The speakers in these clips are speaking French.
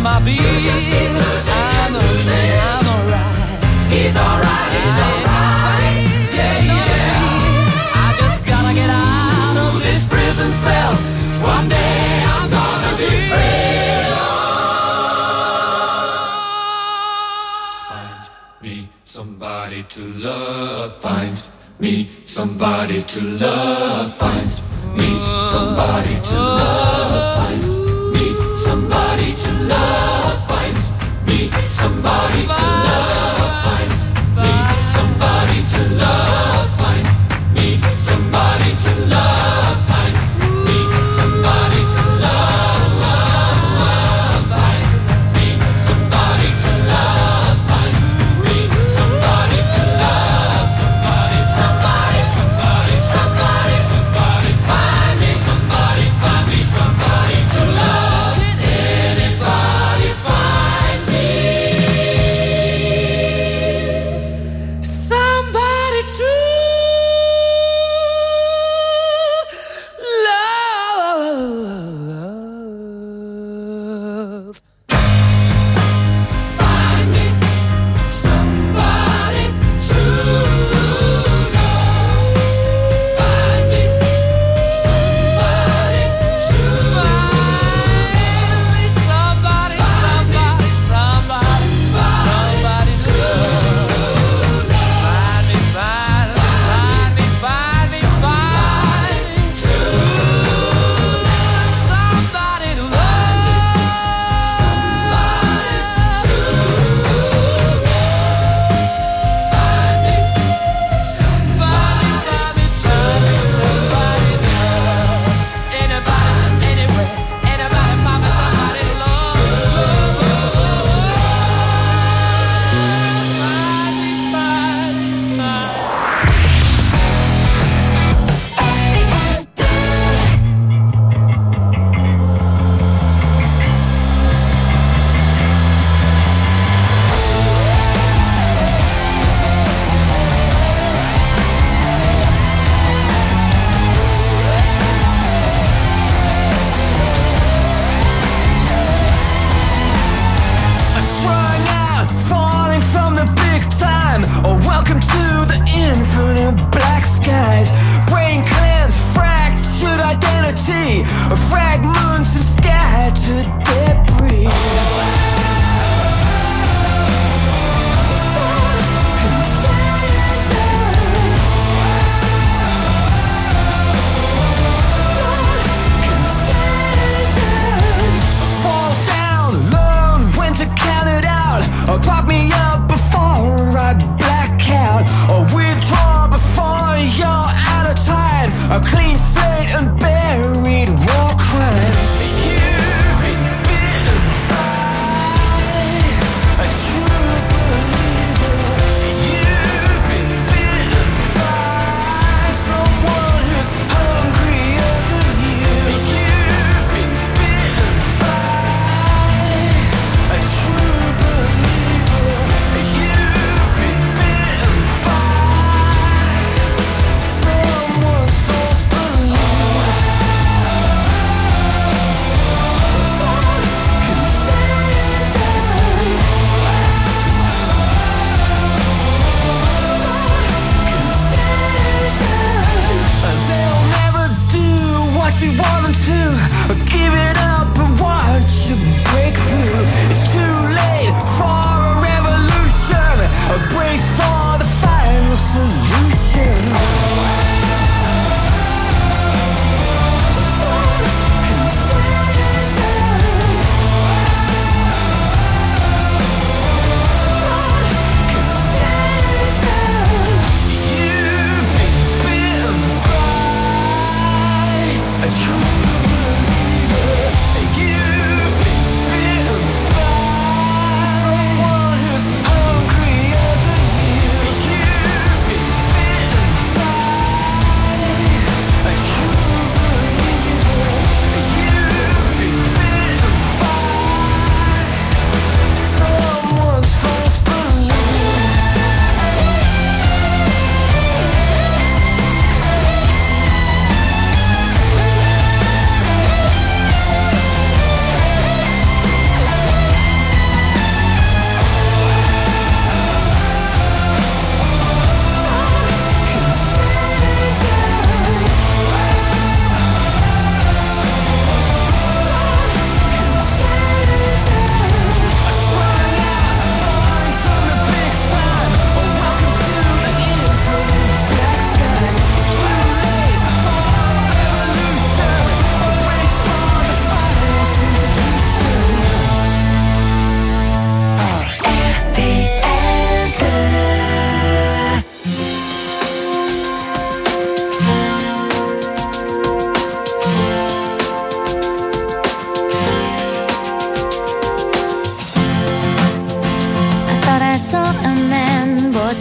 my beat. I'm alright. He's alright, he's alright. Yeah, yeah. I just gotta get out of this prison cell. One day I'm gonna be free. Find me somebody to love. Find me somebody to love. Find me somebody to love. Find me somebody to love. Find me somebody to love. Find me somebody to love. Find me somebody to love. Find me somebody to love. Find me somebody to love. Find me somebody to love. Somebody, somebody, somebody, somebody, somebody. Find me somebody, find me somebody to love.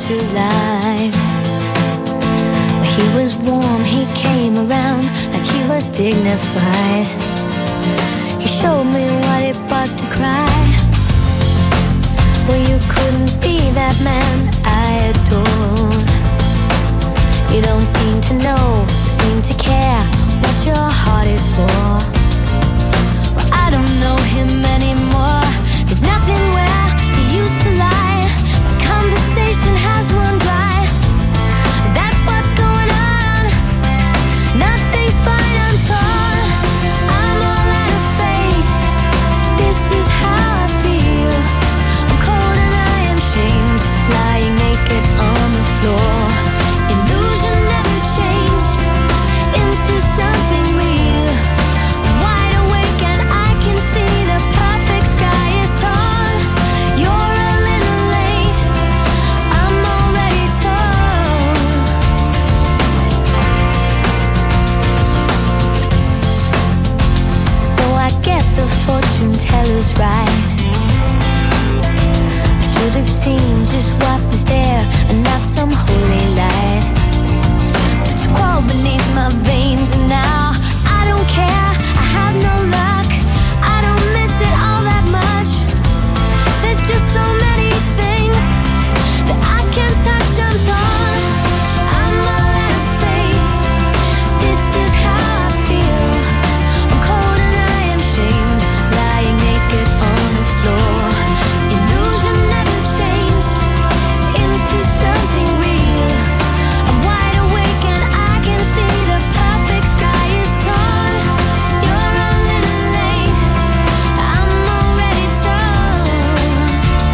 to life. When he was warm, he came around like he was dignified. He showed me what it was to cry. Well, you couldn't be that man I adore. You don't seem to know, seem to care what your heart is for. Well, I don't know him anymore. There's nothing where he used to lie. My conversation has run dry. That's what's going on. Nothing's fine, I'm torn. I'm all out of faith. This is how I feel. I'm cold and I am shamed, lying naked on the floor. Illusion never changed into something real. I'm wide awake and I can see the perfect sky is torn. You're a little late, I'm already torn. So I guess the fortune teller's right. I should have seen just what was there and not some holy light. But you crawl beneath my veins and now I don't care, I have no luck. I don't miss it all that much. There's just so many things that I can't touch, I'm torn. I'm all out of faith. This is how I feel. I'm cold and I am shamed, lying naked on the floor. Illusion never changed into something real. I'm wide awake and I can see the perfect sky is torn. You're a little late, I'm already torn.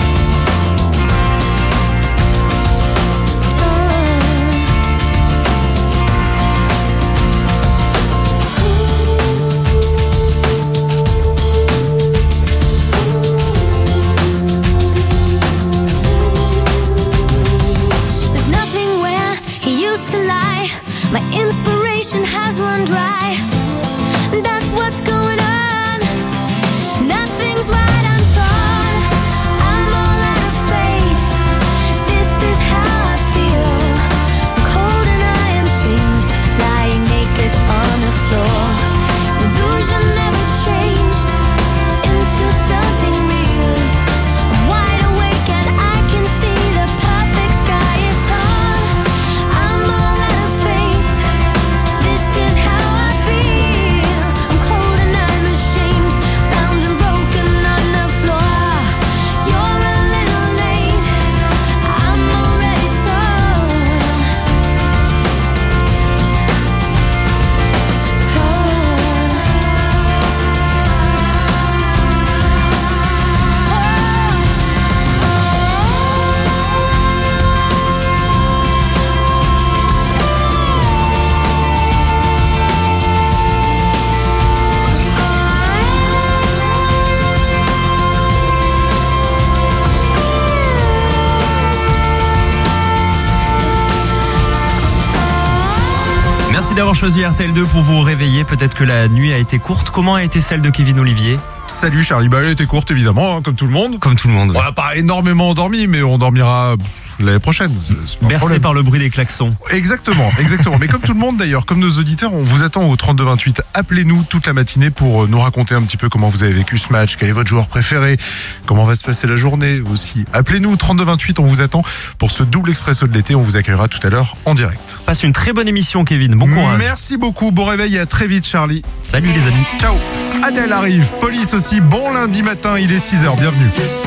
There's nothing where he used to lie. My inspiration has run dry. That's what's going on. Nothing's right, I'm torn. I'm all out of faith. This is how I feel. I'm cold and I am shamed, lying naked on the floor. Illusion never changed into something real. I'm wide awake and I can see the perfect sky is torn. I'm all out of faith. This is how I feel. I'm cold and I'm ashamed, bound and broken on the floor. You're a little late, I'm already torn. Merci d'avoir choisi RTL2 pour vous réveiller. Peut-être que la nuit a été courte. Comment a été celle de Kevin Olivier ? Salut Charlie, bah elle était courte évidemment, hein, comme tout le monde. Comme tout le monde. On n'a pas énormément dormi, mais on dormira l'année prochaine. C'est pas un Bercé problème. par le bruit des klaxons. Exactement. Mais comme tout le monde d'ailleurs, comme nos auditeurs, on vous attend au 32-28. Appelez-nous toute la matinée pour nous raconter un petit peu comment vous avez vécu ce match, quel est votre joueur préféré, comment va se passer la journée aussi. Appelez-nous au 32-28, on vous attend pour ce double expresso de l'été. On vous accueillera tout à l'heure en direct. Passe une très bonne émission, Kevin. Bon courage. Merci beaucoup, bon réveil et à très vite Charlie. Salut les amis. Ciao. Adèle arrive, Police aussi, bon lundi matin, il est 6h, bienvenue.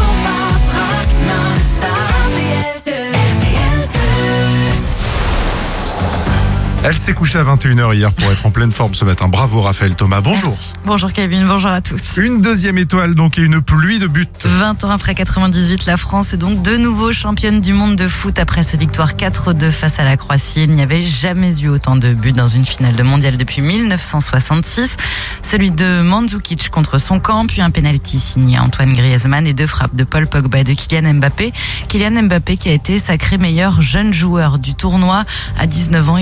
Elle s'est couchée à 21h hier pour être en pleine forme ce matin. Bravo Raphaël Thomas, bonjour. Merci. Bonjour Kevin, bonjour à tous. Une deuxième étoile donc et une pluie de buts. 20 ans après 98, la France est donc de nouveau championne du monde de foot après sa victoire 4-2 face à la Croatie. Il n'y avait jamais eu autant de buts dans une finale de mondial depuis 1966. Celui de Mandzukic contre son camp, puis un penalty signé Antoine Griezmann et 2 frappes de Paul Pogba et de Kylian Mbappé. Kylian Mbappé qui a été sacré meilleur jeune joueur du tournoi. À 19 ans, il devient le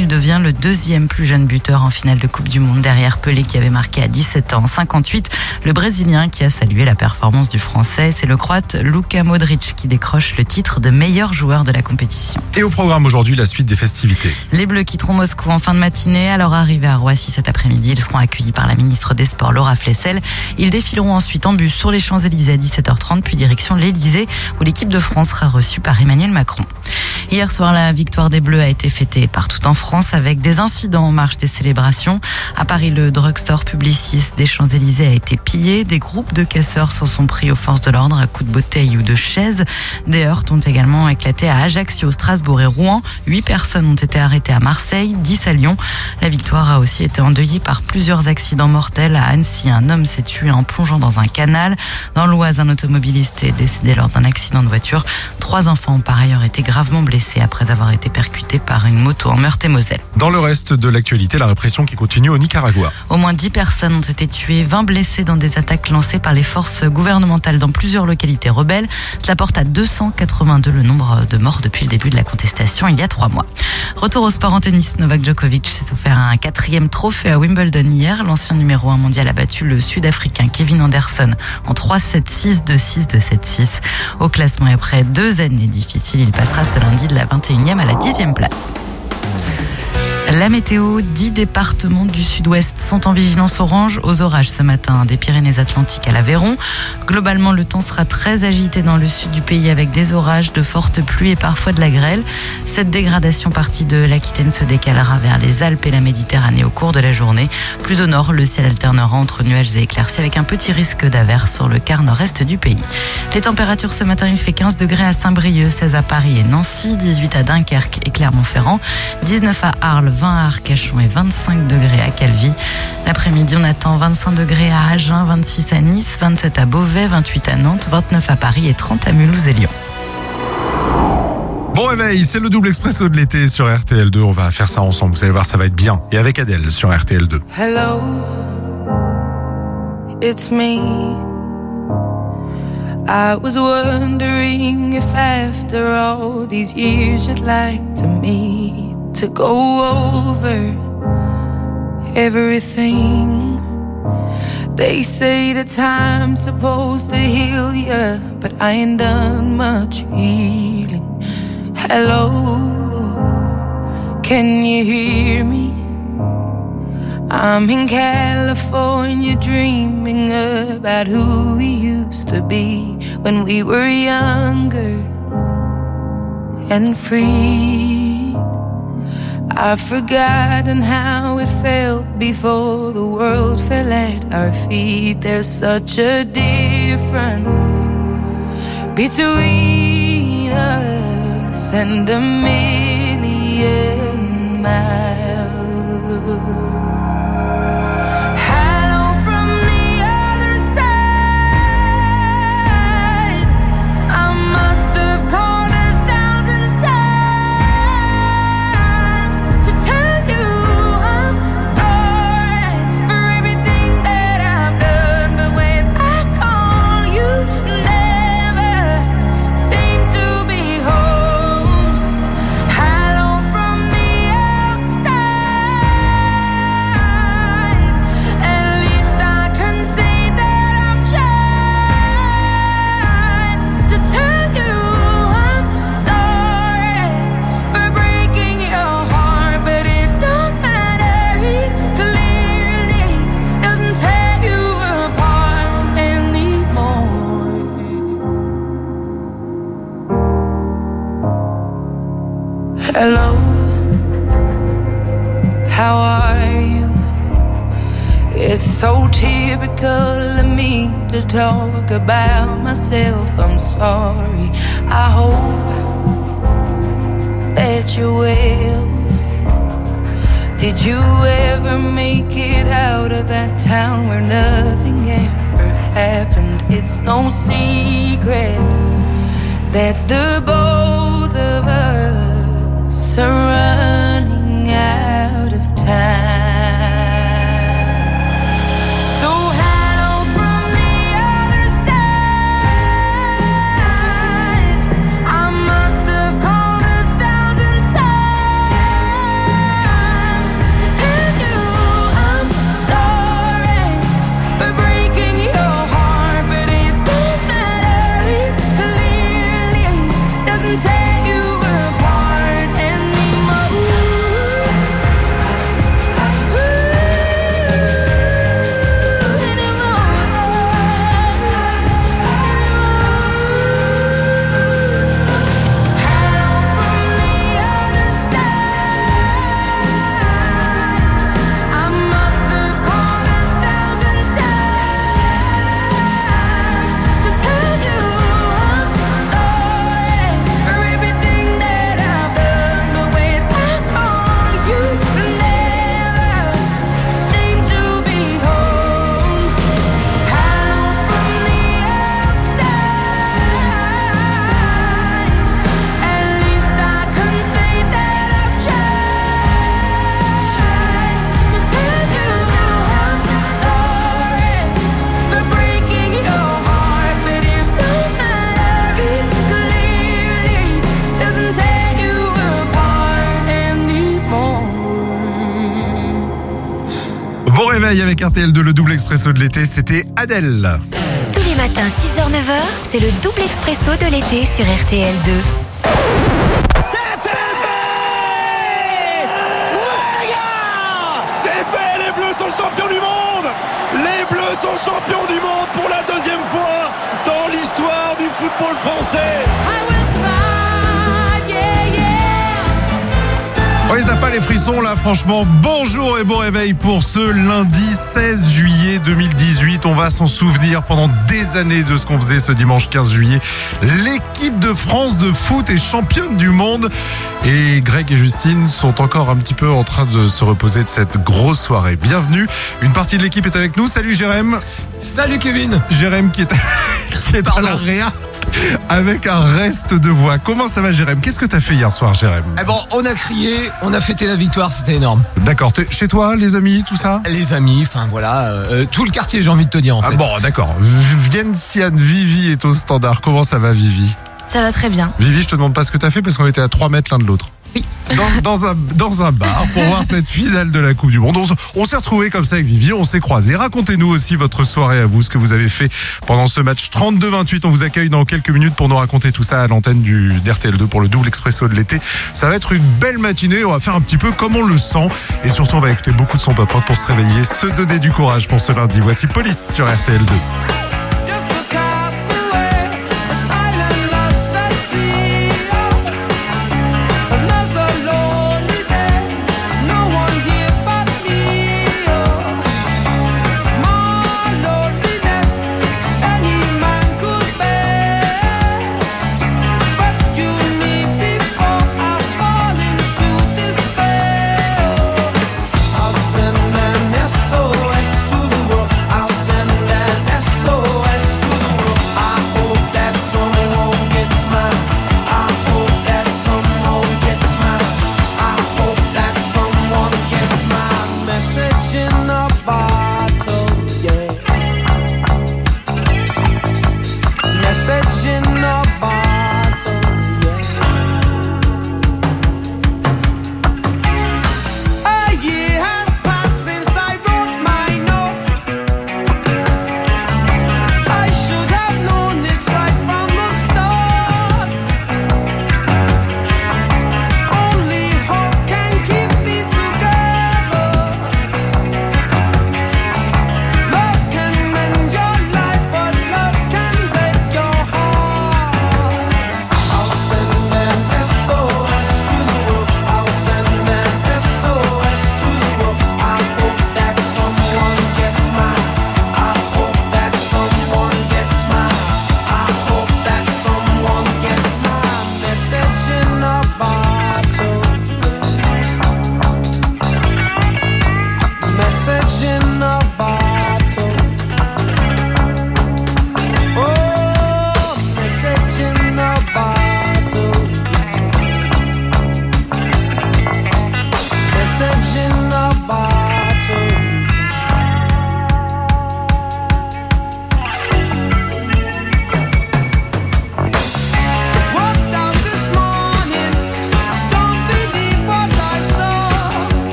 le deuxième plus jeune buteur en finale de Coupe du Monde derrière Pelé qui avait marqué à 17 ans en 58. Le Brésilien qui a salué la performance du Français, c'est le Croate Luka Modric qui décroche le titre de meilleur joueur de la compétition. Et au programme aujourd'hui, la suite des festivités. Les Bleus quitteront Moscou en fin de matinée. À leur arrivée à Roissy cet après-midi, ils seront accueillis par la ministre des Sports Laura Flessel. Ils défileront ensuite en bus sur les Champs-Élysées à 17h30, puis direction l'Élysée où l'équipe de France sera reçue par Emmanuel Macron. Hier soir, la victoire des Bleus a été fêtée partout en France avec des incidents en marge des célébrations. À Paris, le drugstore Publicis des Champs-Élysées a été pillé. Des groupes de casseurs s'en sont pris aux forces de l'ordre à coups de bouteilles ou de chaises. Des heurts ont également éclaté à Ajaccio, Strasbourg et Rouen. 8 personnes ont été arrêtées à Marseille, 10 à Lyon. La victoire a aussi été endeuillée par plusieurs accidents mortels. À Annecy, un homme s'est tué en plongeant dans un canal. Dans l'Oise, un automobiliste est décédé lors d'un accident de voiture. 3 enfants ont par ailleurs été gravement blessés après avoir été percutés par une moto en Meurthe-et-Moselle. Dans le reste de l'actualité, la répression qui continue au Nicaragua. Au moins 10 personnes ont été tuées, 20 blessés dans des attaques lancées par les forces gouvernementales dans plusieurs localités rebelles. Cela porte à 282 le nombre de morts depuis le début de la contestation il y a 3 mois. Retour au sport en tennis, Novak Djokovic s'est offert un 4e trophée à Wimbledon hier. L'ancien numéro 1 mondial a battu le Sud-Africain Kevin Anderson en 3-7-6, 2-6, 2-7-6. Au classement, et après 2 années difficiles, il passera ce lundi de la 21e à la 10e place. La météo, 10 départements du sud-ouest sont en vigilance orange aux orages ce matin, des Pyrénées-Atlantiques à l'Aveyron. Globalement, le temps sera très agité dans le sud du pays avec des orages, de fortes pluies et parfois de la grêle. Cette dégradation partie de l'Aquitaine se décalera vers les Alpes et la Méditerranée au cours de la journée. Plus au nord, le ciel alternera entre nuages et éclaircies avec un petit risque d'averse sur le quart nord-est du pays. Les températures ce matin, il fait 15 degrés à Saint-Brieuc, 16 à Paris et Nancy, 18 à Dunkerque et Clermont-Ferrand, 19 à Arles, 20 à Arcachon et 25 degrés à Calvi. L'après-midi, on attend 25 degrés à Agen, 26 à Nice, 27 à Beauvais, 28 à Nantes, 29 à Paris et 30 à Mulhouse et Lyon. Bon réveil, c'est le double expresso de l'été sur RTL2. On va faire ça ensemble, vous allez voir, ça va être bien. Et avec Adèle sur RTL2. Hello, it's me. I was wondering if after all these years you'd like to meet, to go over everything. They say that time's supposed to heal ya, but I ain't done much healing. Hello, can you hear me? I'm in California dreaming about who we used to be when we were younger and free. I've forgotten how it felt before the world fell at our feet. There's such a difference between us and a million miles. Hello from the other side. I must have called 1,000 times to tell you I'm sorry for everything that I've done, but when I call you never seem to be home. Hello from the outside. At least I can say that I've tried to tell you I'm sorry for breaking your heart, but it don't matter. It clearly doesn't tear you apart anymore. Hello, how are you? It's so typical of me to talk about myself. I'm sorry. I hope that you're well. Did you ever make it out of that town where nothing ever happened? It's no secret that the both of us are running out of time. So hello from the other side. I must have called 1,000 times réveil avec RTL2, le double expresso de l'été, c'était Adèle. Tous les matins, 6h-9h, c'est le double expresso de l'été sur RTL2. C'est fait, les Bleus sont champions du monde. Les Bleus sont champions du monde pour la deuxième fois dans l'histoire du football français. Oh, ils n'ont pas les frissons là, franchement. Bonjour et bon réveil pour ce lundi 16 juillet 2018. On va s'en souvenir pendant des années de ce qu'on faisait ce dimanche 15 juillet. L'équipe de France de foot est championne du monde. Et Greg et Justine sont encore un petit peu en train de se reposer de cette grosse soirée. Bienvenue. Une partie de l'équipe est avec nous. Salut Jérém. Salut Kevin. Jérém qui est à la réa avec un reste de voix. Comment ça va Jérém? Qu'est-ce que t'as fait hier soir Jérém? Eh bon, on a crié, on a fêté la victoire, c'était énorme. D'accord, t'es chez toi, les amis, tout ça? Les amis, enfin voilà, tout le quartier, j'ai envie de te dire en fait. Bon, d'accord. Vientiane Vivi est au standard. Comment ça va Vivi? Ça va très bien. Vivi, je te demande pas ce que t'as fait parce qu'on était à 3 mètres l'un de l'autre. Oui. Dans un bar pour voir cette finale de la Coupe du Monde. On s'est retrouvés comme ça avec Vivi, on s'est croisés. Racontez-nous aussi votre soirée à vous, ce que vous avez fait pendant ce match 32-28. On vous accueille dans quelques minutes pour nous raconter tout ça à l'antenne d'RTL2 pour le double expresso de l'été. Ça va être une belle matinée, on va faire un petit peu comme on le sent. Et surtout, on va écouter beaucoup de son pop rock pour se réveiller, se donner du courage pour ce lundi. Voici Police sur RTL2.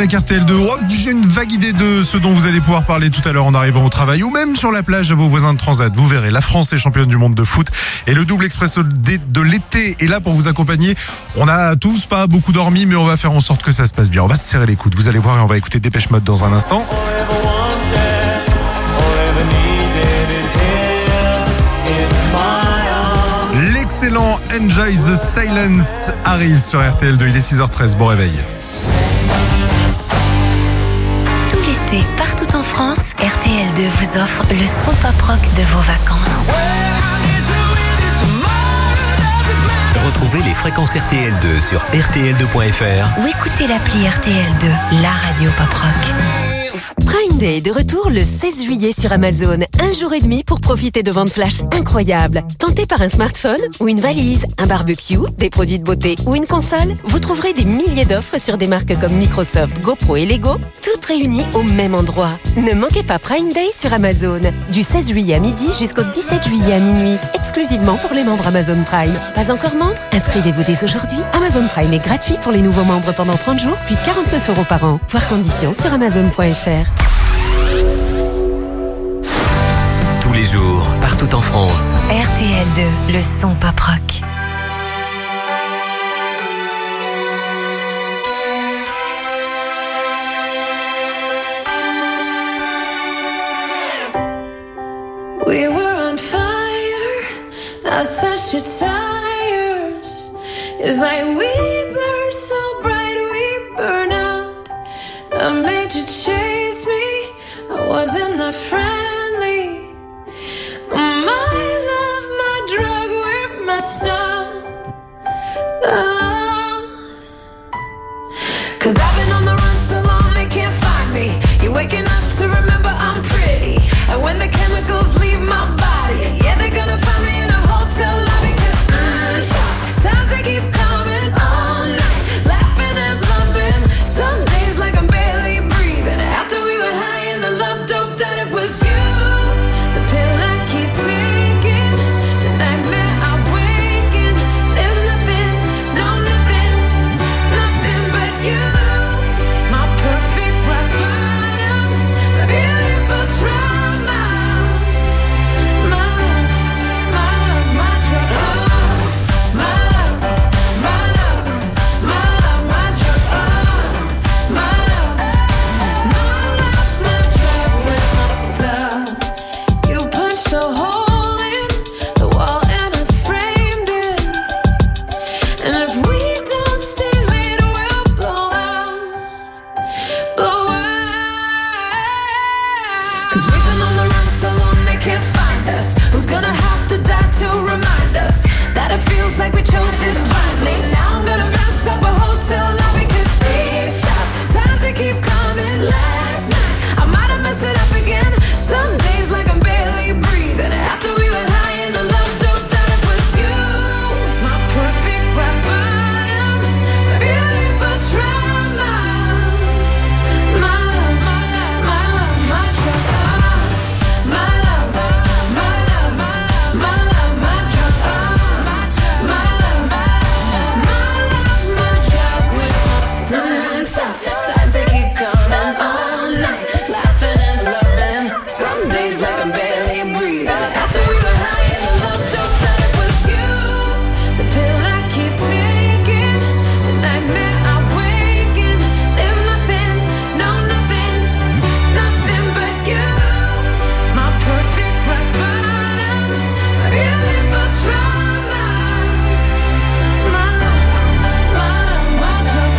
avec RTL2. Oh, j'ai une vague idée de ce dont vous allez pouvoir parler tout à l'heure en arrivant au travail ou même sur la plage à vos voisins de Transat. Vous verrez, la France est championne du monde de foot et le double expresso de l'été est là pour vous accompagner. On a tous pas beaucoup dormi, mais on va faire en sorte que ça se passe bien. On va se serrer les coudes. Vous allez voir et on va écouter Dépêche Mode dans un instant. L'excellent Enjoy the Silence arrive sur RTL2. Il est 6h13. Bon réveil. Tout l'été, partout en France, RTL2 vous offre le son pop rock de vos vacances. Retrouvez les fréquences RTL2 sur rtl2.fr Ou écoutez l'appli RTL2, la radio pop rock. Prime Day de retour le 16 juillet sur Amazon. Un jour et demi pour profiter de ventes flash incroyables. Tenté par un smartphone ou une valise, un barbecue, des produits de beauté ou une console, vous trouverez des milliers d'offres sur des marques comme Microsoft, GoPro et Lego, toutes réunies au même endroit. Ne manquez pas Prime Day sur Amazon. Du 16 juillet à midi jusqu'au 17 juillet à minuit. Exclusivement pour les membres Amazon Prime. Pas encore membre? Inscrivez-vous dès aujourd'hui. Amazon Prime est gratuit pour les nouveaux membres pendant 30 jours, puis 49 € par an. Voir conditions sur amazon.fr. tous les jours, partout en France. RTL2, le son pop rock. We were on fire, I slashed your tires. It's like we burn so bright, we burn out. I made you chase me, I wasn't that friendly. My love, my drug, we're messed up. Cause I've been on the run so long they can't find me. You're waking up to remember I'm pretty. And when the chemicals leave my body, yeah, they're gonna find me in a hotel lobby. Cause times they keep coming all night, laughing and bluffing. Some days like I'm barely breathing. After we were high and the love doped out, it was you. The pill I keep taking, the nightmare I wake in. There's nothing, no nothing, nothing but you. My perfect rock bottom, my beautiful trauma. My love, my love, my drug. Oh, my love, my love, my love, my drug. Oh, my love, my drug with my stuff. You punched a hole in the wall and I framed it. And if we don't stay later, we'll blow out, blow out. Cause we've been on the run so long they can't find us. Who's gonna have to die to remind us that it feels like we chose this blindly? Now I'm gonna mess up a hotel lobby. Cause these times they keep coming. Last night I might have messed it up again. Some days like I'm barely breathing. After we were high and the love doped out, it was you. My perfect rock bottom, my beautiful trauma. My love, my love, my love, my drug. Oh, my love, my love, my love, my drug. Oh, my love, my drug with my stuff. Times they keep coming all night, laughing and loving. Some days like I'm barely breathing. After we were high and the love doped out, it was you. The pill I keep taking, the nightmare I wake in. There's nothing, no nothing, nothing but you. My perfect rock bottom, my beautiful trauma. My love, my drug.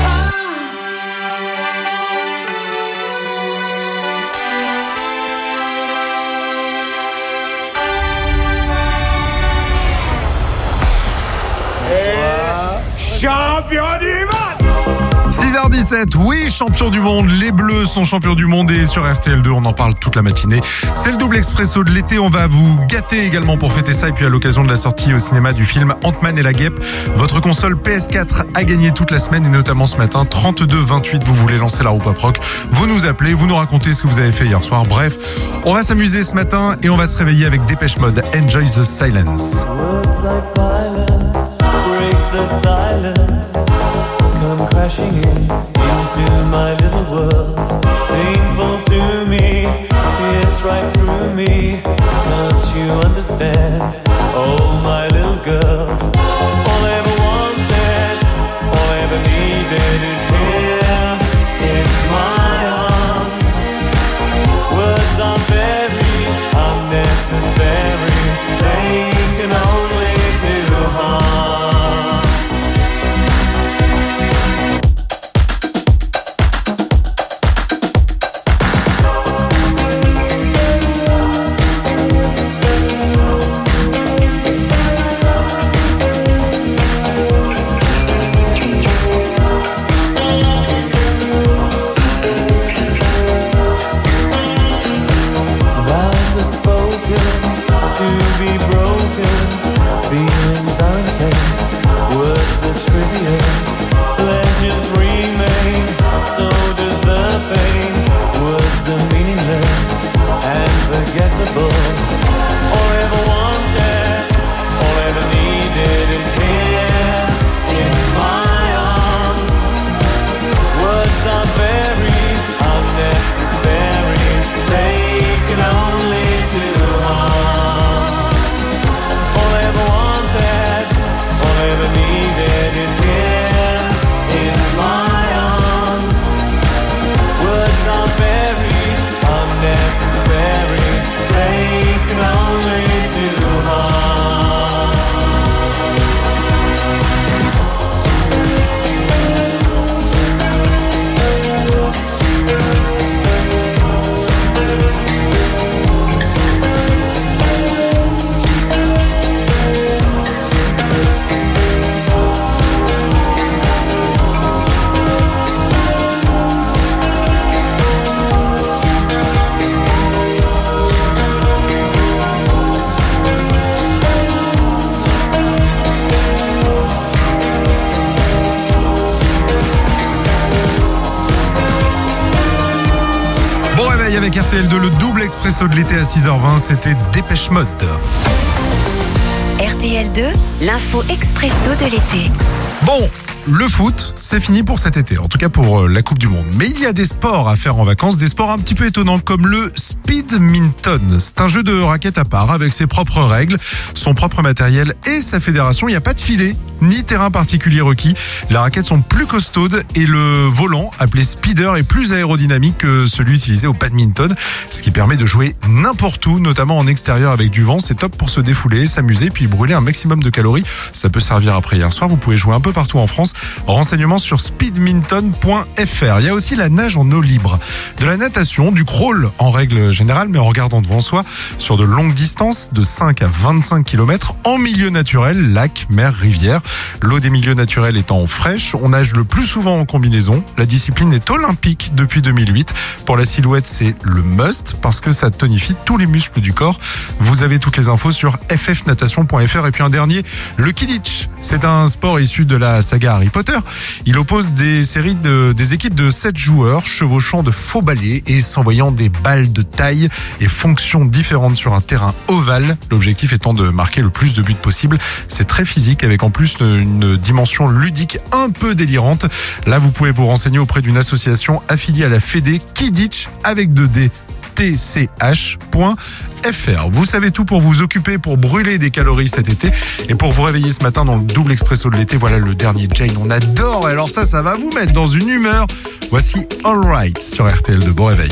Champion du monde! 6h17, oui, champion du monde. Les Bleus sont champions du monde et sur RTL2, on en parle toute la matinée. C'est le double expresso de l'été. On va vous gâter également pour fêter ça. Et puis à l'occasion de la sortie au cinéma du film Ant-Man et la Guêpe, votre console PS4 a gagné toute la semaine et notamment ce matin, 32-28, vous voulez lancer la roue pop rock. Vous nous appelez, vous nous racontez ce que vous avez fait hier soir. Bref, on va s'amuser ce matin et on va se réveiller avec Dépêche Mode. Enjoy the Silence. Words like violence break the silence. Come crash crashing into my little world. Painful to me, it's right through me. Don't you understand? Oh, my little girl. All I ever wanted, all I ever needed is here in my arms. Words are very unnecessary. They can only do harm. Avec RTL2, le double expresso de l'été à 6h20, c'était Dépêche Mode. RTL2, l'info expresso de l'été. Bon, le foot, c'est fini pour cet été, en tout cas pour la Coupe du Monde. Mais il y a des sports à faire en vacances, des sports un petit peu étonnants comme le speedminton. C'est un jeu de raquettes à part avec ses propres règles, son propre matériel et sa fédération. Il n'y a pas de filet ni terrain particulier requis. Les raquettes sont plus costaudes et le volant, appelé speeder, est plus aérodynamique que celui utilisé au badminton, ce qui permet de jouer n'importe où, notamment en extérieur avec du vent. C'est top pour se défouler, s'amuser, puis brûler un maximum de calories. Ça peut servir après hier soir. Vous pouvez jouer un peu partout en France. Renseignements sur speedminton.fr. Il y a aussi la nage en eau libre, de la natation, du crawl en règle générale, mais en regardant devant soi, sur de longues distances, de 5 à 25 km, en milieu naturel, lac, mer, rivière. L'eau des milieux naturels étant fraîche, on nage le plus souvent en combinaison. La discipline est olympique depuis 2008. Pour la silhouette, c'est le must parce que ça tonifie tous les muscles du corps. Vous avez toutes les infos sur ffnatation.fr. Et puis un dernier, le Quidditch. C'est un sport issu de la saga Harry Potter. Il oppose des équipes de 7 joueurs chevauchant de faux balais et s'envoyant des balles de taille et fonctions différentes sur un terrain ovale. L'objectif étant de marquer le plus de buts possible. C'est très physique avec en plus une dimension ludique un peu délirante. Là, vous pouvez vous renseigner auprès d'une association affiliée à la Fédé Quidditch avec 2D. tch.fr. Vous savez tout pour vous occuper, pour brûler des calories cet été et pour vous réveiller ce matin dans le double expresso de l'été. Voilà le dernier Jane, on adore. Alors ça va vous mettre dans une humeur. Voici All Right sur RTL2. Bon réveil.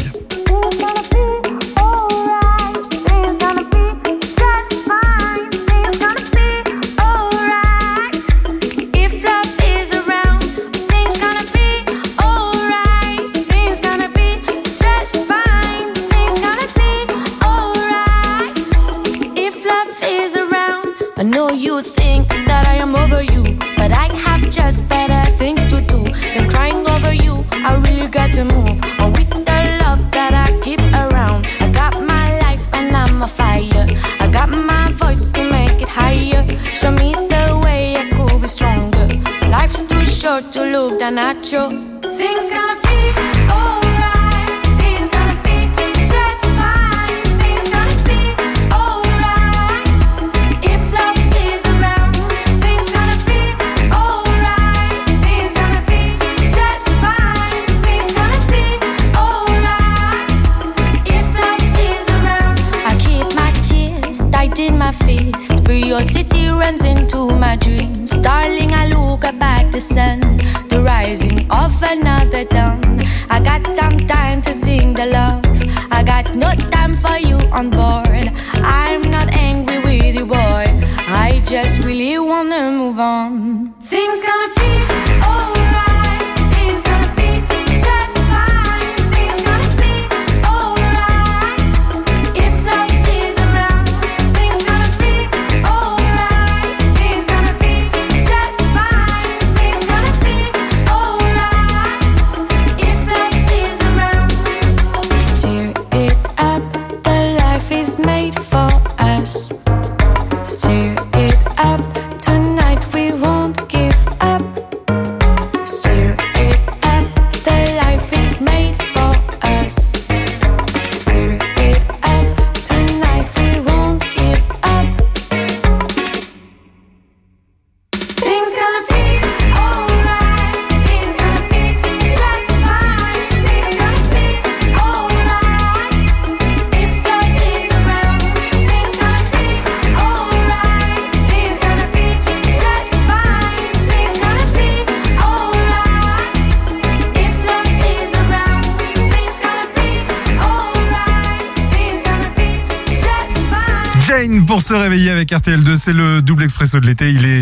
I know you think that I am over you, but I have just better things to do than crying over you. I really got to move on with the love that I keep around. I got my life and I'm a fire. I got my voice to make it higher. Show me the way I could be stronger. Life's too short to look down at you. Things gonna be alright. Things gonna be just fine. Things gonna be alright. If love is around, things gonna be alright. Things gonna be curiosity runs into my dreams. Darling, I look up at the sun, the rising of another dawn. I got some time to sing the love. I got no time for you on board. I'm not angry with you, boy. I just really wanna move on. Things gonna be alright. Things gonna be just fine. Things gonna be alright. If love is around, things gonna be alright. Things gonna be just fine. Things gonna be alright. If love is around, steer it up. The life is made for us. Steer it up. Tonight we won't give up. Steer it up. The life is made for us. Steer it up. Tonight we won't give up. Things gonna be alright. Things gonna be just fine. Things gonna be alright. If love is around, things gonna be alright. Things gonna be just fine. Things gonna be alright. If love is around, things gonna be alright. Things gonna be just fine. Jane pour se réveiller avec RTL2, c'est le double expresso de l'été, il est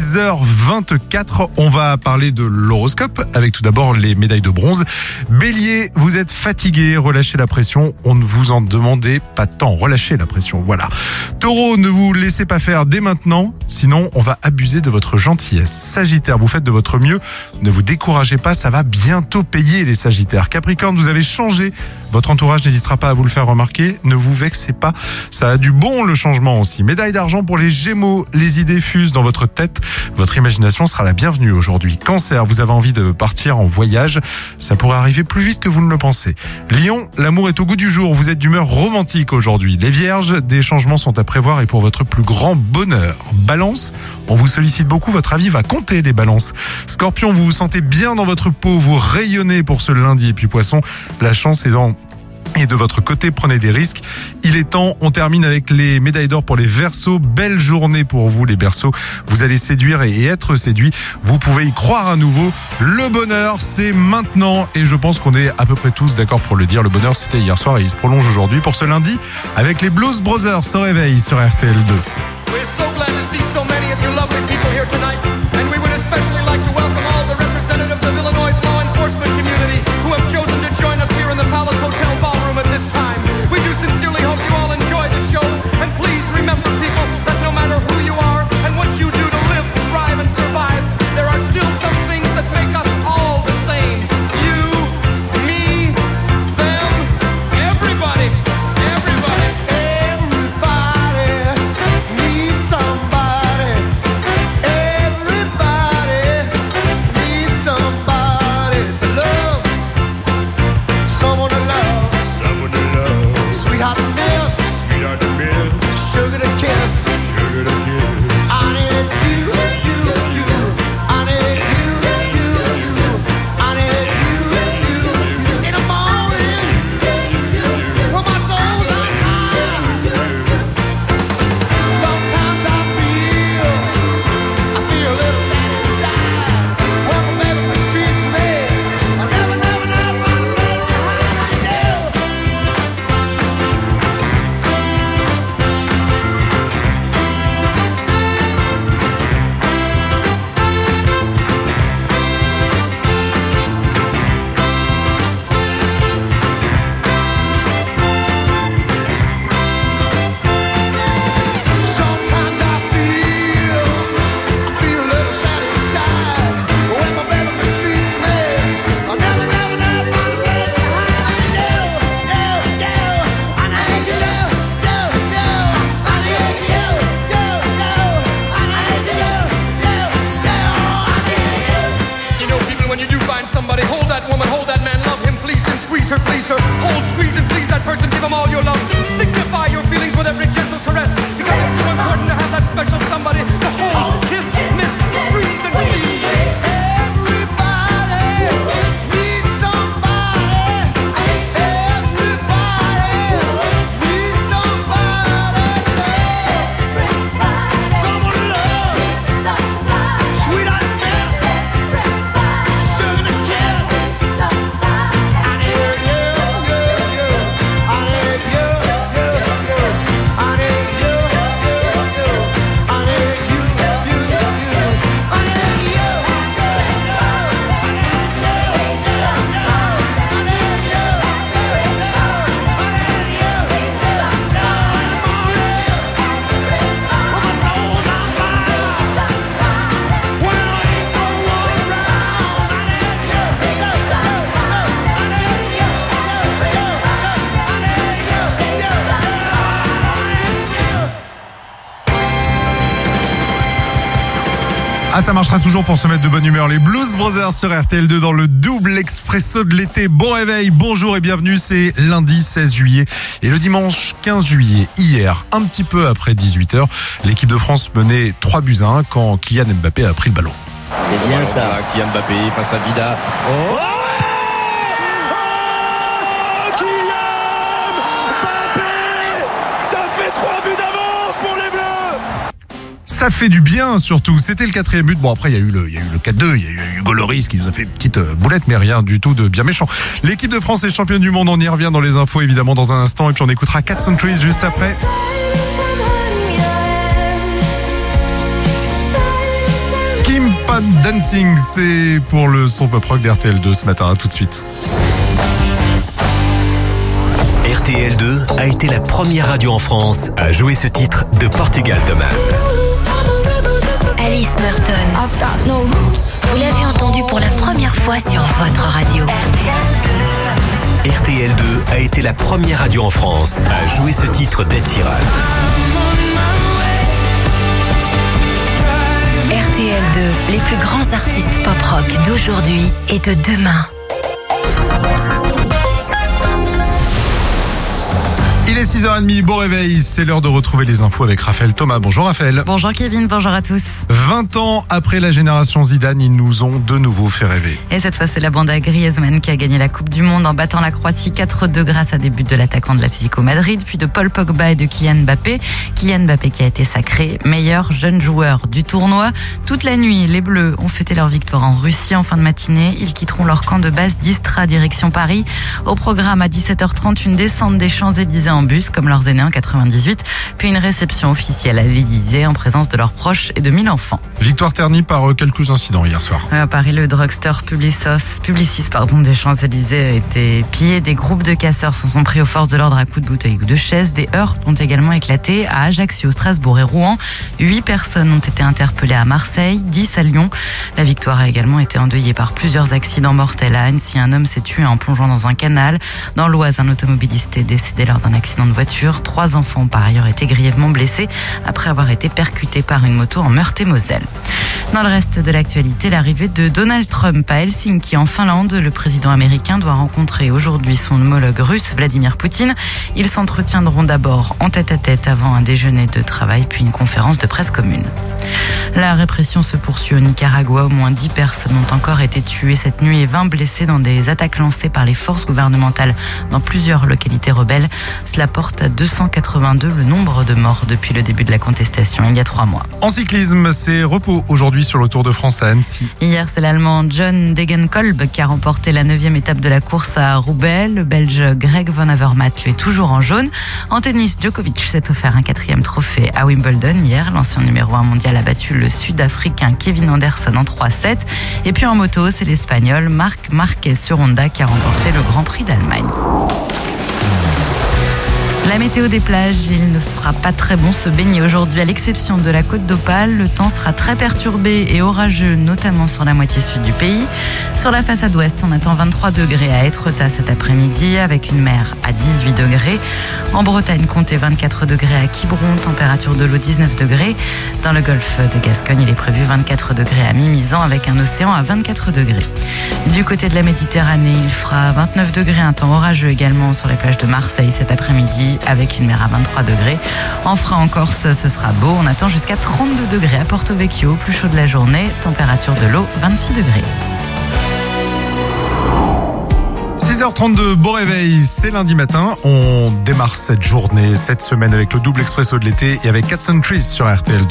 6h24, on va parler de l'horoscope avec tout d'abord les médailles de bronze. Bélier, vous êtes fatigué, relâchez la pression, on ne vous en demandait pas tant, relâchez la pression, voilà. Taureau, ne vous laissez pas faire dès maintenant, sinon on va abuser de votre gentillesse. Sagittaire, vous faites de votre mieux, ne vous découragez pas, ça va bientôt payer les Sagittaires. Capricorne, vous avez changé, votre entourage n'hésitera pas à vous le faire remarquer, ne vous vexez pas, ça a du bon le changement aussi. Médaille d'argent pour les Gémeaux, les idées fusent dans votre tête, votre imagination sera la bienvenue aujourd'hui. Cancer, vous avez envie de partir en voyage, ça pourrait arriver plus vite que vous ne le pensez. Lion, l'amour est au goût du jour, vous êtes d'humeur romantique aujourd'hui. Les Vierges, des changements sont à prévoir et pour votre plus grand bonheur. Balance, on vous sollicite beaucoup, votre avis va compter les balances. Scorpion, vous vous sentez bien dans votre peau, vous rayonnez pour ce lundi. Et puis Poisson, la chance est de votre côté, prenez des risques. Il est temps, on termine avec les médailles d'or pour les Verseaux. Belle journée pour vous les Verseaux. Vous allez séduire et être séduit. Vous pouvez y croire à nouveau. Le bonheur, c'est maintenant. Et je pense qu'on est à peu près tous d'accord pour le dire. Le bonheur, c'était hier soir et il se prolonge aujourd'hui pour ce lundi avec les Blues Brothers se réveillent sur RTL2. We're so glad to see so many of you lovely people here tonight. And we would especially like to welcome all the representatives of Illinois' law enforcement community who have chosen to join us here in the Palace Hotel Ballroom at this time. We do sincerely hope you all enjoy the show. And please remember, people, that no matter who you are and what you do to live, thrive, and survive, there are still some things that make us all the same. You, me, them, everybody. Everybody. Everybody needs somebody. Everybody Ah, ça marchera toujours pour se mettre de bonne humeur. Les Blues Brothers sur RTL2 dans le double expresso de l'été. Bon réveil, bonjour et bienvenue. C'est lundi 16 juillet et le dimanche 15 juillet. Hier, un petit peu après 18h, l'équipe de France menait 3-1 quand Kylian Mbappé a pris le ballon. C'est bien ça. Voilà, Kylian Mbappé face à Vida. Oh Ça fait du bien surtout, c'était le 4e but. Bon après il y a eu le 4-2, il y a eu Hugo Lloris qui nous a fait une petite boulette, mais rien du tout de bien méchant. L'équipe de France est championne du monde, on y revient dans les infos évidemment dans un instant et puis on écoutera Cat Centuries juste après. Kim Pan Dancing, c'est pour le son pop rock d'RTL2 ce matin, tout de suite. RTL2 a été la première radio en France à jouer ce titre de Portugal de Man. Alice Merton. Vous l'avez entendu pour la première fois sur votre radio. RTL2 a été la première radio en France à jouer ce titre d'Ed Sheeran. RTL2, les plus grands artistes pop-rock d'aujourd'hui et de demain. Il est 6h30, bon réveil, c'est l'heure de retrouver les infos avec Raphaël Thomas. Bonjour Raphaël. Bonjour Kevin, bonjour à tous. 20 ans après la génération Zidane, ils nous ont de nouveau fait rêver. Et cette fois, c'est la bande à Griezmann qui a gagné la Coupe du Monde en battant la Croatie 4-2 grâce à des buts de l'attaquant de l'Atlético Madrid, puis de Paul Pogba et de Kylian Mbappé. Kylian Mbappé qui a été sacré meilleur jeune joueur du tournoi. Toute la nuit, les Bleus ont fêté leur victoire en Russie en fin de matinée. Ils quitteront leur camp de base d'Istra direction Paris. Au programme à 17h30, une descente des Champs-Élysées en bus comme leurs aînés en 98, puis une réception officielle à l'Élysée en présence de leurs proches et de 1000 enfants. Victoire ternie par quelques incidents hier soir. À Paris, le drugstore Publicis des Champs-Élysées a été pillé. Des groupes de casseurs s'en sont pris aux forces de l'ordre à coups de bouteilles ou de chaises. Des heurts ont également éclaté à Ajaccio, Strasbourg et Rouen. 8 personnes ont été interpellées à Marseille, 10 à Lyon. La victoire a également été endeuillée par plusieurs accidents mortels. À Annecy, un homme s'est tué en plongeant dans un canal. Dans l'Oise, un automobiliste est décédé lors d'un accident de voiture. 3 enfants ont par ailleurs été grièvement blessés après avoir été percutés par une moto en Meurthe-et-Moselle. Dans le reste de l'actualité, l'arrivée de Donald Trump à Helsinki en Finlande. Le président américain doit rencontrer aujourd'hui son homologue russe Vladimir Poutine. Ils s'entretiendront d'abord en tête-à-tête avant un déjeuner de travail puis une conférence de presse commune. La répression se poursuit au Nicaragua. Au moins 10 personnes ont encore été tuées cette nuit et 20 blessées dans des attaques lancées par les forces gouvernementales dans plusieurs localités rebelles. Cela porte à 282 le nombre de morts depuis le début de la contestation il y a 3 mois. En cyclisme, c'est repos aujourd'hui sur le Tour de France à Annecy. Hier, c'est l'Allemand John Degenkolb qui a remporté la 9e étape de la course à Roubaix. Le Belge Greg Van Avermaet lui est toujours en jaune. En tennis, Djokovic s'est offert un 4e trophée à Wimbledon hier. L'ancien numéro 1 mondial a battu le Sud-Africain Kevin Anderson en 3-7. Et puis en moto, c'est l'Espagnol Marc Marquez sur Honda qui a remporté le Grand Prix d'Allemagne. La météo des plages, il ne fera pas très bon se baigner aujourd'hui, à l'exception de la Côte d'Opale. Le temps sera très perturbé et orageux, notamment sur la moitié sud du pays. Sur la façade ouest, on attend 23 degrés à Étretat cet après-midi, avec une mer à 18 degrés. En Bretagne, comptez 24 degrés à Quiberon, température de l'eau 19 degrés. Dans le golfe de Gascogne, il est prévu 24 degrés à Mimizan, avec un océan à 24 degrés. Du côté de la Méditerranée, il fera 29 degrés, un temps orageux également sur les plages de Marseille cet après-midi, avec une mer à 23 degrés. En Frin, en Corse, ce sera beau. On attend jusqu'à 32 degrés à Porto Vecchio, plus chaud de la journée. Température de l'eau, 26 degrés. 6h32, beau réveil, c'est lundi matin. On démarre cette journée, cette semaine avec le double expresso de l'été et avec Cat Centuries sur RTL2.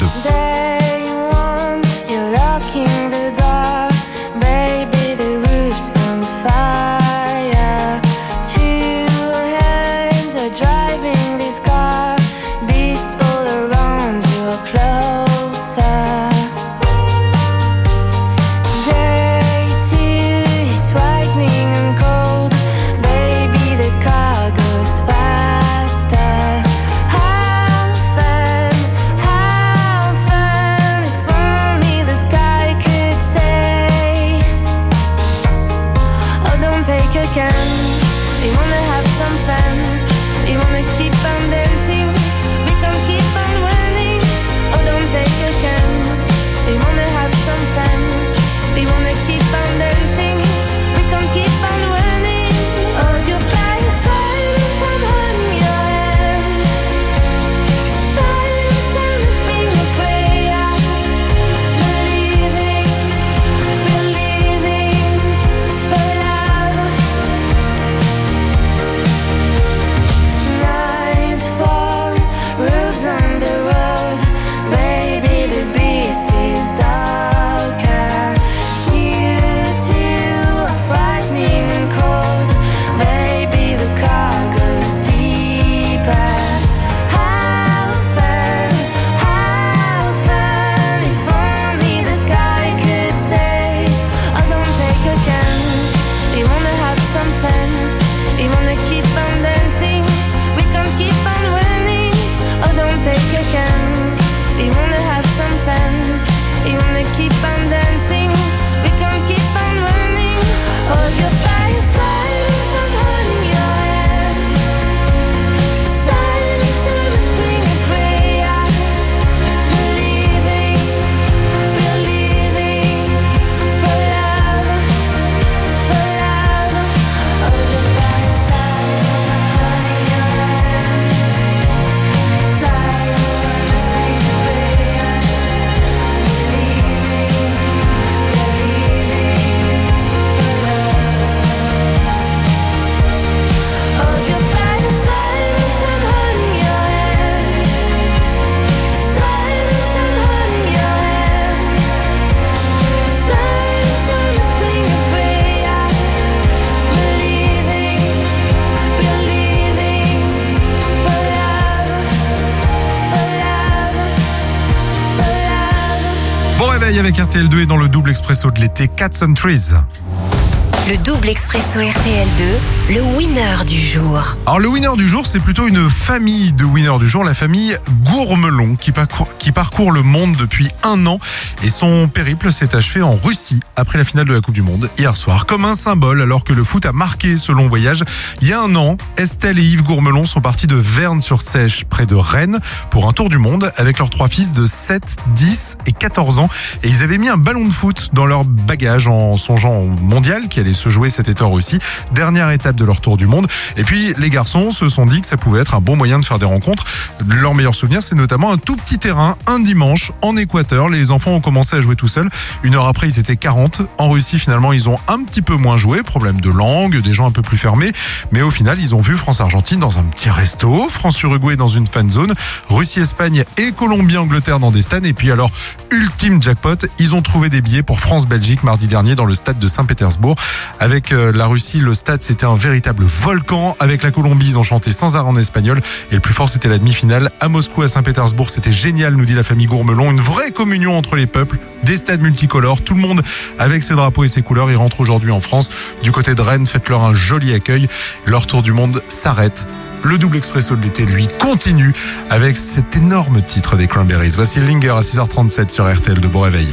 réveil avec RTL2 et dans le double expresso de l'été, Cats on Trees. Le double expresso RTL2, le winner du jour. Alors le winner du jour, c'est plutôt une famille de winners du jour, la famille Gourmelon qui parcourt le monde depuis 1 an et son périple s'est achevé en Russie après la finale de la Coupe du Monde hier soir. Comme un symbole, alors que le foot a marqué ce long voyage, il y a 1 an, Estelle et Yves Gourmelon sont partis de Verne-sur-Sèche près de Rennes pour un tour du monde avec leurs 3 fils de 7, 10 et 14 ans et ils avaient mis un ballon de foot dans leur bagage en songeant au mondial qui allait se jouer cet été en Russie. Dernière étape de leur tour du monde. Et puis, les garçons se sont dit que ça pouvait être un bon moyen de faire des rencontres. Leur meilleur souvenir, c'est notamment un tout petit terrain, un dimanche, en Équateur. Les enfants ont commencé à jouer tout seuls. 1 heure après, ils étaient 40. En Russie, finalement, ils ont un petit peu moins joué. Problème de langue, des gens un peu plus fermés. Mais au final, ils ont vu France-Argentine dans un petit resto, France-Uruguay dans une fan zone, Russie-Espagne et Colombie-Angleterre dans des stades. Et puis alors, ultime jackpot, ils ont trouvé des billets pour France-Belgique mardi dernier dans le stade de Saint-Pétersbourg. Avec la Russie, le stade, c'était un véritable volcan. Avec la Colombie, ils ont chanté sans arrêt en espagnol. Et le plus fort, c'était la demi-finale. À Moscou, à Saint-Pétersbourg, c'était génial, nous dit la famille Gourmelon. Une vraie communion entre les peuples, des stades multicolores, tout le monde avec ses drapeaux et ses couleurs. Ils rentrent aujourd'hui en France. Du côté de Rennes, faites-leur un joli accueil. Leur tour du monde s'arrête. Le double expresso de l'été, lui, continue avec cet énorme titre des Cranberries. Voici Linger à 6h37 sur RTL de Beau Réveil.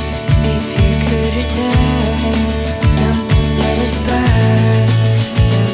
If you could return, don't let it burn.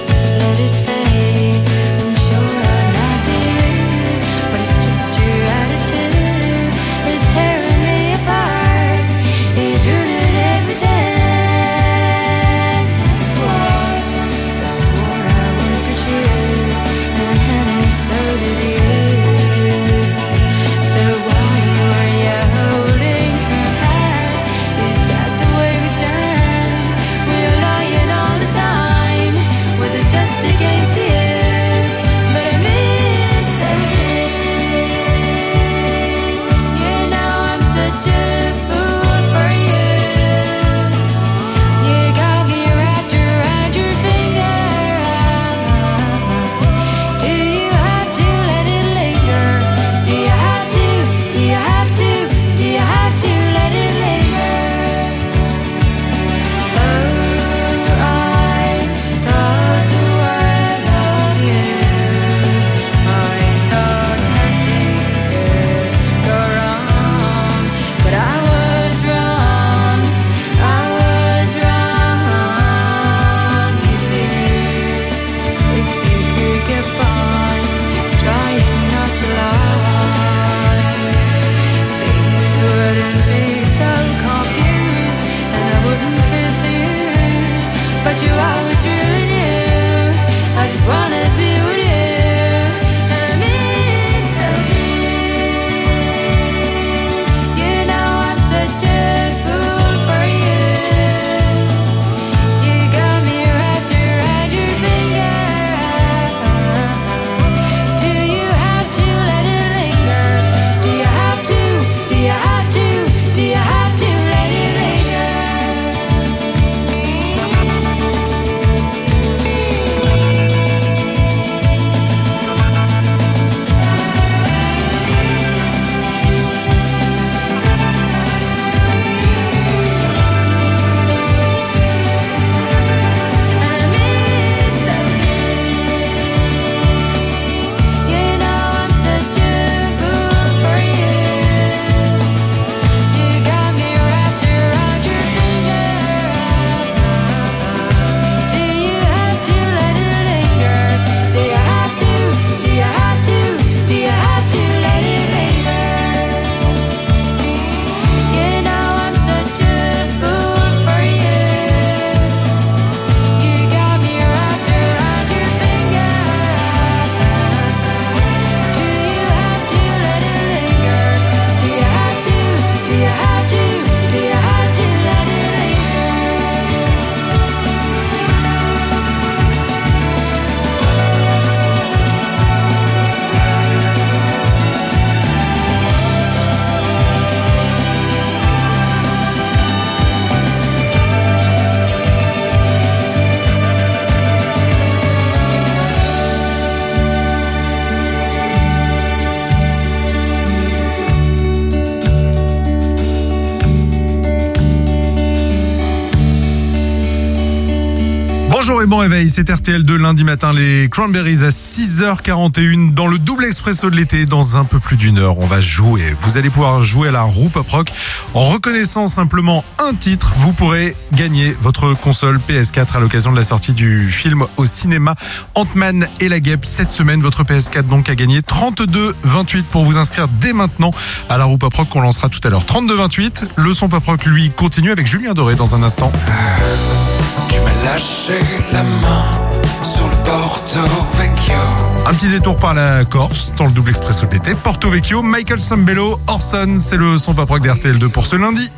Bonjour et bon réveil, c'est RTL2 lundi matin, les Cranberries à 6h41 dans le double expresso de l'été. Dans un peu plus d'une heure, on va jouer. Vous allez pouvoir jouer à la roue Pop Rock. En reconnaissant simplement un titre, vous pourrez gagner votre console PS4 à l'occasion de la sortie du film au cinéma Ant-Man et la Guêpe. Cette semaine, votre PS4 donc a gagné 32,28 pour vous inscrire dès maintenant à la roue Pop Rock qu'on lancera tout à l'heure. 32,28. Le son Pop Rock, lui, continue avec Julien Doré dans un instant. Tu m'as lâché la main sur le Porto Vecchio. Un petit détour par la Corse dans le double expresso de l'été. Porto Vecchio, Michael Sambello, Orson, c'est le son Pop Rock d'RTL2 pour ce lundi.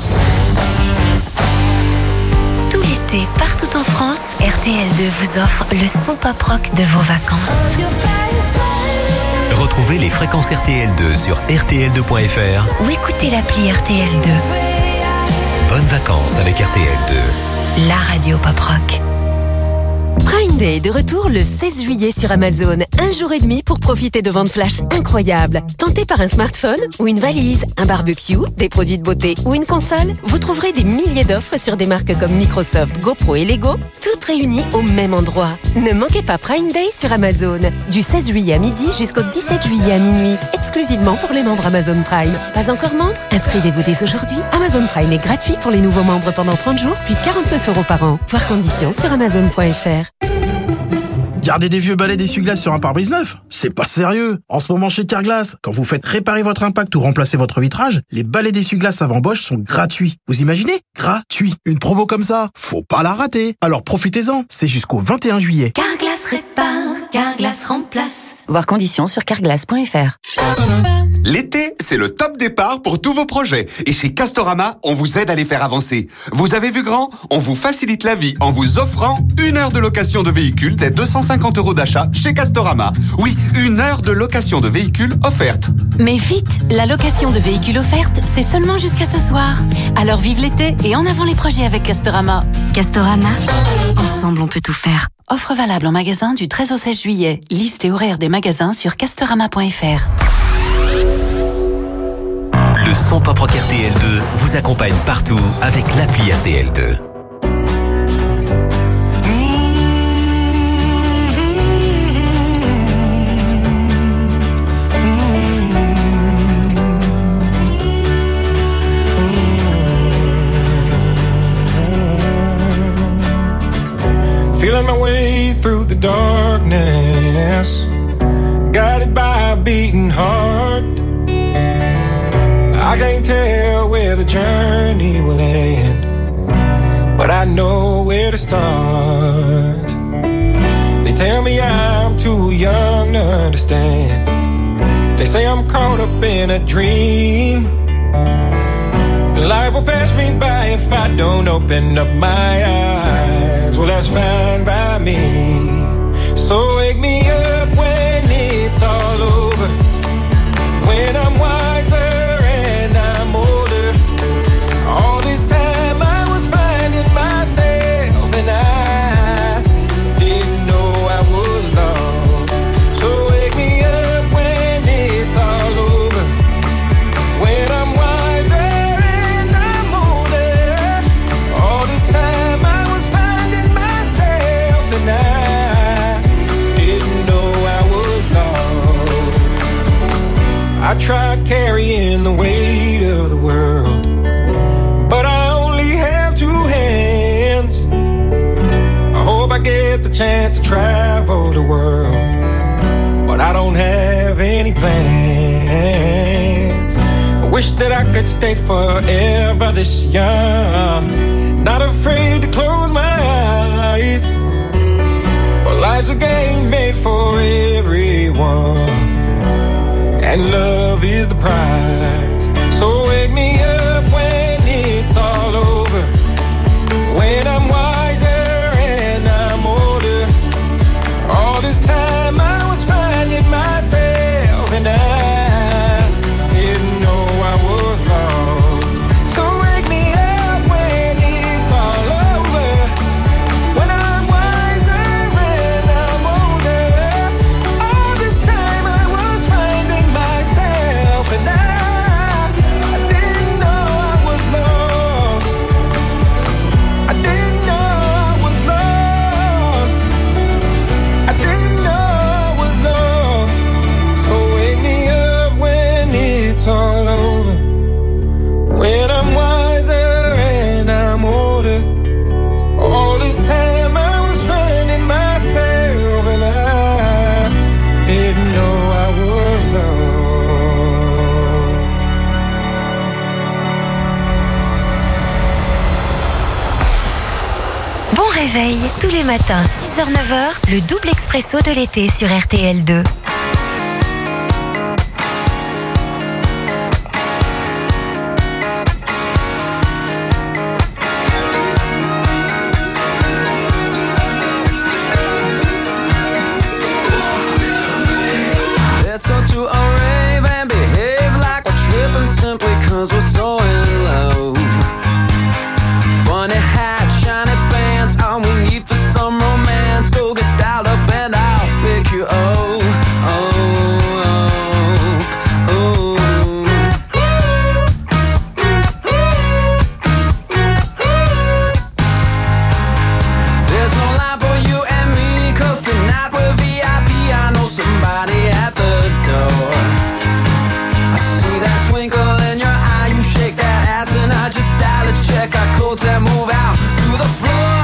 Tout l'été, partout en France, RTL2 vous offre le son Pop Rock de vos vacances. Retrouvez les fréquences RTL2 sur rtl2.fr Ou écoutez l'appli RTL2. Bonnes vacances avec RTL2. La radio Pop Rock. Prime Day est de retour le 16 juillet sur Amazon. Un jour et demi pour profiter de ventes flash incroyables. Tenté par un smartphone ou une valise, un barbecue, des produits de beauté ou une console, vous trouverez des milliers d'offres sur des marques comme Microsoft, GoPro et Lego, toutes réunies au même endroit. Ne manquez pas Prime Day sur Amazon. Du 16 juillet à midi jusqu'au 17 juillet à minuit. Exclusivement pour les membres Amazon Prime. Pas encore membre? Inscrivez-vous dès aujourd'hui. Amazon Prime est gratuit pour les nouveaux membres pendant 30 jours, puis 49 € par an. Voir conditions sur Amazon.fr. Garder des vieux balais d'essuie-glace sur un pare-brise neuf, c'est pas sérieux. En ce moment chez Carglass, quand vous faites réparer votre impact ou remplacer votre vitrage, les balais d'essuie-glace avant Bosch sont gratuits. Vous imaginez? Gratuit. Une promo comme ça, faut pas la rater. Alors profitez-en, c'est jusqu'au 21 juillet. Carglass répare, Carglass remplace. Voir conditions sur carglass.fr. L'été, c'est le top départ pour tous vos projets. Et chez Castorama, on vous aide à les faire avancer. Vous avez vu grand? On vous facilite la vie en vous offrant 1 heure de location de véhicule dès 250 € d'achat chez Castorama. Oui, 1 heure de location de véhicule offerte. Mais vite, la location de véhicules offerte, c'est seulement jusqu'à ce soir. Alors vive l'été et en avant les projets avec Castorama. Castorama, ensemble on peut tout faire. Offre valable en magasin du 13 au 16 juillet. Liste et horaire des magasins sur castorama.fr. Le son Pop Rock RTL2 vous accompagne partout avec l'appli RTL2. Feeling my way through the darkness, guided by a beating heart. I can't tell where the journey will end, but I know where to start. They tell me I'm too young to understand. They say I'm caught up in a dream. Life will pass me by if I don't open up my eyes. Well, that's fine by me. So wake me up when it's all over, when I'm wiser and I'm older. All this time I was finding myself and I didn't know I was lost. So wake me up when it's all over, when I'm wiser and I'm older. All this time I was finding myself and I didn't know I was lost. I tried carrying the weight of the world, but I only have 2 hands. I hope I get the chance to travel the world, but I don't have any plans. I wish that I could stay forever this young, not afraid to close my eyes. But life's a game made for everyone, and love is the prize. So wake me up when it's all over, when I'm wiser and I'm older. All this time I was finding myself and I didn't know I was lost. So wake me up when it's all over, when I'm wiser and I'm older. All this time I was finding myself and I Bon réveil, tous les matins 6h-9h, le double expresso de l'été sur RTL2. Let's go to a rave and behave like we're tripping simply cause we're so in love. Funny hat, shiny pants, all we need for some romance. Go get dialed up and I'll pick you up. There's no line for you and me, cause tonight we're VIP. I know somebody at the door. I see that twinkle in your eye, you shake that ass and I just die. Let's check our codes and move out to the floor.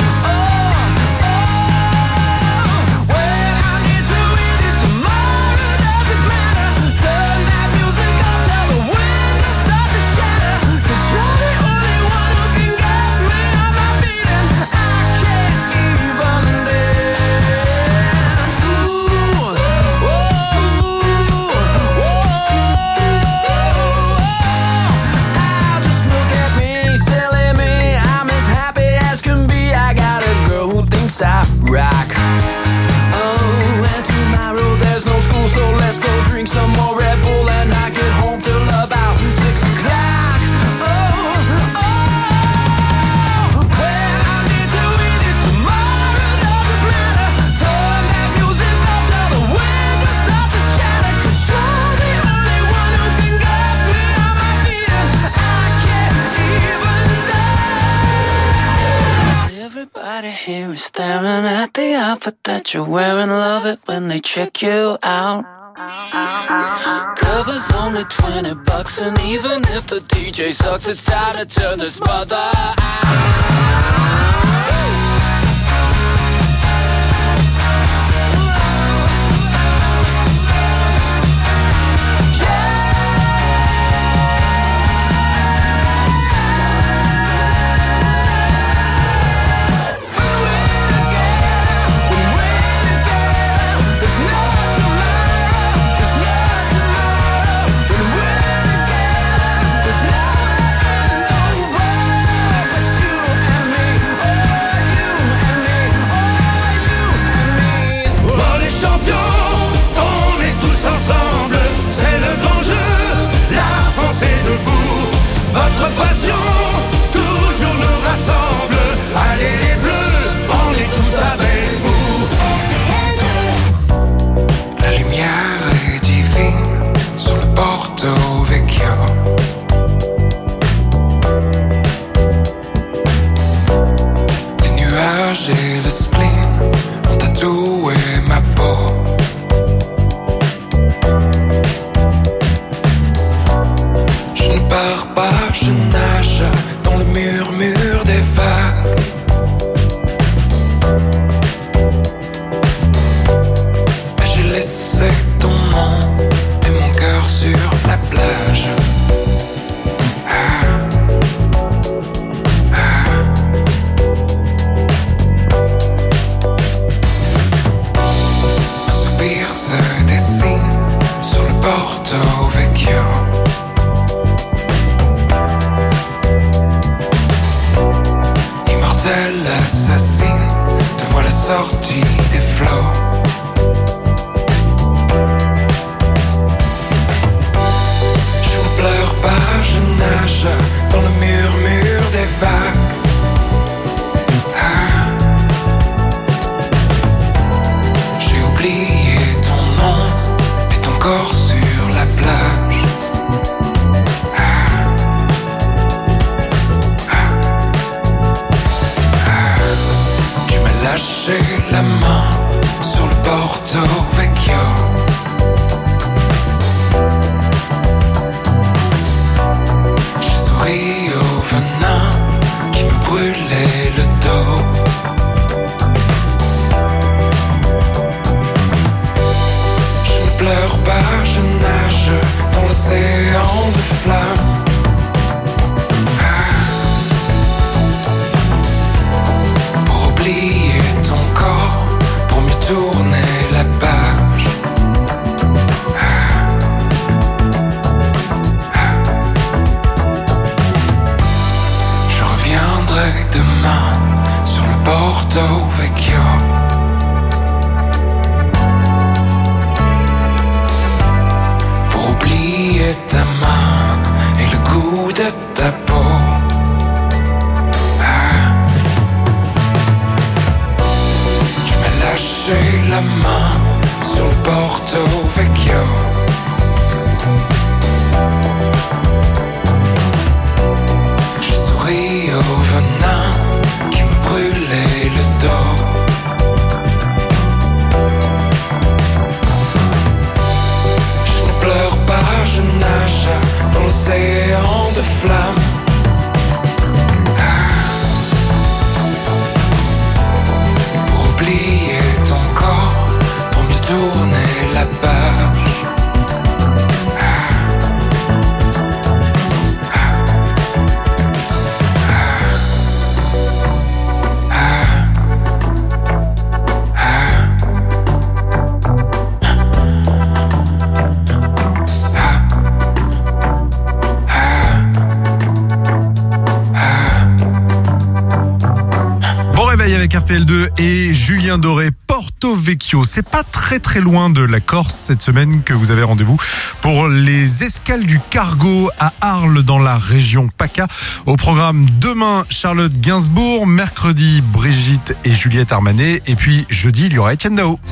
I rock. Oh, and tomorrow there's no school, so let's go drink some more Red Bull and not get home till about 6 o'clock. When I need to with you tomorrow doesn't matter. Turn that music up till the windows start to shatter. Cause you're the only one who can get me on my feet and I can't even dance. Everybody here is staring at the outfit that you're wearing. Love it when they check you out. Cover's only $20, and even if the DJ sucks, it's time to turn this mother out. Votre passion toujours nous rassemble. Allez les bleus, on est tous avec vous. La lumière est divine sur le Porto Vecchio. Les nuages et le spleen ont tatoué ma peau. Je ne pars pas, je nage dans le murmure des vagues. Mais j'ai laissé ton nom et mon cœur sur la plage. Un soupir se dessine sur le Porto Vecchio. Assassine, te voilà sortie des flots. Je ne pleure pas, je nage dans le murmure des vagues. J'ai oublié ton nom et ton corps sur la plage. Lâcher la main sur le Porto Vecchio. Je souris au venin qui viendrai demain sur le Porto Vecchio. Pour oublier ta main et le goût de ta peau. Tu m'as lâché la main sur le Porto Vecchio. J'ai souri au venin qui me brûlait le dos. Je ne pleure pas, je nage dans l'océan de flammes. Pour oublier ton corps, pour mieux tourner la page. Avec RTL2 et Julien Doré, Porto Vecchio. C'est pas très loin de la Corse cette semaine que vous avez rendez-vous pour les escales du cargo à Arles dans la région PACA. Au programme demain, Charlotte Gainsbourg, mercredi, Brigitte et Juliette Armanet, et puis jeudi, il y aura Etienne Dao.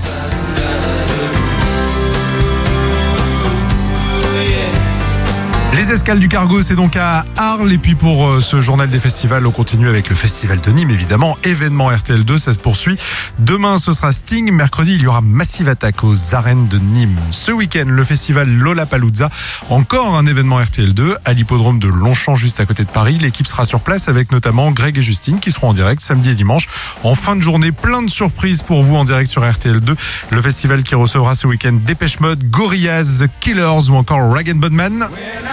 Les escales du cargo, c'est donc à Arles. Et puis pour ce journal des festivals, on continue avec le festival de Nîmes, évidemment. Événement RTL2, ça se poursuit. Demain, ce sera Sting. Mercredi, il y aura Massive Attack aux arènes de Nîmes. Ce week-end, le festival Lollapalooza. Encore un événement RTL2 à l'hippodrome de Longchamp, juste à côté de Paris. L'équipe sera sur place avec notamment Greg et Justine qui seront en direct samedi et dimanche. En fin de journée, plein de surprises pour vous en direct sur RTL2. Le festival qui recevra ce week-end Dépêche Mode, Gorillaz, The Killers ou encore Rag & Bone Man.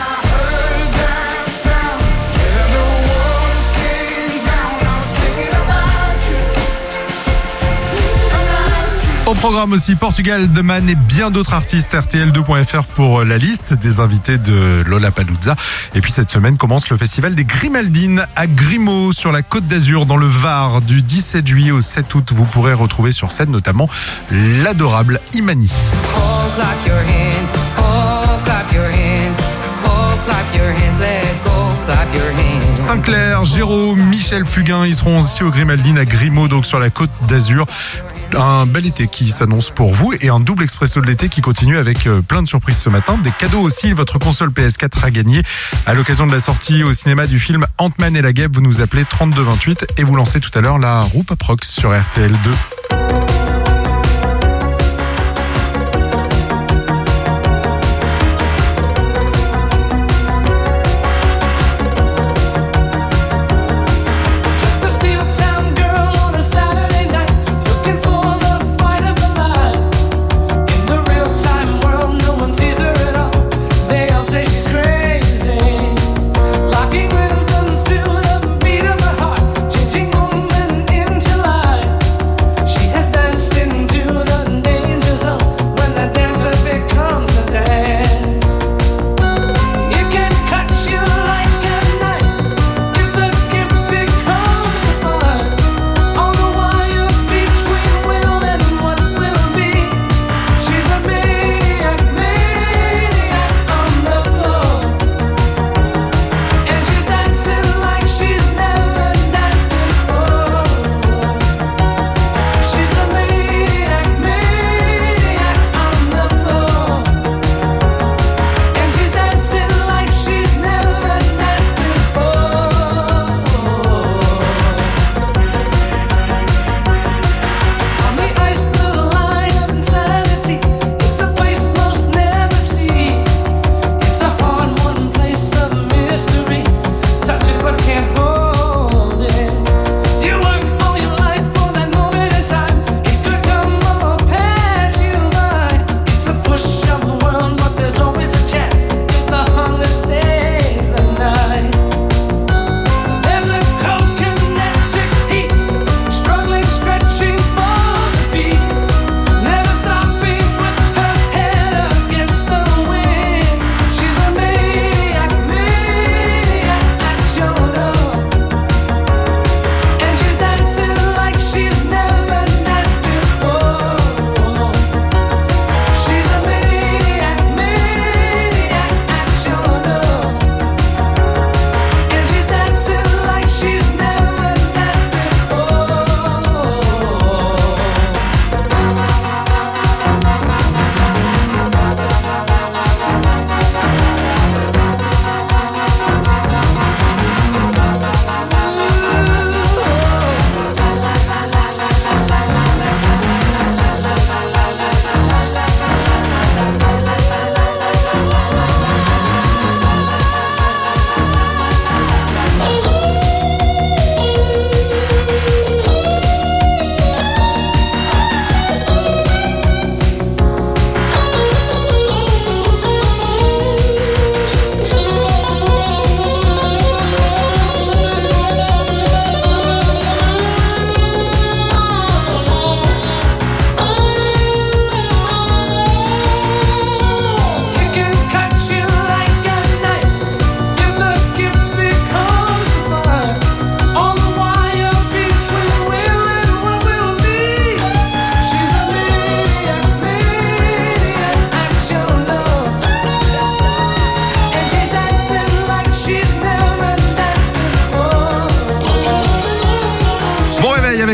Au programme aussi Portugal, The Man et bien d'autres artistes. RTL2.fr pour la liste des invités de Lollapalooza. Et puis cette semaine commence le festival des Grimaldines à Grimaud sur la Côte d'Azur dans le Var. Du 17 juillet au 7 août, vous pourrez retrouver sur scène notamment l'adorable Imani. Sinclair, Jérôme, Michel Fugain, ils seront aussi aux Grimaldines à Grimaud, donc sur la Côte d'Azur. Un bel été qui s'annonce pour vous et un double expresso de l'été qui continue avec plein de surprises ce matin. Des cadeaux aussi, votre console PS4 à gagner à l'occasion de la sortie au cinéma du film Ant-Man et la Guêpe. Vous nous appelez 3228 et vous lancez tout à l'heure la roue Pop Rock sur RTL2.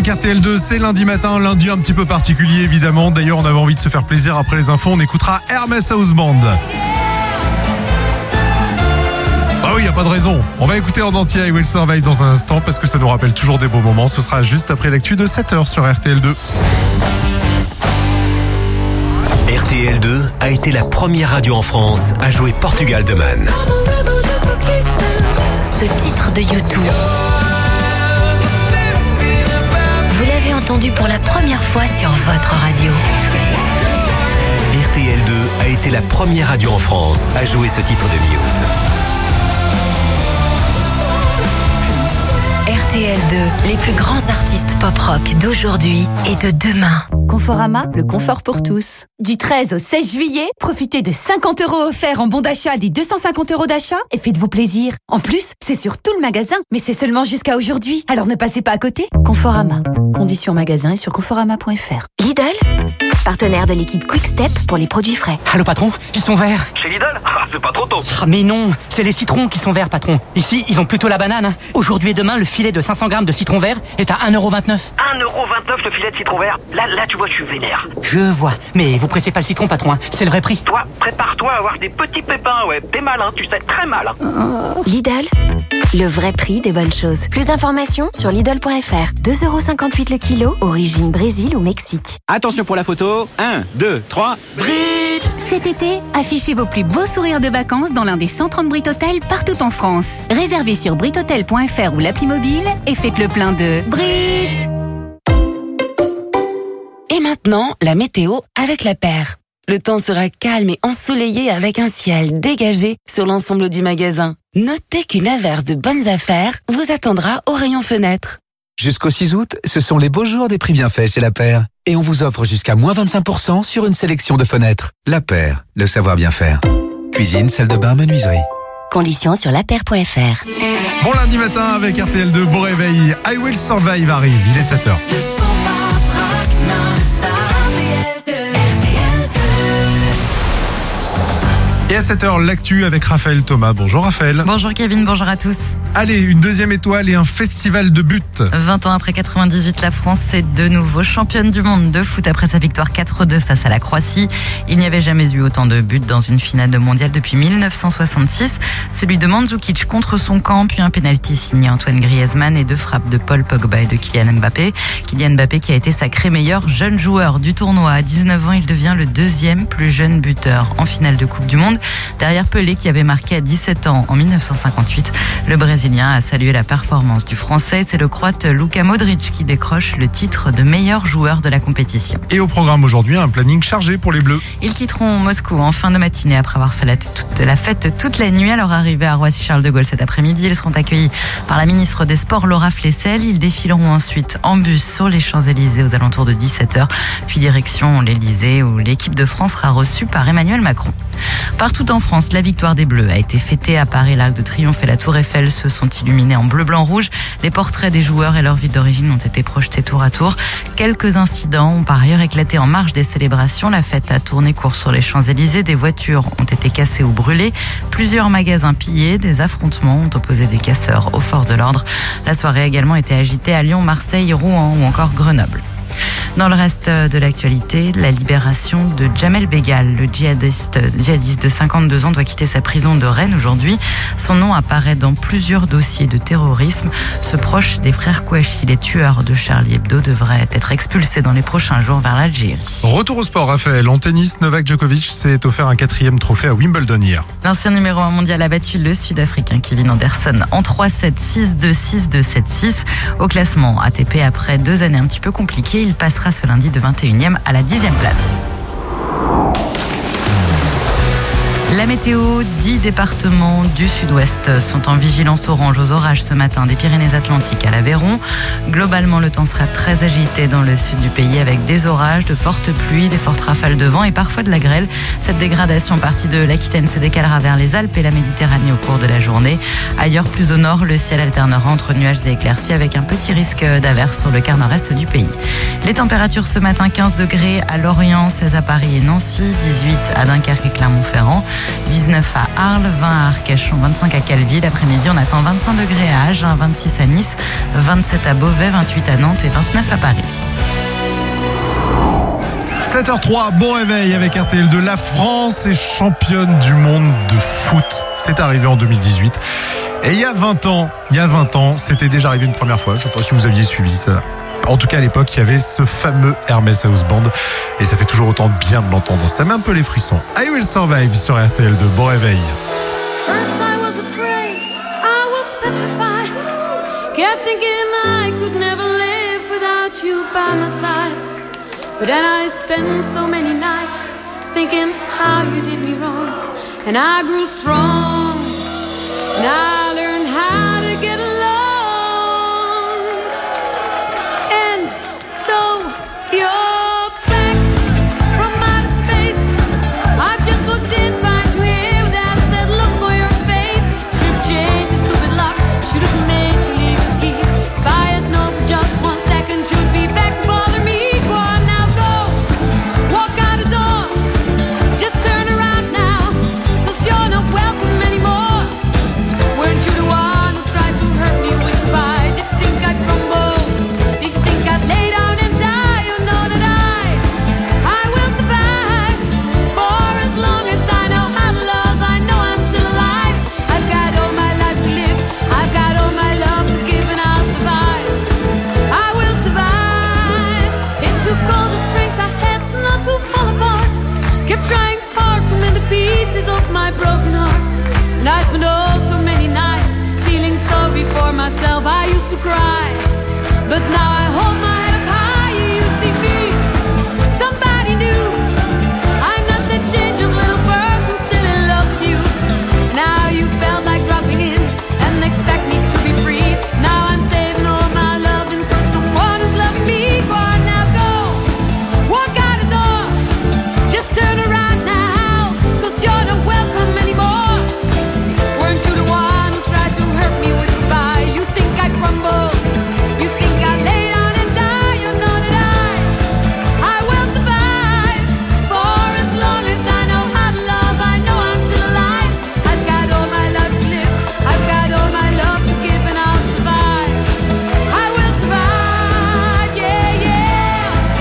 avec RTL2, c'est lundi matin, lundi un petit peu particulier évidemment. D'ailleurs, on avait envie de se faire plaisir après les infos, on écoutera Hermès House Band. Ah oui, y a pas de raison. On va écouter en entier I Will Survive dans un instant parce que ça nous rappelle toujours des beaux moments. Ce sera juste après l'actu de 7h sur RTL2. RTL2 a été la première radio en France à jouer Portugal de Man. Ce titre de YouTube, vous l'avez entendu pour la première fois sur votre radio. RTL2 a été la première radio en France à jouer ce titre de Muse. RTL2, les plus grands artistes pop-rock d'aujourd'hui et de demain. Conforama, le confort pour tous. Du 13 au 16 juillet, profitez de 50 € offerts en bon d'achat des 250 € d'achat et faites-vous plaisir. En plus, c'est sur tout le magasin, mais c'est seulement jusqu'à aujourd'hui. Alors ne passez pas à côté. Conforama. Conditions magasin et sur conforama.fr. Lidl, partenaire de l'équipe Quick Step pour les produits frais. Allô patron, ils sont verts. Chez Lidl ? Ah, c'est pas trop tôt. Ah, mais non, c'est les citrons qui sont verts patron. Ici, ils ont plutôt la banane. Aujourd'hui et demain, le filet de 500 grammes de citron vert est à 1,29 €. 1,29 € le filet de citron vert. Là, tu vois, je suis vénère. Je vois, mais vous pressez pas le citron patron, hein. C'est le vrai prix. Toi, prépare-toi à avoir des petits pépins, ouais. T'es malin, tu sais, très mal. Lidl, le vrai prix des bonnes choses. Plus d'informations sur Lidl.fr. 2,58 € le kilo, origine Brésil ou Mexique. Attention pour la photo, 1, 2, 3, Brit. Cet été, affichez vos plus beaux sourires de vacances dans l'un des 130 Brit Hôtels partout en France. Réservez sur brithotel.fr ou l'appli mobile et faites le plein de Brit. Et maintenant, la météo avec La Paire. Le temps sera calme et ensoleillé avec un ciel dégagé sur l'ensemble du magasin. Notez qu'une averse de bonnes affaires vous attendra au rayon fenêtre. Jusqu'au 6 août, ce sont les beaux jours des prix bien faits chez La Paire. Et on vous offre jusqu'à moins 25% sur une sélection de fenêtres. La Paire, le savoir bien faire. Cuisine, salle de bain, menuiserie. Conditions sur lapaire.fr. Bon lundi matin avec RTL2, beau réveil. I Will Survive arrive, il est 7h. Et à 7h, l'actu avec Raphaël Thomas. Bonjour Raphaël. Bonjour Kevin, bonjour à tous. Allez, une deuxième étoile et un festival de buts. 20 ans après 98, la France est de nouveau championne du monde de foot après sa victoire 4-2 face à la Croatie. Il n'y avait jamais eu autant de buts dans une finale de mondial depuis 1966. Celui de Mandzukic contre son camp, puis un pénalty signé Antoine Griezmann et deux frappes de Paul Pogba et de Kylian Mbappé. Kylian Mbappé qui a été sacré meilleur jeune joueur du tournoi. À 19 ans, il devient le deuxième plus jeune buteur en finale de Coupe du Monde. Derrière Pelé qui avait marqué à 17 ans en 1958, le Brésilien a salué la performance du Français. C'est le Croate Luka Modric qui décroche le titre de meilleur joueur de la compétition. Et au programme aujourd'hui, un planning chargé pour les Bleus. Ils quitteront Moscou en fin de matinée après avoir fait la fête toute la nuit. À leur arrivée à Roissy-Charles de Gaulle cet après-midi, ils seront accueillis par la ministre des Sports Laura Flessel. Ils défileront ensuite en bus sur les Champs-Élysées aux alentours de 17h, puis direction l'Élysée où l'équipe de France sera reçue par Emmanuel Macron. Partout en France, la victoire des Bleus a été fêtée. À Paris, l'Arc de Triomphe et la Tour Eiffel se sont illuminés en bleu, blanc, rouge. Les portraits des joueurs et leur ville d'origine ont été projetés tour à tour. Quelques incidents ont par ailleurs éclaté en marge des célébrations. La fête a tourné court sur les Champs-Élysées. Des voitures ont été cassées ou brûlées. Plusieurs magasins pillés. Des affrontements ont opposé des casseurs aux forces de l'ordre. La soirée a également été agitée à Lyon, Marseille, Rouen ou encore Grenoble. Dans le reste de l'actualité, la libération de Jamel Begal, le djihadiste de 52 ans, doit quitter sa prison de Rennes aujourd'hui. Son nom apparaît dans plusieurs dossiers de terrorisme. Ce proche des frères Kouachi, les tueurs de Charlie Hebdo, devrait être expulsé dans les prochains jours vers l'Algérie. Retour au sport, Raphaël. En tennis, Novak Djokovic s'est offert un 4e trophée à Wimbledon hier. L'ancien numéro 1 mondial a battu le Sud-Africain Kevin Anderson en 3-7, 6-2, 6-2, 7-6. Au classement ATP, après 2 années un petit peu compliquées, il passera ce lundi de 21e à la 10e place. La météo, 10 départements du sud-ouest sont en vigilance orange aux orages ce matin, des Pyrénées-Atlantiques à l'Aveyron. Globalement, le temps sera très agité dans le sud du pays avec des orages, de fortes pluies, des fortes rafales de vent et parfois de la grêle. Cette dégradation partie de l'Aquitaine se décalera vers les Alpes et la Méditerranée au cours de la journée. Ailleurs, plus au nord, le ciel alternera entre nuages et éclaircies avec un petit risque d'averse sur le quart nord-est du pays. Les températures ce matin, 15 degrés à Lorient, 16 à Paris et Nancy, 18 à Dunkerque et Clermont-Ferrand. 19 à Arles, 20 à Arcachon, 25 à Calvi. L'après-midi, on attend 25 degrés à Agen, 26 à Nice, 27 à Beauvais, 28 à Nantes et 29 à Paris. 7h03, bon réveil avec RTL2. La France est championne du monde de foot. C'est arrivé en 2018. Et il y a 20 ans, c'était déjà arrivé une première fois. Je ne sais pas si vous aviez suivi ça. En tout cas, à l'époque, il y avait ce fameux Hermès House Band. Et ça fait toujours autant de bien de l'entendre. Ça met un peu les frissons. I Will Survive sur RTL2. Bon réveil. First I was afraid, I was petrified. Kept thinking I could never live without you by my side. But then I spent so many nights thinking how you did me wrong. And I grew strong. And I learned how to get along. And so you're back from outer space. I've just walked in to find you here with that said look for your face. Should've changed the stupid lock. Should've made you leave the key. If I had known for just 1 second you'd be back to bother me. Go on now, go. Walk out the door. Just turn around now. 'Cause you're not welcome anymore. Weren't you the one who tried to hurt me with pride? Did you think I'd crumble? Did you think I'd lay down and die? You know that I will survive. For as long as I know how to love, I know I'm still alive. I've got all my life to live. I've got all my love to give, and I'll survive. I will survive. It took all the strength I had not to fall apart. Kept trying hard to mend the pieces of my broken heart. And I spent so many nights feeling sorry for myself. I used to cry, but now I hold my head up high. You see me, somebody new. I'm not that change of little person still in love with you. Now you felt like dropping in and expect me to be free. Now I'm saving all my loving for someone who's loving me. Go on now, go. Walk out the door. Just turn around now. 'Cause you're not welcome anymore. Weren't you the one who tried to hurt me with goodbye? You think I'd crumble? You think I'd lay down and die? You know that I will survive. For as long as I know how to love, I know I'm still alive. I've got all my life to live. I've got all my love to give, and I'll survive. I will survive, yeah, yeah.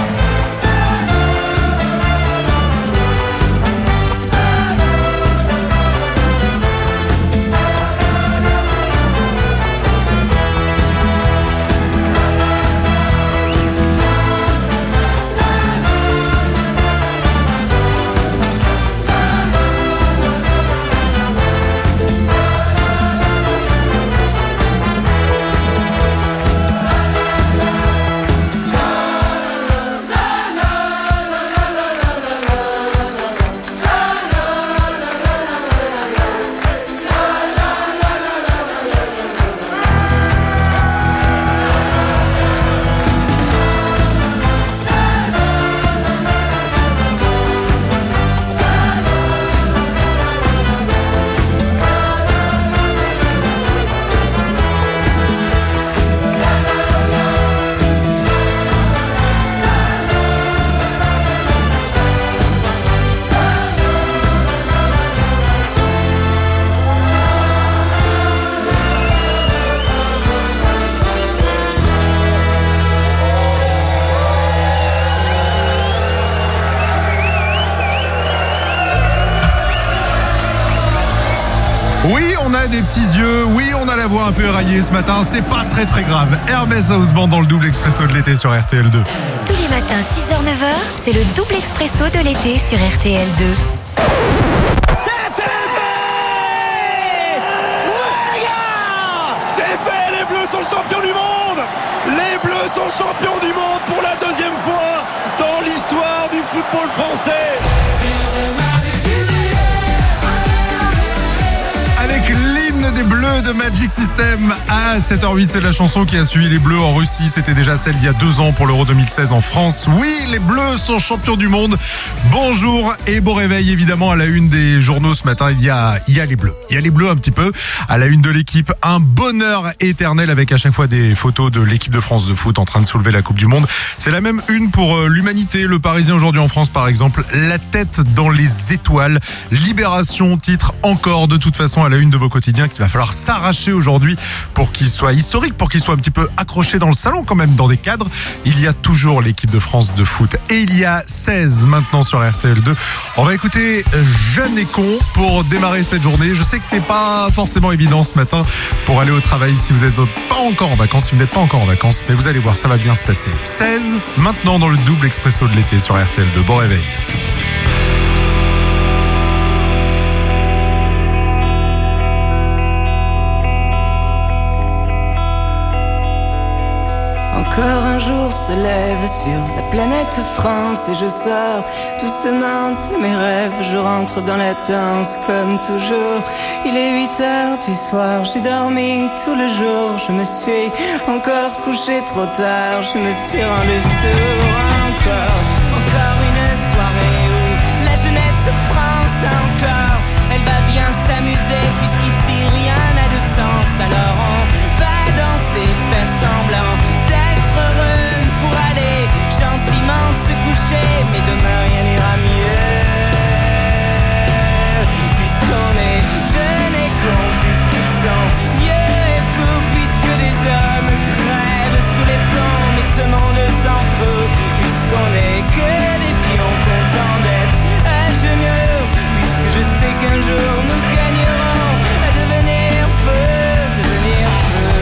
Oui, on a des petits yeux. Oui, on a la voix un peu éraillée ce matin. C'est pas très très grave. Hermès House Band dans le double expresso de l'été sur RTL2. Tous les matins, 6h-9h, c'est le double expresso de l'été sur RTL2. C'est fait, les Bleus sont champions du monde. Les Bleus sont champions du monde pour la deuxième fois dans l'histoire du football français. Avec l'hymne des Bleus de Magic System à 7h08. C'est la chanson qui a suivi les Bleus en Russie. C'était déjà celle il y a 2 ans pour l'Euro 2016 en France. Oui, les Bleus sont champions du monde. Bonjour et bon réveil. Évidemment, à la une des journaux ce matin, il y a les Bleus. Il y a les Bleus un petit peu. À la une de l'équipe, un bonheur éternel avec à chaque fois des photos de l'équipe de France de foot en train de soulever la Coupe du Monde. C'est la même une pour l'Humanité. Le Parisien aujourd'hui en France, par exemple, la tête dans les étoiles. Libération titre encore de toute façon à la une de vos quotidiens qu'il va falloir s'arracher aujourd'hui pour qu'il soit historique, pour qu'il soit un petit peu accroché dans le salon quand même, dans des cadres. Il y a toujours l'équipe de France de foot et il y a 16 maintenant sur RTL2. On va écouter Jeune et Con pour démarrer cette journée. Je sais que c'est pas forcément évident ce matin pour aller au travail si vous n'êtes pas encore en vacances, si vous n'êtes pas encore en vacances, mais vous allez voir, ça va bien se passer. 16 maintenant dans le double expresso de l'été sur RTL2. Bon réveil. Encore un jour se lève sur la planète France et je sors doucement de mes rêves. Je rentre dans la danse comme toujours. Il est 8h du soir, j'ai dormi tout le jour. Je me suis encore couché trop tard, je me suis rendu sourd. Encore une soirée où la jeunesse France encore. Elle va bien s'amuser puisqu'ici rien n'a de sens. Alors on va danser, faire semblant heureux pour aller gentiment se coucher, mais demain rien n'ira mieux. Puisqu'on est jeunes et cons, puisqu'ils sont vieux et fous, puisque des hommes crèvent sous les plombs, mais ce monde s'en fout. Puisqu'on est que des pions contents d'être à genoux, puisque je sais qu'un jour nous gagnerons à devenir feux, devenir feux.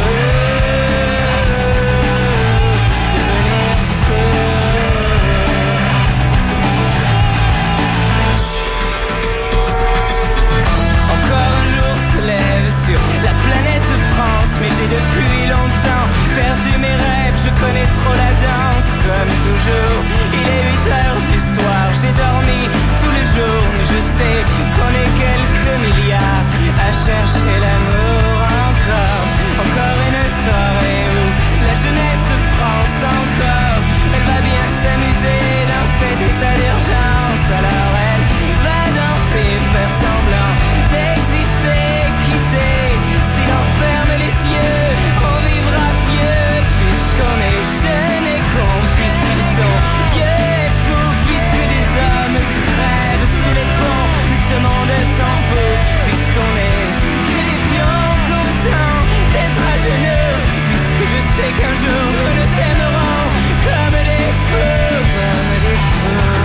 Sur la planète France, mais j'ai depuis longtemps perdu mes rêves, je connais trop la danse, comme toujours. Il est 8h du soir, j'ai dormi tous les jours, mais je sais qu'on est quelques milliards à chercher l'amour encore une soirée où la jeunesse France encore, elle va bien s'amuser dans cet état d'urgence, alors elle va danser, faire semblant d'exister. Si l'on ferme les yeux, on vivra vieux. Puisqu'on est jeunes et cons, puisqu'ils sont vieux et fous, puisque des hommes crèvent sous les ponts, mais ce monde s'en fout. Puisqu'on est que des pions contents d'être à genoux, puisque je sais qu'un jour nous nous aimerons comme des feux, comme des feux.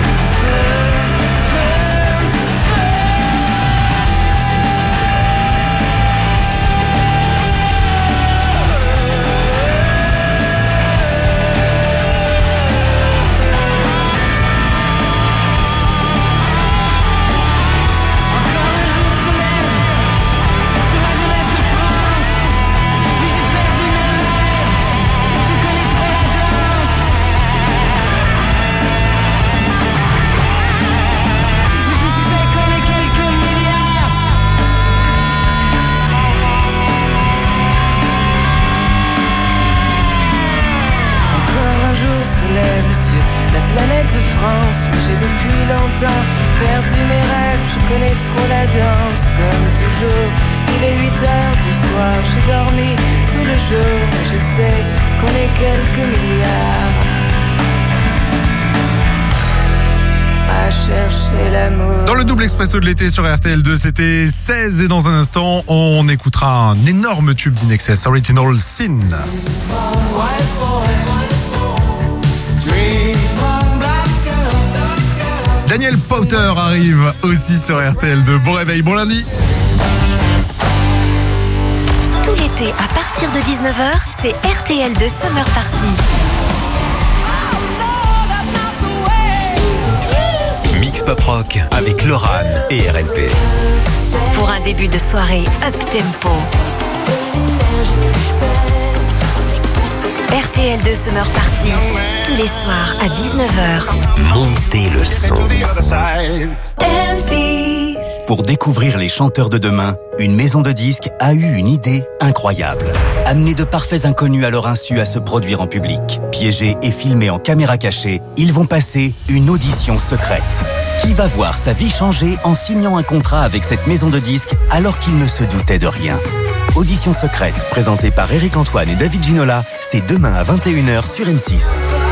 La planète France, mais j'ai depuis longtemps perdu mes rêves, je connais trop la danse, comme toujours. Il est 8h du soir, j'ai dormi tout le jour, mais je sais qu'on est quelques milliards à chercher l'amour. Dans le double expresso de l'été sur RTL2, c'était 16 et dans un instant, on écoutera un énorme tube d'Inexcess, Original Sin. Daniel Powter arrive aussi sur RTL2. Bon réveil, bon lundi. Tout l'été, à partir de 19h, c'est RTL2 Summer Party. Mix Pop Rock avec Lorane et RLP. Pour un début de soirée up-tempo. RTL2 Summer Party, tous les soirs à 19h. Montez le son. M6 Pour découvrir les chanteurs de demain, une maison de disques a eu une idée incroyable. Amener de parfaits inconnus à leur insu à se produire en public. Piégés et filmés en caméra cachée, ils vont passer une audition secrète. Qui va voir sa vie changer en signant un contrat avec cette maison de disques alors qu'il ne se doutait de rien. Audition secrète, présentée par Eric Antoine et David Ginola, c'est demain à 21h sur M6.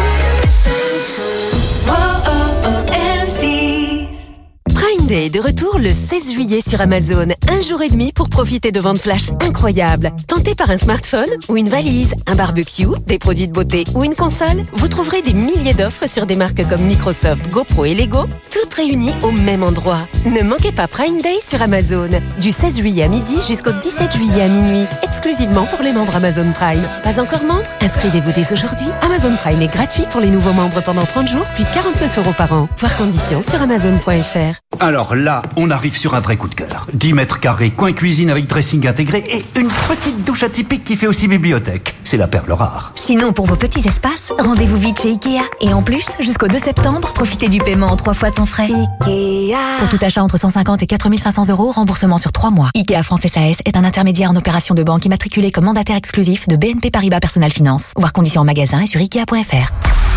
Prime Day est de retour le 16 juillet sur Amazon. Un jour et demi pour profiter de ventes flash incroyables. Tenté par un smartphone ou une valise, un barbecue, des produits de beauté ou une console, vous trouverez des milliers d'offres sur des marques comme Microsoft, GoPro et Lego, toutes réunies au même endroit. Ne manquez pas Prime Day sur Amazon. Du 16 juillet à midi jusqu'au 17 juillet à minuit. Exclusivement pour les membres Amazon Prime. Pas encore membre? Inscrivez-vous dès aujourd'hui. Amazon Prime est gratuit pour les nouveaux membres pendant 30 jours, puis 49 € par an. Voir conditions sur Amazon.fr. Alors là, on arrive sur un vrai coup de cœur. 10 mètres carrés, coin cuisine avec dressing intégré et une petite douche atypique qui fait aussi bibliothèque. C'est la perle rare. Sinon, pour vos petits espaces, rendez-vous vite chez Ikea. Et en plus, jusqu'au 2 septembre, profitez du paiement en 3 fois sans frais. Ikea. Pour tout achat entre 150 et 4500 €, remboursement sur 3 mois. Ikea France SAS est un intermédiaire en opération de banque immatriculé comme mandataire exclusif de BNP Paribas Personal Finance. Voir conditions en magasin et sur Ikea.fr.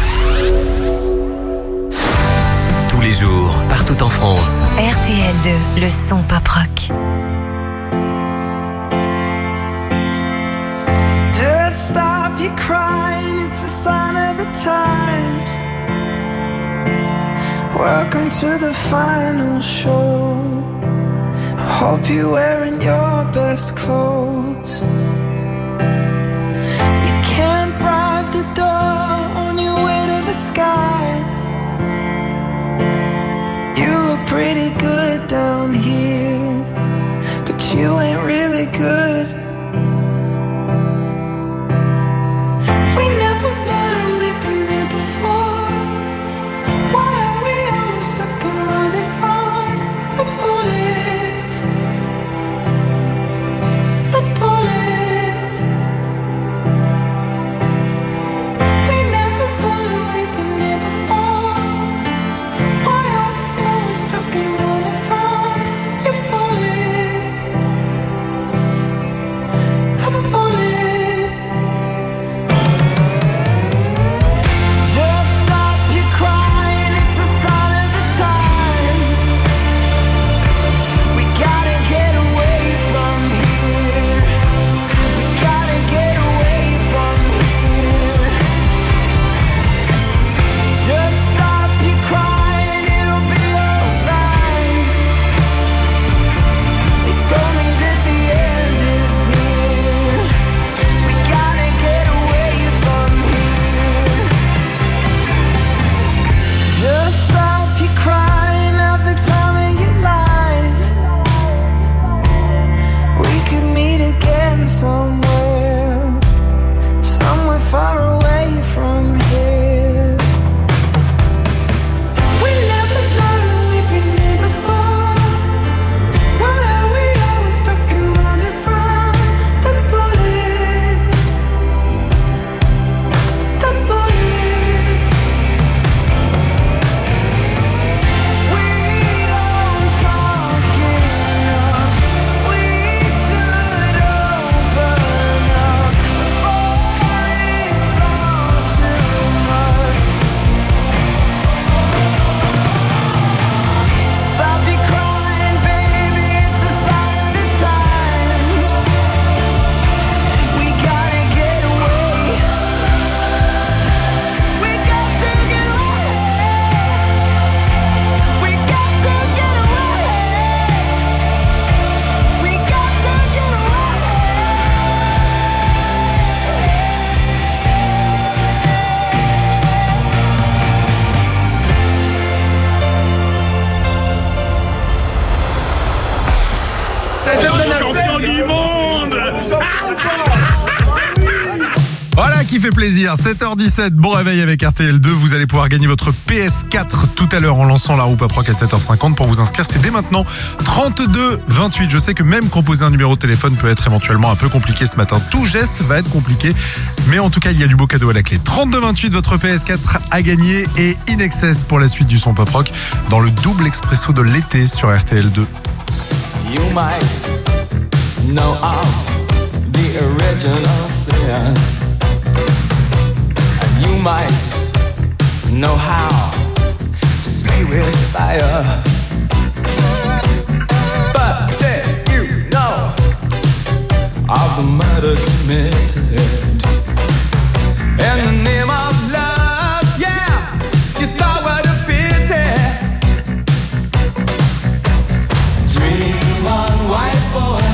Tous les jours, partout en France. RTL2, le son pop rock. Just stop your crying, it's a sign of the times. Welcome to the final show. I hope you're wearing your best clothes. You can't bribe the door on your way to the sky. You look pretty good down here, but you ain't really good. We never learned, we've been here before. Why are we always stuck and running from the bullets? The bullets. We never learned, we've been here before. Why are we always stuck and running from your bullets? A bullet. Just stop your crying, it's a sign of the times. We gotta get away from here. We gotta get away from here. Just stop your crying, it'll be alright. They told me that the end is near. We gotta get away from here. Just stop your crying, have the time of your life. We could meet again somewhere, somewhere far away from here. We never learned, we've been here before. Why are we always stuck and running from the bullets? The bullets. We don't talk enough. We should open up before it's all too much. Stop your crying, baby, it's a sign of the times. We gotta get away. We got to get away. We got to get away. We got to get Champion du monde. Voilà qui fait plaisir, 7h17, bon réveil avec RTL2, vous allez pouvoir gagner votre PS4 tout à l'heure en lançant la roue Pop Rock à 7h50. Pour vous inscrire, c'est dès maintenant 32 28. Je sais que même composer un numéro de téléphone peut être éventuellement un peu compliqué ce matin, tout geste va être compliqué, mais en tout cas il y a du beau cadeau à la clé. 32 28, votre PS4 à gagner et In Excess pour la suite du son Pop Rock dans le double expresso de l'été sur RTL2. You might know of the original sin, and you might know how to play with fire. But did you know of the murder committed in the name of love? Yeah, you thought what a pity. Dream on, white boy,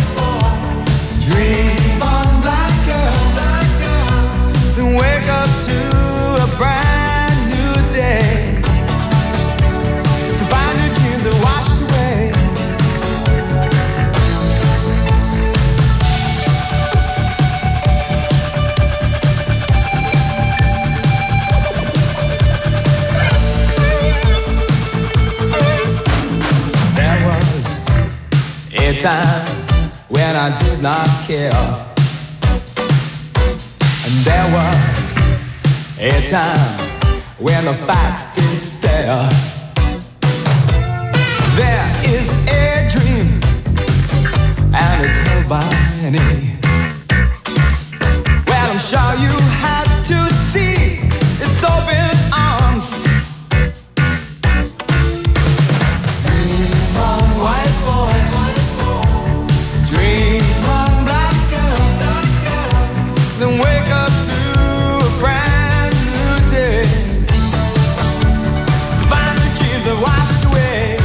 dream on, black girl, then wake up to a brand new day, to find your dreams are washed away. There was a time when I did not care, and there was a time when the facts did stare. There is a dream, and it's held by many. Well, I'm sure you have to see its open arms. Dream on, white boy, dream on, black girl, then wake up to a brand new day, to find the dreams that washed away.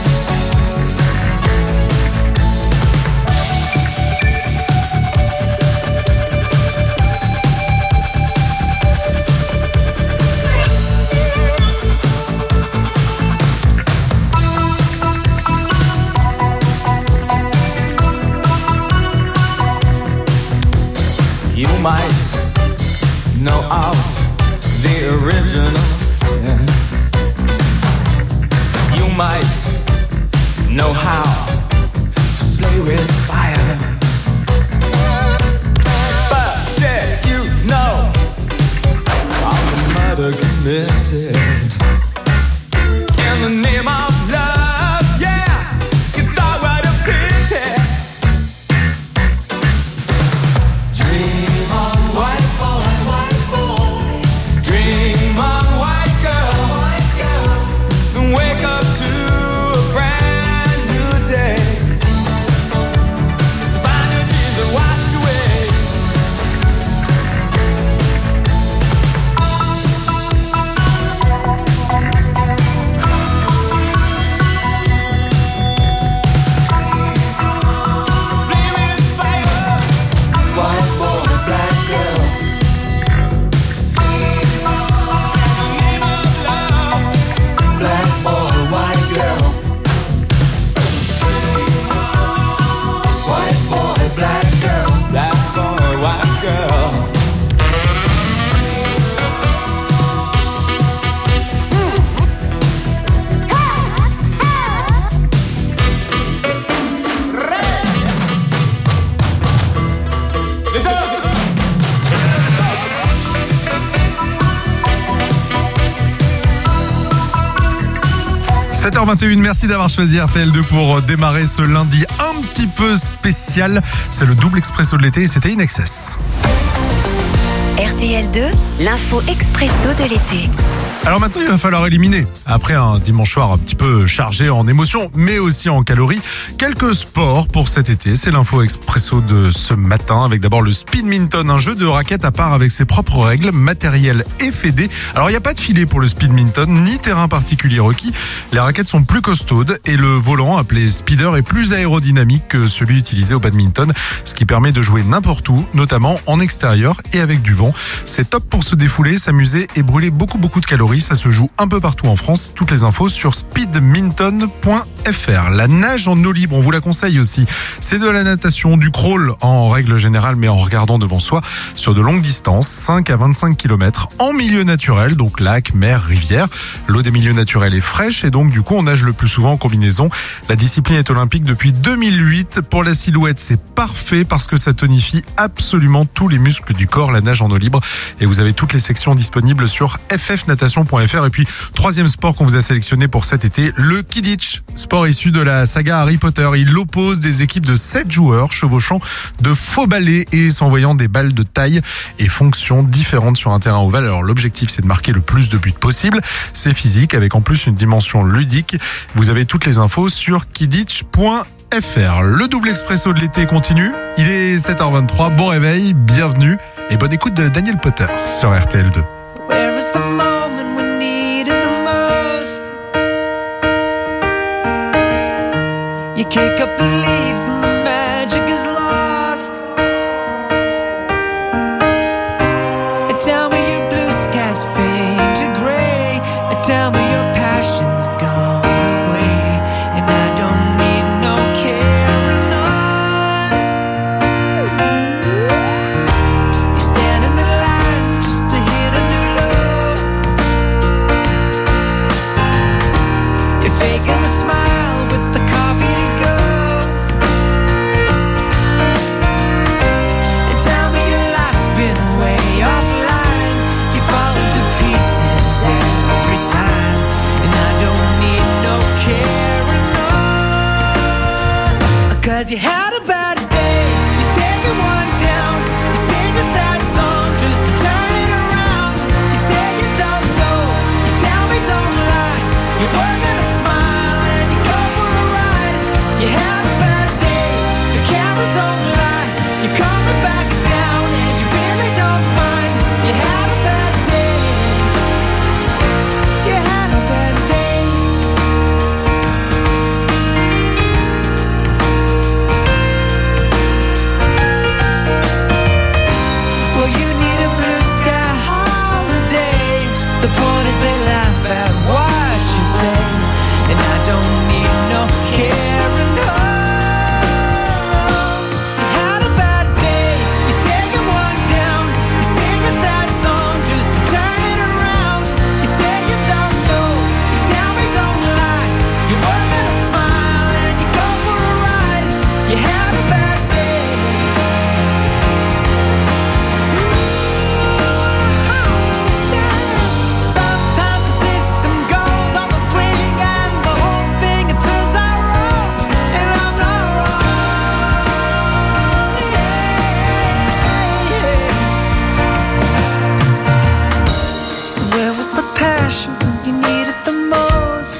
You might know of the original sin. You might know how to play with fire. But did you know of the murder committed in the name of love? Yeah, you thought what a pity. Dream on, white boy, dream on, white girl, then wake up to a brand new day, to find your dreams that washed away. White boy, black girl, black boy, white girl, white boy, black girl, black boy, white girl. Les autres. 7h21, merci d'avoir choisi RTL2 pour démarrer ce lundi un petit peu spécial. C'est le double expresso de l'été et c'était In Excess. RTL2, l'info expresso de l'été. Alors maintenant, il va falloir éliminer, après un dimanche soir un petit peu chargé en émotions, mais aussi en calories, quelques sports pour cet été. C'est l'info expresso de ce matin, avec d'abord le speedminton, un jeu de raquettes à part avec ses propres règles, matériel et fédé. Alors il n'y a pas de filet pour le speedminton, ni terrain particulier requis. Les raquettes sont plus costaudes et le volant, appelé speeder, est plus aérodynamique que celui utilisé au badminton, ce qui permet de jouer n'importe où, notamment en extérieur et avec du vent. C'est top pour se défouler, s'amuser et brûler beaucoup de calories. Ça se joue un peu partout en France. Toutes les infos sur speedminton.fr. La nage en eau libre, on vous la conseille aussi. C'est de la natation, du crawl en règle générale, mais en regardant devant soi sur de longues distances, 5 à 25 km en milieu naturel, donc lac, mer, rivière. L'eau des milieux naturels est fraîche et donc du coup on nage le plus souvent en combinaison. La discipline est olympique depuis 2008. Pour la silhouette, c'est parfait parce que ça tonifie absolument tous les muscles du corps, la nage en eau libre. Et vous avez toutes les sections disponibles sur ffnatation.fr. Et puis, troisième sport qu'on vous a sélectionné pour cet été, le Kidditch. Sport sport issu de la saga Harry Potter. Il oppose des équipes de 7 joueurs chevauchant de faux balais et s'envoyant des balles de taille et fonctions différentes sur un terrain ovale. Alors l'objectif, c'est de marquer le plus de buts possible. C'est physique avec en plus une dimension ludique. Vous avez toutes les infos sur kidditch.fr. Le double expresso de l'été continue. Il est 7h23. Bon réveil, bienvenue et bonne écoute de Daniel Potter sur RTL2. Where is the moment we need it the most? You kick up the leaves and the magic is lost. And tell me your blue skies fade to gray. And tell me your passion's gone away. And I don't need no carrying on. You stand in the line just to hit a new low. You're faking a smile with the coffee to go. And tell me your life's been way offline. You fall into pieces every time. And I don't need no carrying on. 'Cause you had a bad day. You take it one down. You sing a sad song just to turn it around. You say you don't know. You tell me don't lie. You're working a smile and you go for a ride. You had a bad day. The camera don't lie. You're coming back down and you really don't mind. You had a bad day. You had a bad day. Well, you need a blue sky holiday. The point is they laugh at what you say. And I don't need no carrying on. You had a bad day. You take it one down. You sing a sad song just to turn it around. You say you don't know. You tell me don't lie. You're working a smile and you go for a ride. You had a bad day. Sometimes the system goes on the blink and the whole thing it turns out wrong. And I'm not wrong. So where was the passion when you needed the most?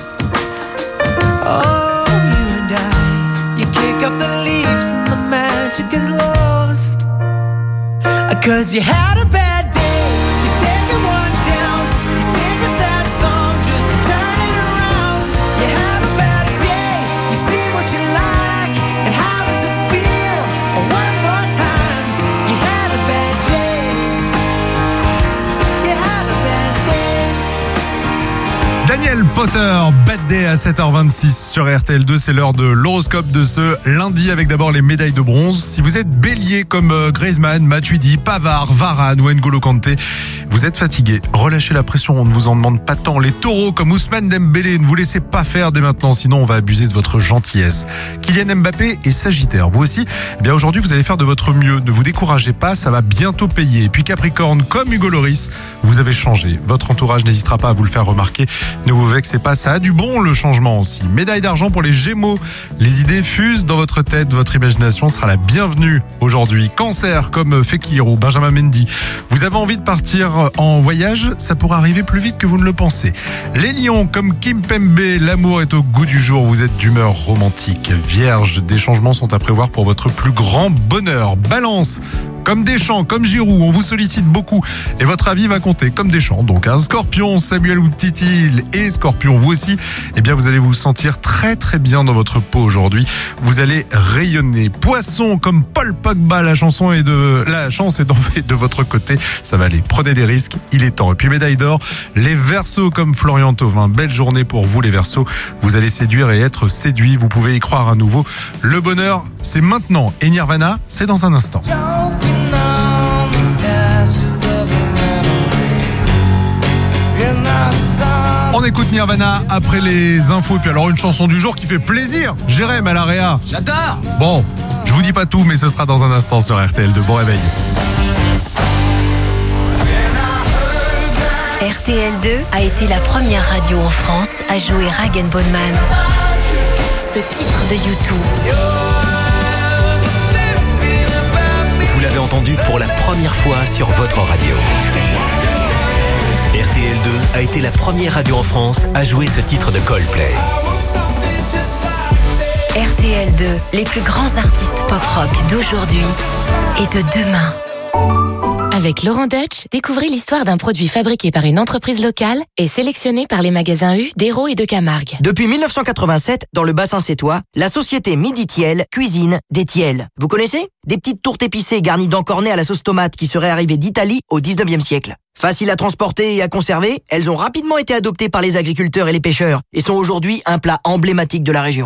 Oh, you and I. You kick up the leaves and the magic is lost. 'Cause you had a bad day. You take it one down. You sing a sad song just to turn it around. You had a bad day. You see what you like and how does it feel? One more time. You had a bad day. You had a bad day. Daniel Potter, Bad Day à 7h26 sur RTL2, c'est l'heure de l'horoscope de ce lundi avec d'abord les médailles de bronze. Si vous êtes bélier comme Griezmann, Matuidi, Pavard, Varane ou N'Golo Kanté, vous êtes fatigué, relâchez la pression, on ne vous en demande pas tant. Les taureaux comme Ousmane Dembélé, ne vous laissez pas faire dès maintenant, sinon on va abuser de votre gentillesse. Kylian Mbappé est sagittaire, vous aussi, eh bien aujourd'hui vous allez faire de votre mieux, ne vous découragez pas, ça va bientôt payer. Et puis Capricorne comme Hugo Lloris, vous avez changé, votre entourage n'hésitera pas à vous le faire remarquer, ne vous vexez pas, ça a du bon le changement aussi. Médaille d'argent pour les Gémeaux, les idées fusent dans votre tête, votre imagination sera la bienvenue aujourd'hui. Cancer comme Fekir ou Benjamin Mendy, vous avez envie de partir en voyage, ça pourra arriver plus vite que vous ne le pensez. Les lions comme Kim Pembe, l'amour est au goût du jour, vous êtes d'humeur romantique. Vierge, des changements sont à prévoir pour votre plus grand bonheur. Balance, comme Deschamps, comme Giroud, on vous sollicite beaucoup et votre avis va compter comme Deschamps. Donc un Scorpion, Samuel Umtiti et Scorpion, vous aussi, eh bien vous allez vous sentir très très bien dans votre peau aujourd'hui. Vous allez rayonner. Poisson comme Paul Pogba, la chance est de votre côté. Ça va aller. Prenez des risques, il est temps. Et puis médaille d'or, les Verseaux comme Florian Thauvin. Belle journée pour vous les Verseaux. Vous allez séduire et être séduits. Vous pouvez y croire à nouveau. Le bonheur, c'est maintenant. Et Nirvana, c'est dans un instant. On écoute Nirvana après les infos. Et puis alors une chanson du jour qui fait plaisir. Jérém à l'Area. J'adore. Bon, je vous dis pas tout, mais ce sera dans un instant sur RTL2. Bon réveil. RTL2 a été la première radio en France à jouer Rag & Bone Man. ce titre de U2. Vous l'avez entendu pour la première fois sur votre radio. RTL2 a été la première radio en France à jouer ce titre de Coldplay. RTL2, les plus grands artistes pop-rock d'aujourd'hui et de demain. Avec Laurent Deutsch, découvrez l'histoire d'un produit fabriqué par une entreprise locale et sélectionné par les magasins U d'Hérault et de Camargue. Depuis 1987, dans le bassin sétois, la société Midi Thiel cuisine des tiels. Vous connaissez ? Des petites tourtes épicées garnies d'encornets à la sauce tomate qui seraient arrivées d'Italie au 19e siècle. Faciles à transporter et à conserver, elles ont rapidement été adoptées par les agriculteurs et les pêcheurs et sont aujourd'hui un plat emblématique de la région.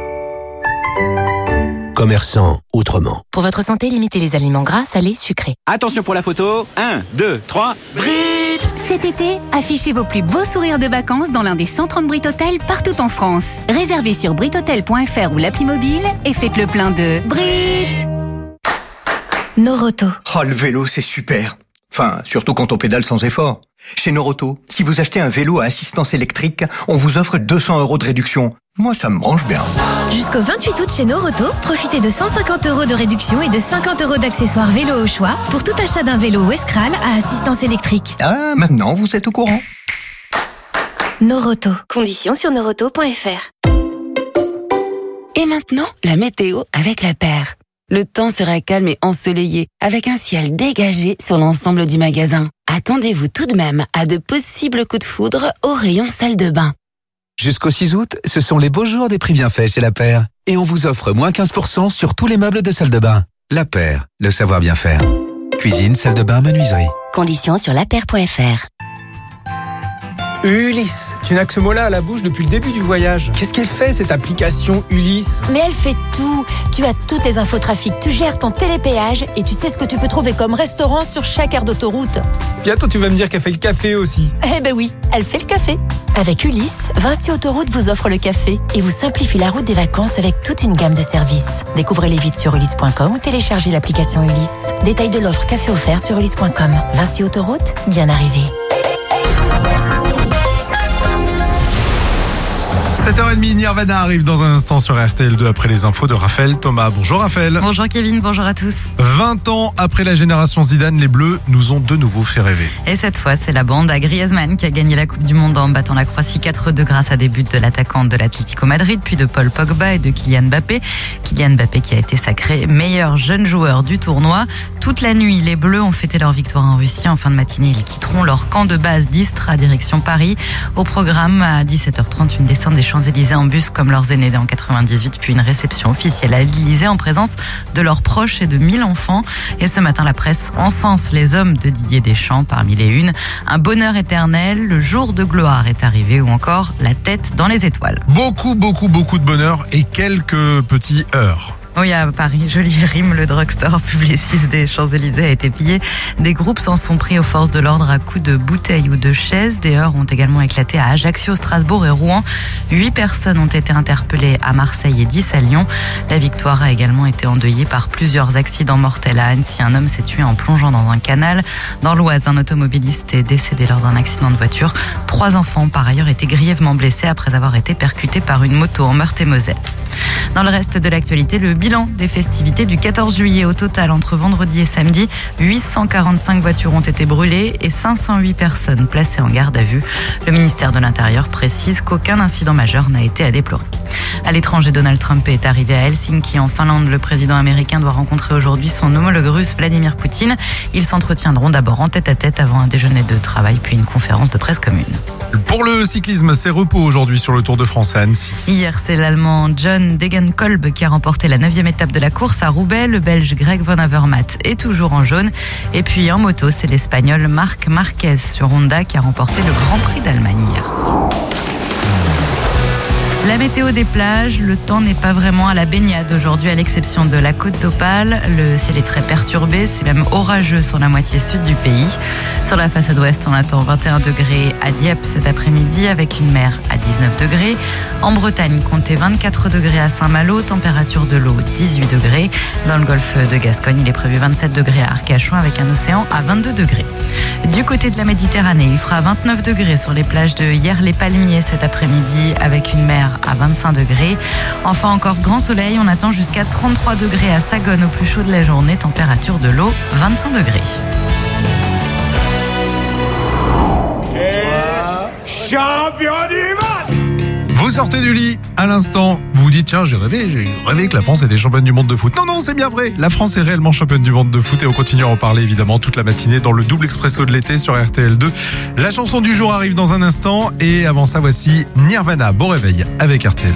Commerçant autrement. Pour votre santé, limitez les aliments gras, salés, sucrés. Attention pour la photo. 1, 2, 3. Brit! Cet été, affichez vos plus beaux sourires de vacances dans l'un des 130 Brit Hôtels partout en France. Réservez sur brithotel.fr ou l'appli mobile et faites le plein de Brit! Noroto. Oh, le vélo, c'est super. Enfin, surtout quand on pédale sans effort. Chez Noroto, si vous achetez un vélo à assistance électrique, on vous offre 200 € de réduction. Moi, ça me branche bien. Jusqu'au 28 août chez Noroto, profitez de 150 € de réduction et de 50 € d'accessoires vélo au choix pour tout achat d'un vélo Westcral à assistance électrique. Ah, maintenant, vous êtes au courant. Noroto. Conditions sur noroto.fr. Et maintenant, la météo avec la paire. Le temps sera calme et ensoleillé, avec un ciel dégagé sur l'ensemble du magasin. Attendez-vous tout de même à de possibles coups de foudre au rayon salle de bain. Jusqu'au 6 août, ce sont les beaux jours des prix bien faits chez La Paire. Et on vous offre moins 15% sur tous les meubles de salle de bain. La Paire, le savoir bien faire. Cuisine, salle de bain, menuiserie. Conditions sur lapaire.fr. Ulysse, tu n'as que ce mot-là à la bouche depuis le début du voyage. Qu'est-ce qu'elle fait, cette application Ulysse ? Mais elle fait tout. Tu as toutes les infotrafics, tu gères ton télépéage et tu sais ce que tu peux trouver comme restaurant sur chaque aire d'autoroute. Bientôt tu vas me dire qu'elle fait le café aussi. Eh ben oui, elle fait le café. Avec Ulysse, Vinci Autoroute vous offre le café et vous simplifie la route des vacances avec toute une gamme de services. Découvrez-les vite sur ulysse.com ou téléchargez l'application Ulysse. Détail de l'offre café offert sur ulysse.com. Vinci Autoroute, bien arrivé. 7h30, Nirvana arrive dans un instant sur RTL2 après les infos de Raphaël Thomas. Bonjour Raphaël. Bonjour Kevin, bonjour à tous. 20 ans après la génération Zidane, les Bleus nous ont de nouveau fait rêver. Et cette fois, c'est la bande à Griezmann qui a gagné la Coupe du Monde en battant la Croatie 4-2 grâce à des buts de l'attaquant de l'Atlético Madrid, puis de Paul Pogba et de Kylian Mbappé. Kylian Mbappé qui a été sacré meilleur jeune joueur du tournoi. Toute la nuit, les Bleus ont fêté leur victoire en Russie. En fin de matinée, ils quitteront leur camp de base d'Istra direction Paris. Au programme, à 17h30, une descente des Champs-Élysées en bus comme leurs aînés en 98, puis une réception officielle à l'Élysée en présence de leurs proches et de 1000 enfants. Et ce matin, la presse encense les hommes de Didier Deschamps parmi les unes. Un bonheur éternel, le jour de gloire est arrivé ou encore la tête dans les étoiles. Beaucoup de bonheur et quelques petits heurts. Oui, à Paris, jolie rime, le drugstore Publicis des Champs-Élysées a été pillé. Des groupes s'en sont pris aux forces de l'ordre à coups de bouteilles ou de chaises. Des heurts ont également éclaté à Ajaccio, Strasbourg et Rouen. 8 personnes ont été interpellées à Marseille et 10 à Lyon. La victoire a également été endeuillée par plusieurs accidents mortels à Annecy. Un homme s'est tué en plongeant dans un canal. Dans l'Oise, un automobiliste est décédé lors d'un accident de voiture. 3 enfants ont par ailleurs été grièvement blessés après avoir été percutés par une moto en Meurthe-et-Moselle. Dans le reste de l'actualité, le bilan des festivités du 14 juillet. Au total, entre vendredi et samedi, 845 voitures ont été brûlées et 508 personnes placées en garde à vue. Le ministère de l'Intérieur précise qu'aucun incident majeur n'a été à déplorer. À l'étranger, Donald Trump est arrivé à Helsinki, en Finlande. Le président américain doit rencontrer aujourd'hui son homologue russe, Vladimir Poutine. Ils s'entretiendront d'abord en tête-à-tête avant un déjeuner de travail, puis une conférence de presse commune. Pour le cyclisme, c'est repos aujourd'hui sur le Tour de France à Annecy. Hier, c'est l'Allemand John Degenkolb qui a remporté la 9e étape de la course à Roubaix. Le Belge Greg Van Avermaet est toujours en jaune. Et puis en moto, c'est l'Espagnol Marc Marquez sur Honda qui a remporté le Grand Prix d'Allemagne hier. La météo des plages, le temps n'est pas vraiment à la baignade aujourd'hui à l'exception de la Côte d'Opale. Le ciel est très perturbé, c'est même orageux sur la moitié sud du pays. Sur la façade ouest, on attend 21 degrés à Dieppe cet après-midi avec une mer à 19 degrés. En Bretagne, comptez 24 degrés à Saint-Malo, température de l'eau 18 degrés. Dans le golfe de Gascogne, il est prévu 27 degrés à Arcachon avec un océan à 22 degrés. Du côté de la Méditerranée, il fera 29 degrés sur les plages de Hyères-les-Palmiers cet après-midi avec une mer à 25 degrés. Enfin, en Corse, grand soleil, on attend jusqu'à 33 degrés à Sagone au plus chaud de la journée. Température de l'eau, 25 degrés. Champion du monde! Vous sortez du lit à l'instant, vous vous dites tiens j'ai rêvé que la France était championne du monde de foot. Non, c'est bien vrai, la France est réellement championne du monde de foot et on continue à en parler évidemment toute la matinée dans le double expresso de l'été sur RTL2. La chanson du jour arrive dans un instant et avant ça voici Nirvana, bon réveil avec RTL2.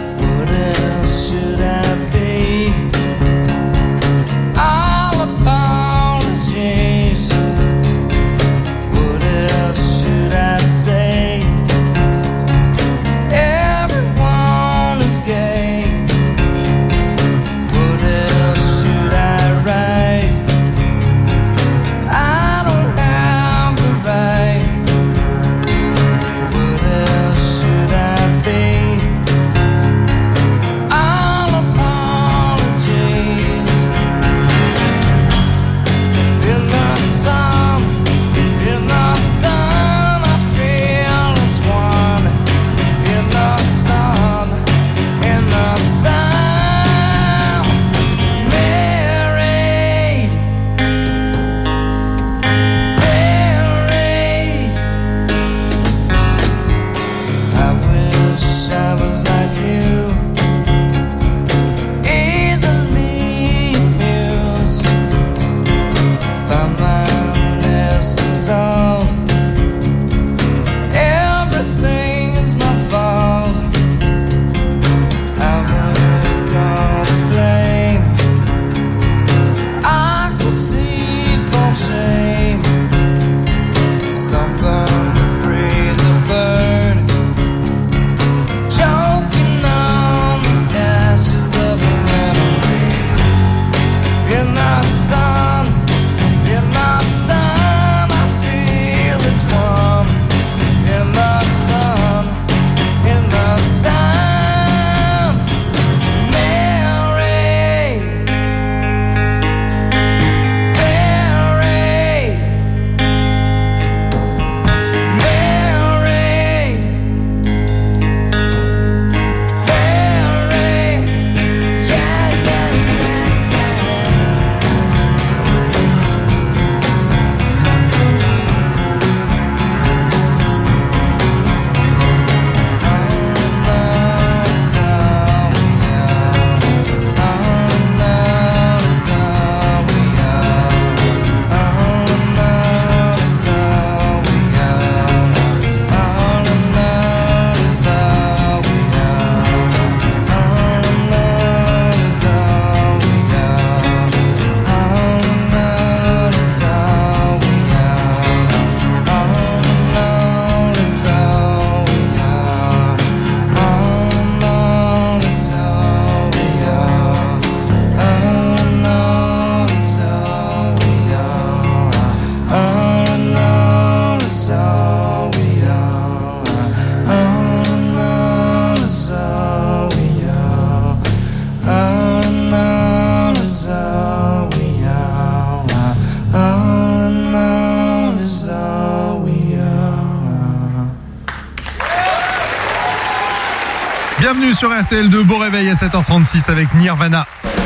Bienvenue sur RTL2, beau réveil à 7h36 avec Nirvana.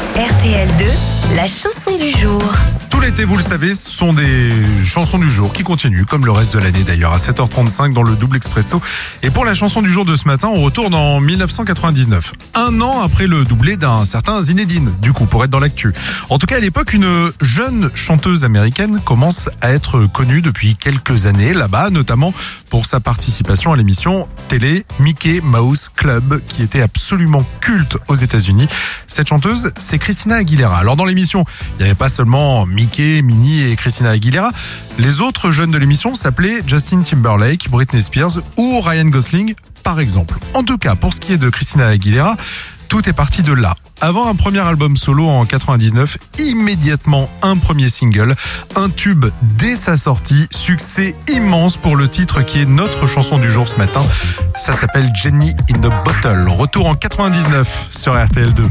RTL2, la chanson du jour. Tout l'été, vous le savez, ce sont des chansons du jour qui continuent, comme le reste de l'année d'ailleurs, à 7h35 dans le double expresso. Et pour la chanson du jour de ce matin, on retourne en 1999. Un an après le doublé d'un certain Zinedine, du coup, pour être dans l'actu. En tout cas, à l'époque, une jeune chanteuse américaine commence à être connue depuis quelques années là-bas, notamment pour sa participation à l'émission télé Mickey Mouse Club, qui était absolument culte aux États-Unis. Cette chanteuse, c'est Christina Aguilera. Alors dans l'émission, il n'y avait pas seulement Mickey, Minnie et Christina Aguilera. Les autres jeunes de l'émission s'appelaient Justin Timberlake, Britney Spears ou Ryan Gosling, par exemple. En tout cas, pour ce qui est de Christina Aguilera, tout est parti de là. Avant un premier album solo en 99, immédiatement un premier single, un tube dès sa sortie, succès immense pour le titre qui est notre chanson du jour ce matin. Ça s'appelle Jenny in the Bottle. Retour en 99 sur RTL2.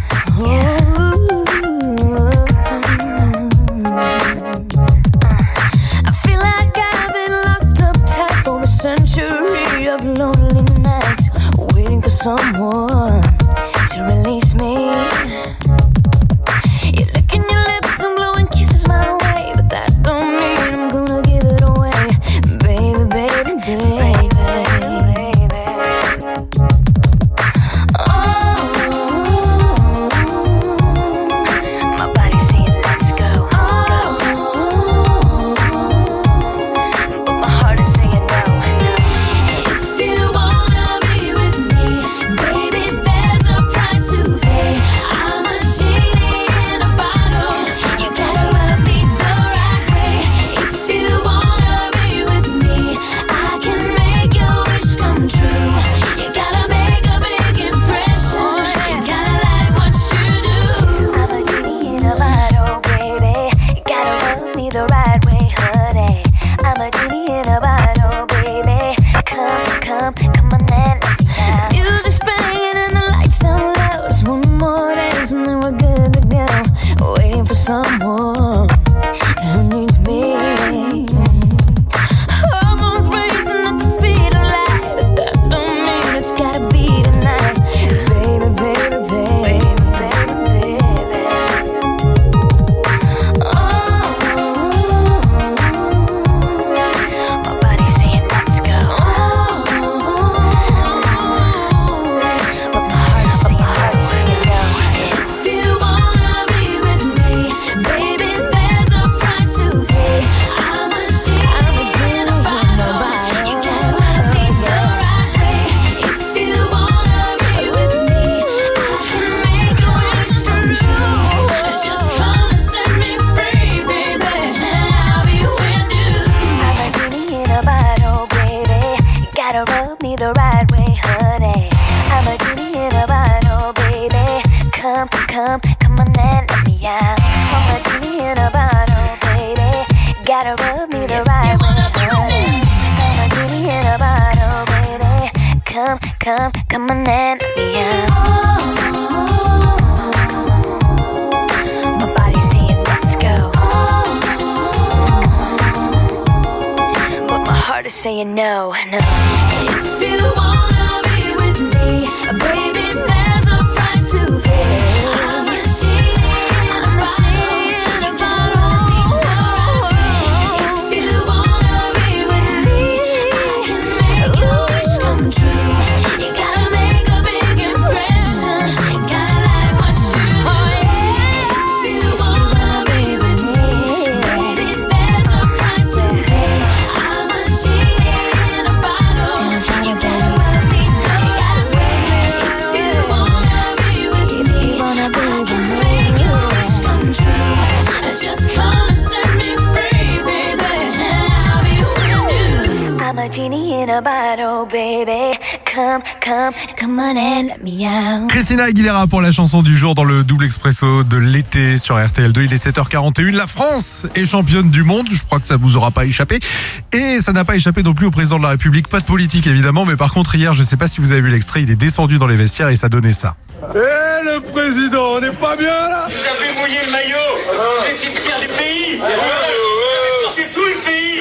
someone to release me. You're licking your lips and blowing kisses my way, but that don't mean I'm gonna give it away, baby, baby, baby. Someone who needs me. Hormones racing at the speed of light, but that don't mean it's gotta be tonight, baby, baby, baby, baby, baby. Oh, my body's saying let's go. But my heart's saying no. If you wanna be with me, baby, there's a price to pay. I'm a genie in a bottle. You gotta love me the right way. If you wanna be with me, I can make your wish come true. Just come and set me free, baby, and I'll be with you. I'm a genie in a bottle, baby. You gotta rub me the right way, honey. I'm a genie in a bottle, baby. Come, come, come on and let me out. I'm a genie in a bottle, baby. Gotta rub me the right way, honey. I'm a genie in a bottle, baby. Come, come, come on and let me out. My body's saying let's go, but my heart is saying no, no. If you wanna be with me, baby, there's a price to pay. I'm a genie in a bottle. If you wanna be with me, I can make your wish come true. You gotta make a big impression. Gotta like what you do. If you wanna be with me, baby, there's a price to pay. I'm a genie in a bottle. You gotta love me the right way. If you wanna be with me, I can make your wish come true. Just come and set me free, baby, and I'll be with you. I'm a genie in a bottle, baby. Come, come, come on and let me out. Christina Aguilera pour la chanson du jour dans le double expresso de l'été sur RTL2. Il est 7h41. La France est championne du monde. Je crois que ça vous aura pas échappé. Et ça n'a pas échappé non plus au président de la République. Pas de politique évidemment, mais par contre hier, je sais pas si vous avez vu l'extrait, il est descendu dans les vestiaires et ça donnait ça. Le président, on n'est pas bien là? Vous avez mouillé le maillot. Vous étiez fiers du pays. Vous avez sorti tout le pays.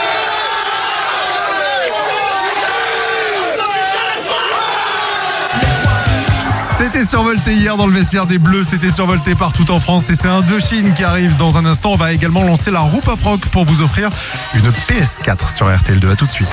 C'était survolté hier dans le vestiaire des Bleus, c'était survolté partout en France et c'est Indochine qui arrive dans un instant. On va également lancer la roue Pop Rock pour vous offrir une PS4 sur RTL2. À tout de suite.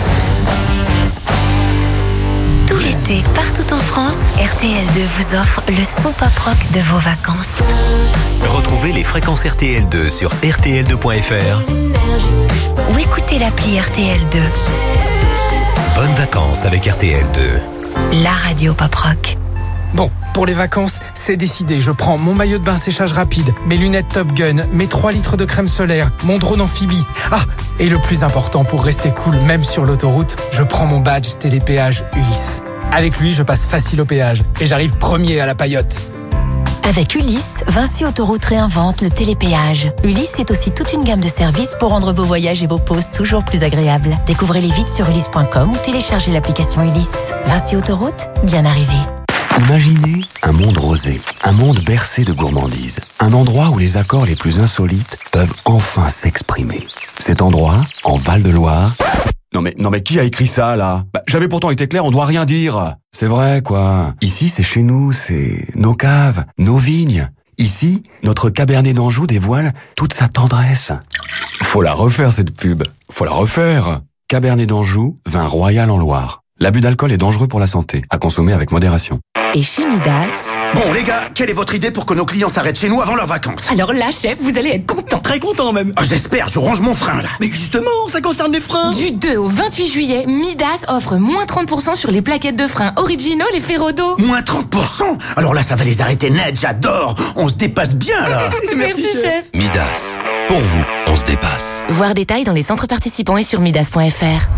Tout l'été, partout en France, RTL2 vous offre le son pop rock de vos vacances. Retrouvez les fréquences RTL2 sur rtl2.fr Ou écoutez l'appli RTL2. Bonnes vacances avec RTL2. La radio pop rock. Bon, pour les vacances, c'est décidé. Je prends mon maillot de bain séchage rapide, mes lunettes Top Gun, mes 3 litres de crème solaire, mon drone amphibie. Ah, et le plus important pour rester cool, même sur l'autoroute, je prends mon badge télépéage Ulysse. Avec lui, je passe facile au péage et j'arrive premier à la paillote. Avec Ulysse, Vinci Autoroute réinvente le télépéage. Ulysse, c'est aussi toute une gamme de services pour rendre vos voyages et vos pauses toujours plus agréables. Découvrez-les vite sur ulysse.com ou téléchargez l'application Ulysse. Vinci Autoroute, bien arrivé. Imaginez un monde rosé, un monde bercé de gourmandise, un endroit où les accords les plus insolites peuvent enfin s'exprimer. Cet endroit, en Val-de-Loire... Non mais qui a écrit ça là? J'avais pourtant été clair, on doit rien dire. C'est vrai, quoi. Ici, c'est chez nous, c'est nos caves, nos vignes. Ici, notre Cabernet d'Anjou dévoile toute sa tendresse. Faut la refaire, cette pub. Faut la refaire. Cabernet d'Anjou, vin royal en Loire. L'abus d'alcool est dangereux pour la santé. À consommer avec modération. Et chez Midas... Bon, les gars, quelle est votre idée pour que nos clients s'arrêtent chez nous avant leurs vacances? Alors là, chef, vous allez être content. Très content, même. Ah, j'espère, je range mon frein, là. Mais justement, ça concerne les freins. Du 2 au 28 juillet, Midas offre moins 30% sur les plaquettes de freins originaux, les Ferrodo. Moins 30%? Alors là, ça va les arrêter net, j'adore. On se dépasse bien, là. Merci, chef. Midas. Pour vous, on se dépasse. Voir détails dans les centres participants et sur midas.fr.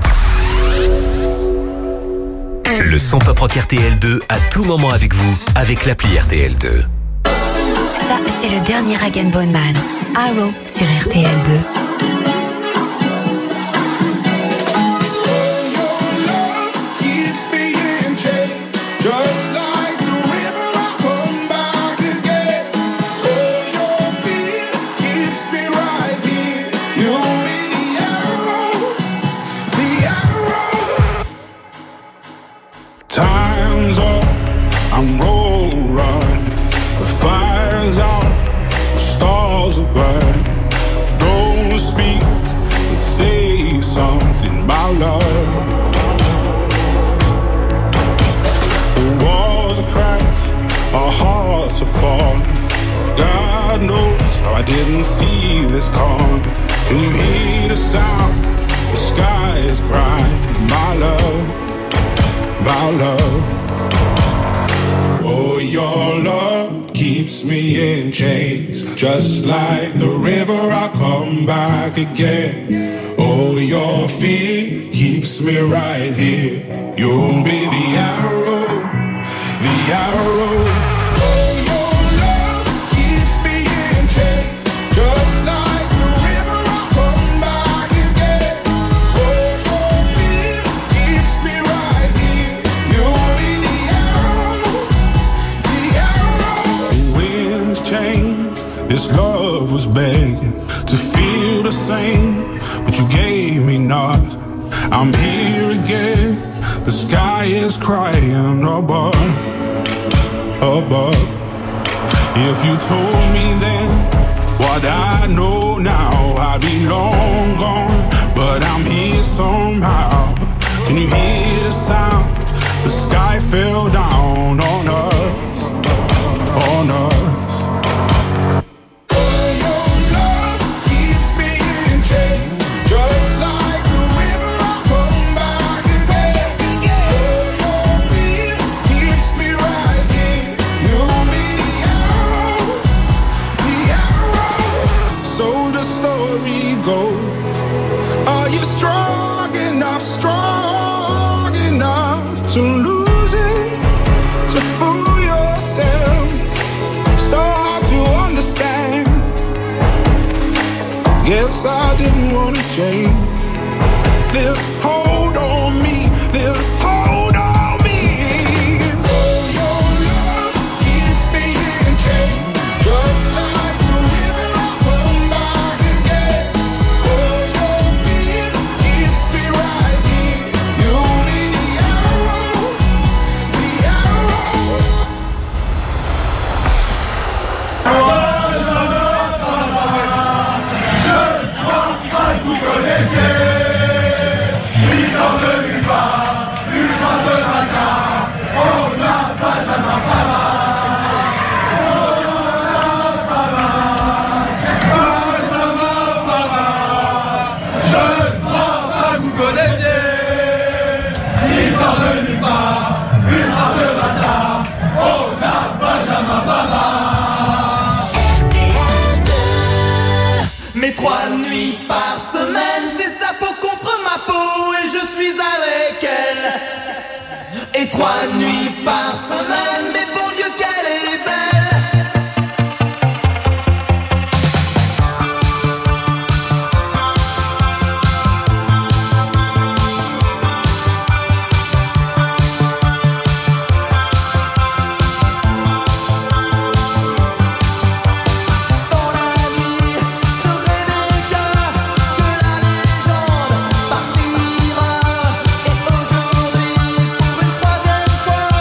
Le son pop rock RTL2 à tout moment avec vous, avec l'appli RTL2. Ça, c'est le dernier Rag & Bone Man. Arrow sur RTL2. Time's up, I'm road running. The fire's out, the stars are burning. Don't speak, but say something, my love. The walls are cracked, our hearts are falling. God knows how I didn't see this coming. Can you hear the sound? The sky is crying, my love. My love, oh, your love keeps me in chains. Just like the river, I come back again. Oh, your fear keeps me right here. You'll be the arrow, the arrow. Oh, your love keeps me in chains. Just like the river, I come back again. Oh, your fear keeps me right here. Change. This love was begging to feel the same, but you gave me nothing. I'm here again. The sky is crying above, above. If you told me then what I know now, I'd be long gone, but I'm here somehow. Can you hear the sound? The sky fell down on us, on us. To lose it, to fool yourself, so hard to understand. Guess I didn't want to change. This hold on me, this hold on me. Oh, your love keeps me in chains. Just like the river, I come back again. Oh, your fear keeps me right here. You'll be the arrow, the arrow. Je crois pas que vous connaissez. Ils sont venus pas, une fois de matin. Oh, n'a pas jamais pas mal. Oh, pas mal. Benjamin pas mal. Je ne crois pas que vous connaissez. Ils sont venus pas, une fois de matin. Oh, n'a pas jamais pas mal. Mais 3 nuits par semaine, c'est sa peau contre ma peau et je suis avec elle. Et 3 nuits par semaine, mais bon Dieu qu'elle est belle. Partira et aujourd'hui pour une 3e fois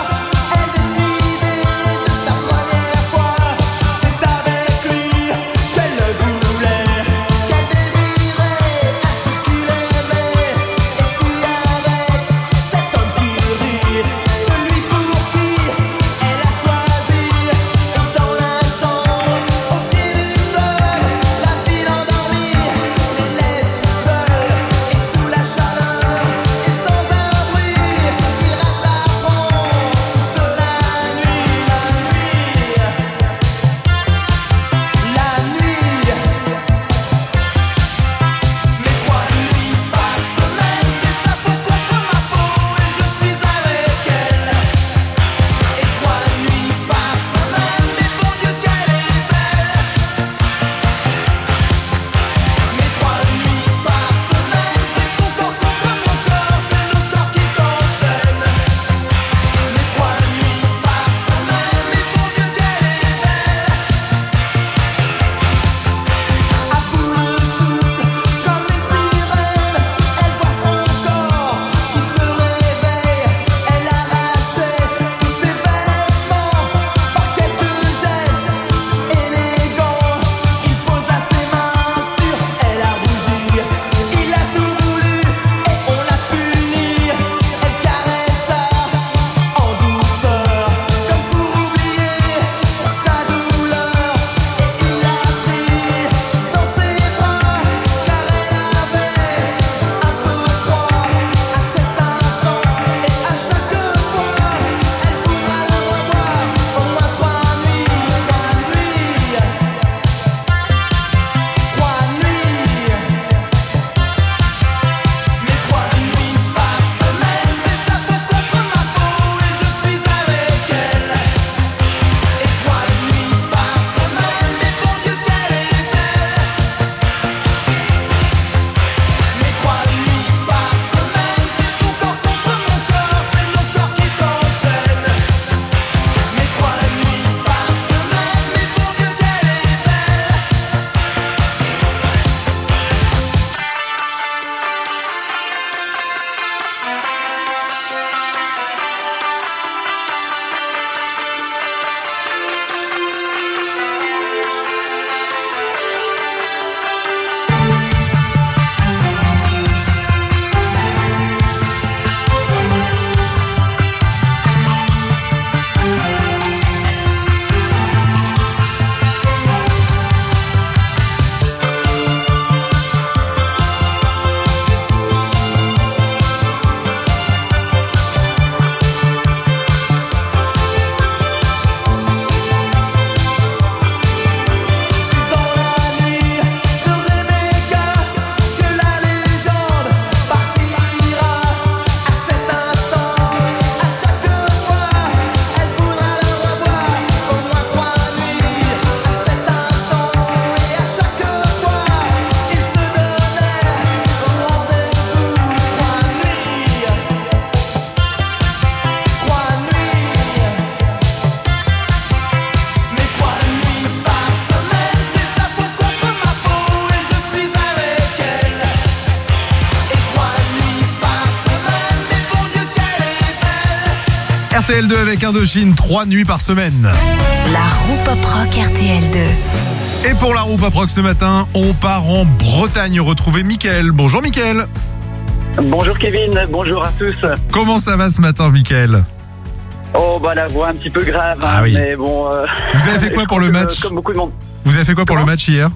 RTL2 avec Indochine, 3 nuits par semaine. La roue pop rock RTL2. Et pour la roue pop rock ce matin, on part en Bretagne retrouver Mickaël. Bonjour Mickaël. Bonjour Kevin, bonjour à tous. Comment ça va ce matin Mickaël? Oh bah la voix un petit peu grave, Ah oui. mais bon... Vous avez fait quoi pour le match? Comme beaucoup de monde. Vous avez fait quoi pour le match hier?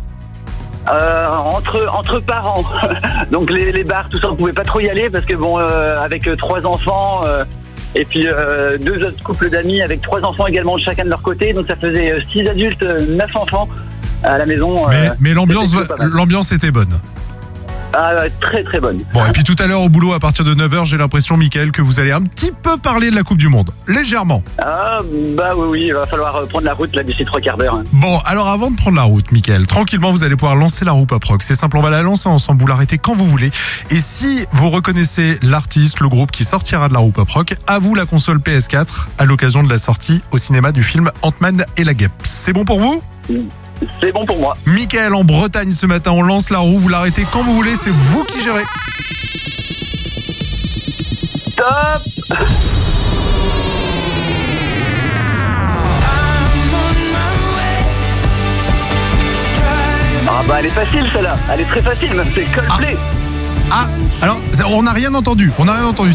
Entre parents, donc les bars, tout ça, on pouvait pas trop y aller parce que bon, avec 3 enfants et puis 2 autres couples d'amis avec 3 enfants également chacun de leur côté, donc ça faisait 6 adultes, 9 enfants à la maison. Mais l'ambiance était bonne. Ah, très très bonne. Bon, et puis tout à l'heure au boulot, à partir de 9h, j'ai l'impression, Mickaël, que vous allez un petit peu parler de la Coupe du Monde. Légèrement. Ah, bah oui, il va falloir prendre la route là d'ici 3 quarts d'heure. Bon, alors avant de prendre la route, Mickaël, tranquillement, vous allez pouvoir lancer la roue pop rock. C'est simple, on va la lancer ensemble, vous l'arrêtez quand vous voulez. Et si vous reconnaissez l'artiste, le groupe qui sortira de la roue pop rock, à vous la console PS4 à l'occasion de la sortie au cinéma du film Ant-Man et la Guêpe. C'est bon pour vous ? C'est bon pour moi. Mickaël en Bretagne ce matin, on lance la roue, vous l'arrêtez quand vous voulez, c'est vous qui gérez. Top. Ah bah elle est facile celle-là, elle est très facile même, c'est Coldplay. Ah, alors on n'a rien entendu. On n'a rien entendu.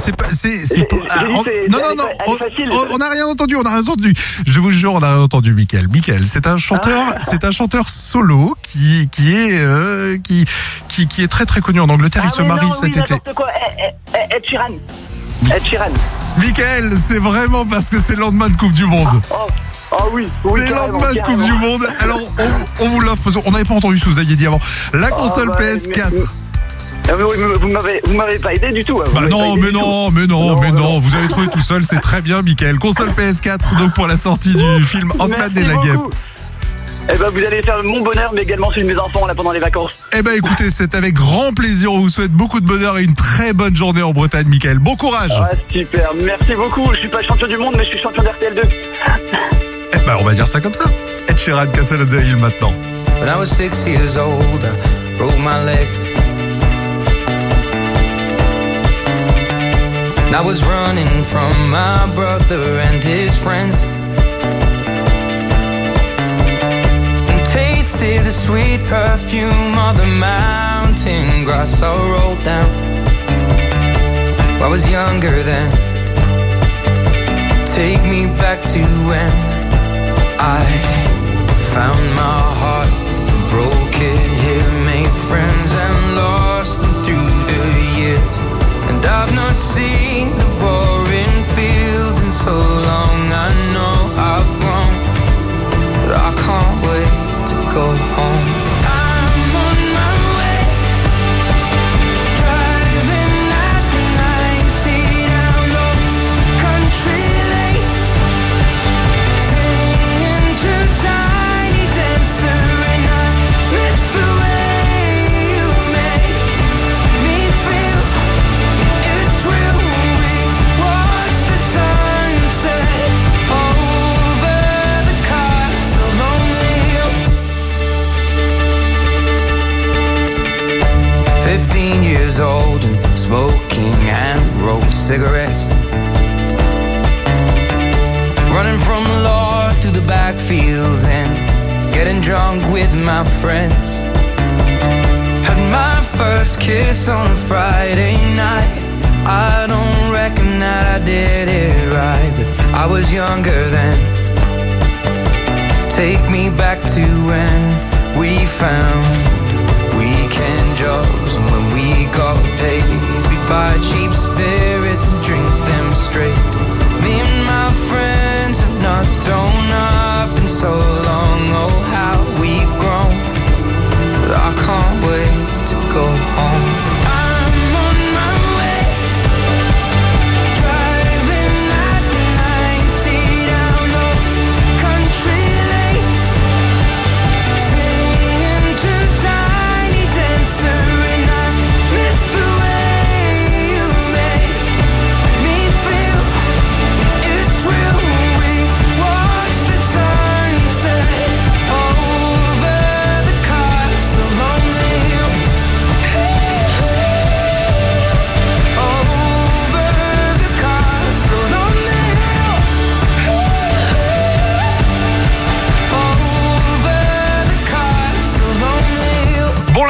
On n'a rien entendu. Je vous jure, on n'a rien entendu, Mickaël. Mickaël, c'est un chanteur solo qui est très très connu en Angleterre. Il se marie cet été. Quoi. Ed Sheeran. Mickaël, c'est vraiment parce que c'est le lendemain de Coupe du Monde. Oui, c'est le lendemain de Coupe du Monde. Alors on vous l'offre. On n'avait pas entendu ce que vous aviez dit avant. La console PS4. Vous m'avez pas aidé du tout. Mais non, vous avez trouvé tout seul, c'est très bien, Mickaël. Console PS4, donc pour la sortie du film Ant-Man et la Guêpe. Eh ben, vous allez faire mon bonheur, mais également celui de mes enfants là pendant les vacances. Eh ben, écoutez, c'est avec grand plaisir. On vous souhaite beaucoup de bonheur et une très bonne journée en Bretagne, Mickaël. Bon courage. Ouais, super, merci beaucoup. Je suis pas champion du monde, mais je suis champion d'RTL2. Eh ben, on va dire ça comme ça. Ed Sheeran, Castle on the Hill maintenant. When I was 6 years old, I broke my leg. I was running from my brother and his friends, and tasted the sweet perfume of the mountain grass I rolled down. I was younger then. Take me back to when I found my heart, broke it here, made friends and lost them through the years. And I've not seen the boring fields in so long. I know I've grown, but I can't wait to go home. I'm on my way, driving at 90 down those country lanes, singing to Tiny Dancer, and I miss the way you make me feel. It's real. We watch the sunset over the castle on the hill. 15 years old and smoking hand-rolled cigarettes, running from the law through the backfields and getting drunk with my friends. Had my first kiss on a Friday night. I don't reckon that I did it right, but I was younger then. Take me back to when we found weekend jobs, and when we got paid, we'd buy cheap spirits and drink them straight. Me and my friends have not thrown up in so long. Oh, how we've grown, but I can't wait to go home. I'm on my way, driving at 90 down those country lanes, singing to Tiny Dancer, and I miss the way you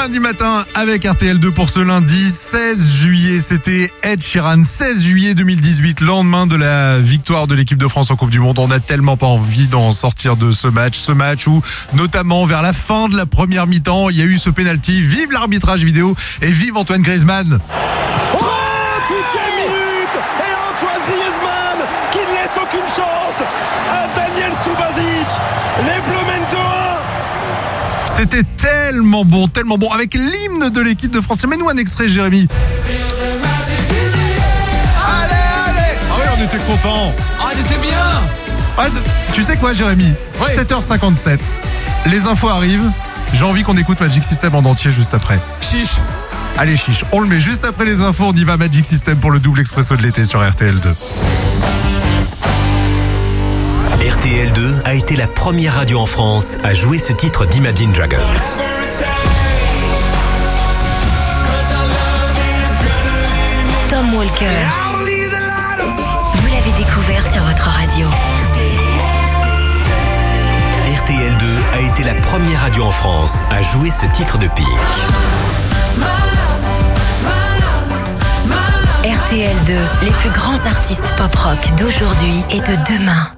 lundi matin avec RTL2 pour ce lundi 16 juillet. C'était Ed Sheeran, 16 juillet 2018, lendemain de la victoire de l'équipe de France en Coupe du Monde. On n'a tellement pas envie d'en sortir de ce match où, notamment vers la fin de la première mi-temps, il y a eu ce penalty. Vive l'arbitrage vidéo et vive Antoine Griezmann. 38e minute et Antoine Griezmann qui ne laisse aucune chance à Daniel Subasic. Les Bleus mènent 2-1. C'était tellement bon, avec l'hymne de l'équipe de France. Mets-nous un extrait, Jérémy. Allez. Ah oui, on était contents. Ah, il était bien. Ah, tu sais quoi, Jérémy, oui. 7h57, les infos arrivent. J'ai envie qu'on écoute Magic System en entier juste après. Chiche. Allez, chiche, on le met juste après les infos. On y va, Magic System pour le double expresso de l'été sur RTL2. RTL2 a été la première radio en France à jouer ce titre d'Imagine Dragons. Tom Walker. Vous l'avez découvert sur votre radio. RTL2 a été la première radio en France à jouer ce titre de Pink. RTL2, les plus grands artistes pop-rock d'aujourd'hui et de demain.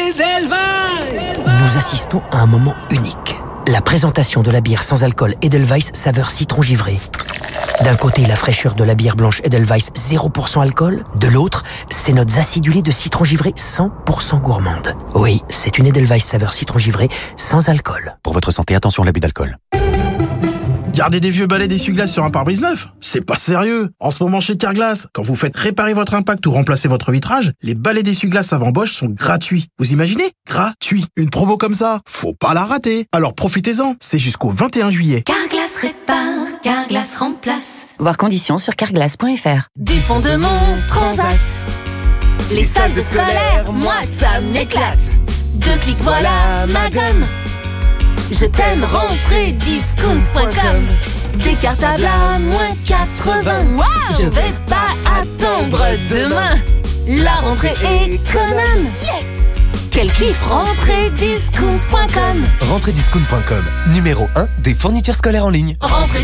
Nous assistons à un moment unique. La présentation de la bière sans alcool Edelweiss saveur citron givré. D'un côté, la fraîcheur de la bière blanche Edelweiss 0% alcool. De l'autre, ces notes acidulées de citron givré 100% gourmande. Oui, c'est une Edelweiss saveur citron givré sans alcool. Pour votre santé, attention à l'abus d'alcool. Garder des vieux balais d'essuie-glace sur un pare-brise neuf, c'est pas sérieux. En ce moment chez Carglass, quand vous faites réparer votre impact ou remplacer votre vitrage, les balais d'essuie-glace avant Bosch sont gratuits. Vous imaginez ? Gratuit. Une promo comme ça, faut pas la rater. Alors profitez-en, c'est jusqu'au 21 juillet. Carglass répare, Carglass remplace. Voir conditions sur carglass.fr. Du fond de mon transat, les soldes scolaires, moi ça m'éclate. 2 clics, voilà ma gomme. Je t'aime, rentrée discount.com. Décartable à moins 80. Wow, je vais pas attendre demain. La rentrée économe. Yes. Quel kiff, rentrée discount.com. Rentrée-discount.com, numéro 1 des fournitures scolaires en ligne. Rentrée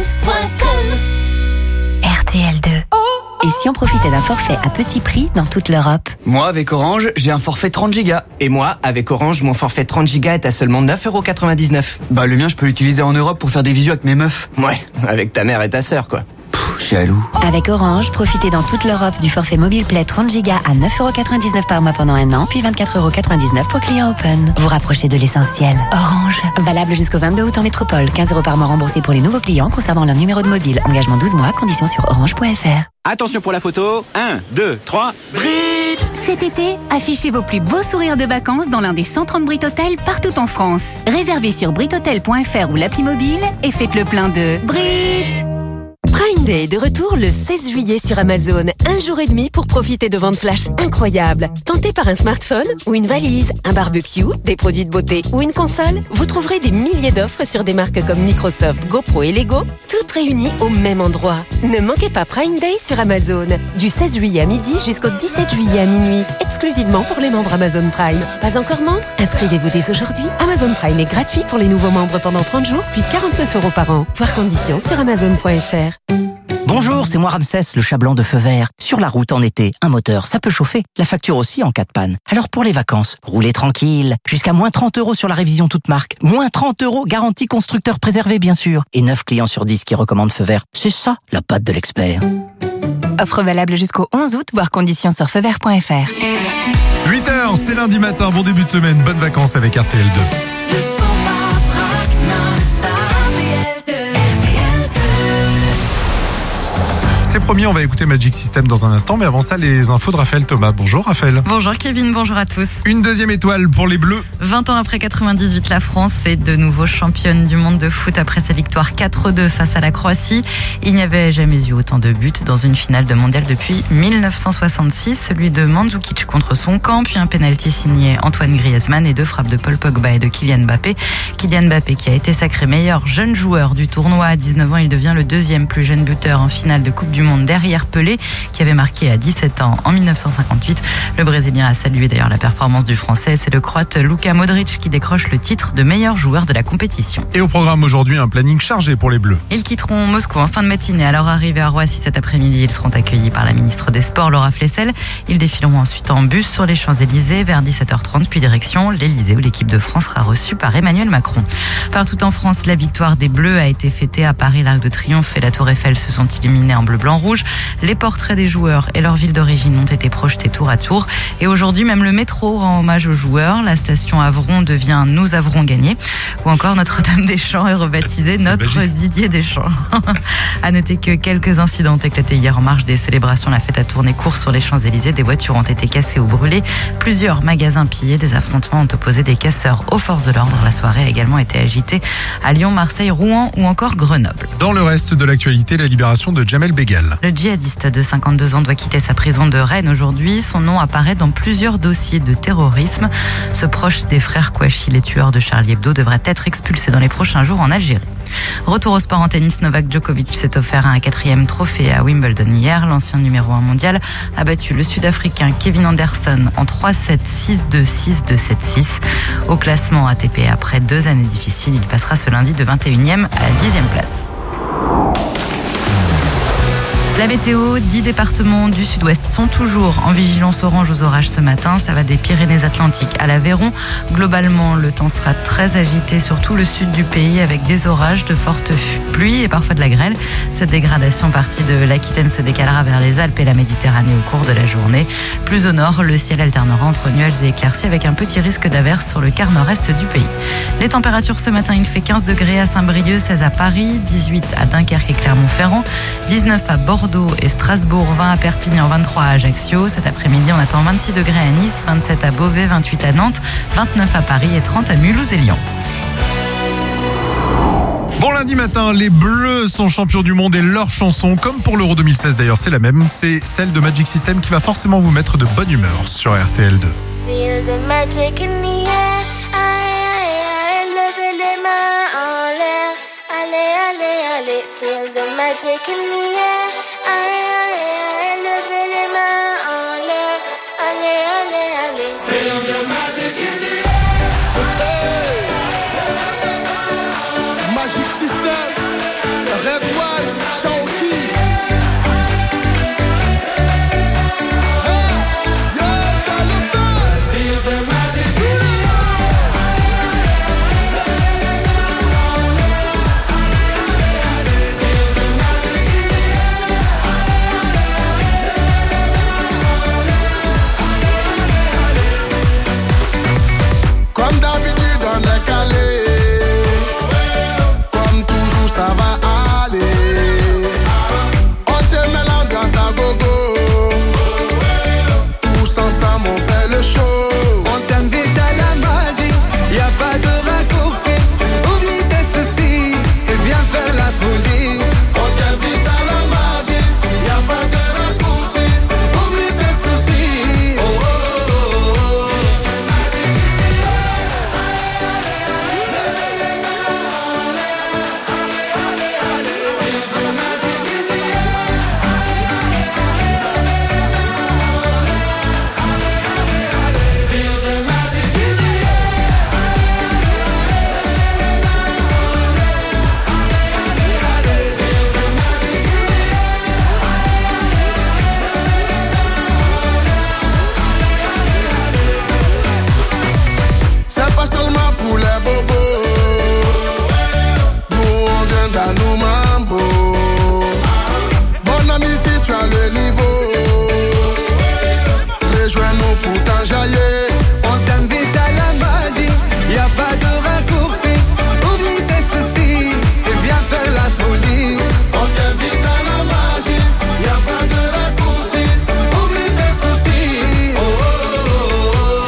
discount.com. RTL2. Et si on profitait d'un forfait à petit prix dans toute l'Europe ? Moi, avec Orange, j'ai un forfait 30 Go. Et moi, avec Orange, mon forfait 30 Go est à seulement 9,99€. Bah, le mien, je peux l'utiliser en Europe pour faire des visios avec mes meufs. Ouais, avec ta mère et ta sœur, quoi. Jaloux. Avec Orange, profitez dans toute l'Europe du forfait mobile Play 30 Go à 9,99€ par mois pendant un an, puis 24,99€ pour clients open. Vous rapprochez de l'essentiel. Orange. Valable jusqu'au 22 août en métropole. 15€ par mois remboursés pour les nouveaux clients conservant leur numéro de mobile. Engagement 12 mois, conditions sur orange.fr. Attention pour la photo. 1, 2, 3. Brit! Cet été, affichez vos plus beaux sourires de vacances dans l'un des 130 Brit Hôtels partout en France. Réservez sur brithotel.fr ou l'appli mobile et faites le plein de Brit! Prime Day est de retour le 16 juillet sur Amazon. Un jour et demi pour profiter de ventes flash incroyables. Tenté par un smartphone ou une valise, un barbecue, des produits de beauté ou une console, vous trouverez des milliers d'offres sur des marques comme Microsoft, GoPro et Lego, toutes réunies au même endroit. Ne manquez pas Prime Day sur Amazon. Du 16 juillet à midi jusqu'au 17 juillet à minuit. Exclusivement pour les membres Amazon Prime. Pas encore membre ? Inscrivez-vous dès aujourd'hui. Amazon Prime est gratuit pour les nouveaux membres pendant 30 jours, puis 49€ par an. Voir conditions sur Amazon.fr. Bonjour, c'est moi Ramsès, le chat blanc de feu vert. Sur la route en été, un moteur, ça peut chauffer. La facture aussi en cas de panne. Alors pour les vacances, roulez tranquille. Jusqu'à moins 30€ sur la révision toute marque. Moins 30€, garantie constructeur préservé bien sûr. Et 9 clients sur 10 qui recommandent feu vert. C'est ça, la patte de l'expert. Offre valable jusqu'au 11 août, voir conditions sur feuvert.fr. 8h, c'est lundi matin, bon début de semaine, bonnes vacances avec RTL2. C'est promis, on va écouter Magic System dans un instant, mais avant ça, les infos de Raphaël Thomas. Bonjour Raphaël. Bonjour Kevin, bonjour à tous. Une deuxième étoile pour les Bleus. 20 ans après 98, la France est de nouveau championne du monde de foot après sa victoire 4-2 face à la Croatie. Il n'y avait jamais eu autant de buts dans une finale de mondial depuis 1966, celui de Mandzukic contre son camp, puis un penalty signé Antoine Griezmann et 2 frappes de Paul Pogba et de Kylian Mbappé. Kylian Mbappé qui a été sacré meilleur jeune joueur du tournoi à 19 ans, il devient le deuxième plus jeune buteur en finale de Coupe du du Monde derrière Pelé, qui avait marqué à 17 ans en 1958. Le Brésilien a salué d'ailleurs la performance du Français. C'est le Croate Luka Modric qui décroche le titre de meilleur joueur de la compétition. Et au programme aujourd'hui, un planning chargé pour les Bleus. Ils quitteront Moscou en fin de matinée. À leur arrivée à Roissy cet après-midi, ils seront accueillis par la ministre des Sports, Laura Flessel. Ils défileront ensuite en bus sur les Champs-Élysées vers 17h30, puis direction l'Élysée où l'équipe de France sera reçue par Emmanuel Macron. Partout en France, la victoire des Bleus a été fêtée. À Paris, l'Arc de Triomphe et la Tour Eiffel se sont illuminés en bleu, blanc, rouge. Les portraits des joueurs et leur ville d'origine ont été projetés tour à tour. Et aujourd'hui, même le métro rend hommage aux joueurs. La station Avron devient Nous Avrons gagné. Ou encore Notre-Dame des Champs est rebaptisée Notre Didier Deschamps. À noter que quelques incidents ont éclaté hier en marge des célébrations. La fête a tourné court sur les Champs-Élysées. Des voitures ont été cassées ou brûlées. Plusieurs magasins pillés. Des affrontements ont opposé des casseurs aux forces de l'ordre. La soirée a également été agitée à Lyon, Marseille, Rouen ou encore Grenoble. Dans le reste de l'actualité, la libération de Jamel Begal. Le djihadiste de 52 ans doit quitter sa prison de Rennes aujourd'hui. Son nom apparaît dans plusieurs dossiers de terrorisme. Ce proche des frères Kouachi, les tueurs de Charlie Hebdo, devrait être expulsé dans les prochains jours en Algérie. Retour au sport en tennis, Novak Djokovic s'est offert un 4e trophée à Wimbledon hier. L'ancien numéro 1 mondial a battu le Sud-Africain Kevin Anderson en 3-7, 6-2, 6-2, 7-6. Au classement ATP, après 2 années difficiles, il passera ce lundi de 21e à 10e place. La météo, 10 départements du sud-ouest sont toujours en vigilance orange aux orages ce matin. Ça va des Pyrénées-Atlantiques à l'Aveyron. Globalement, le temps sera très agité sur tout le sud du pays avec des orages, de fortes pluies et parfois de la grêle. Cette dégradation partie de l'Aquitaine se décalera vers les Alpes et la Méditerranée au cours de la journée. Plus au nord, le ciel alternera entre nuages et éclaircies avec un petit risque d'averse sur le quart nord-est du pays. Les températures ce matin, il fait 15 degrés à Saint-Brieuc, 16 à Paris, 18 à Dunkerque et Clermont-Ferrand, 19 à Bordeaux et Strasbourg, 20 à Perpignan, 23 à Ajaccio. Cet après-midi, on attend 26 degrés à Nice, 27 à Beauvais, 28 à Nantes, 29 à Paris et 30 à Mulhouse et Lyon. Bon lundi matin, les Bleus sont champions du monde et leur chanson, comme pour l'Euro 2016 d'ailleurs, c'est la même. C'est celle de Magic System qui va forcément vous mettre de bonne humeur sur RTL2. Feel the magic in the air. Lever les mains en l'air. Allez, allez, allez. Feel the magic in the air. Lever les mains en l'air. Allez, allez, allez. Feel the magic in the air. Magic System, Red One, Shaoki. Comme d'habitude on est calé. Comme toujours ça va aller. On te met l'ambiance à gogo. Tous ensemble on fait le show. On t'invite à la magie. Y a pas de raccourci. Oublie tes soucis. C'est bien faire la folie. On t'invite à la magie. Y a pas de raccourci. Oublie tes soucis. Oh, oh, oh, oh. C'est pas seulement pour les bobos. Nous on vient dans nos mambo. Mon ami, si tu as le niveau, rejoins-nous pour t'enjailler. On t'invite à la magie. Y a pas de raccourci. Oublie tes soucis et viens faire la folie. On t'invite à la magie. Y a pas de raccourci. Oublie tes soucis. Oh, oh, oh, oh.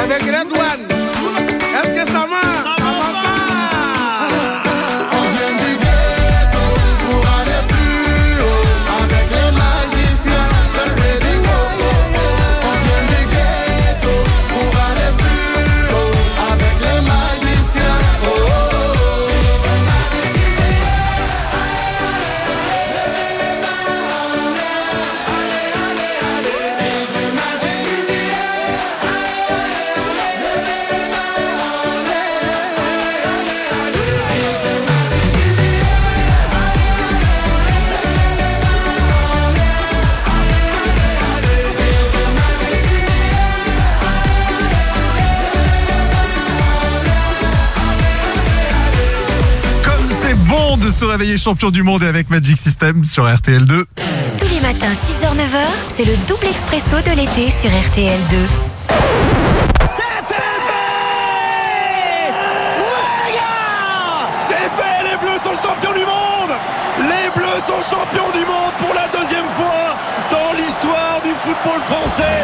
avec Redouane. Est-ce que ça marche? Ça va pas. On vient du ghetto pour aller plus haut avec les magiciens. Seul Bédigo. On vient du ghetto pour aller plus haut avec les magiciens. Oh, oh, oh. Comme c'est bon de se réveiller champion du monde et avec Magic System sur RTL2. Tous les matins 6h-9h, c'est le double expresso de l'été sur RTL2. C'est fait, les Bleus sont champions du monde. Les Bleus sont champions du monde pour la deuxième fois dans l'histoire du football français.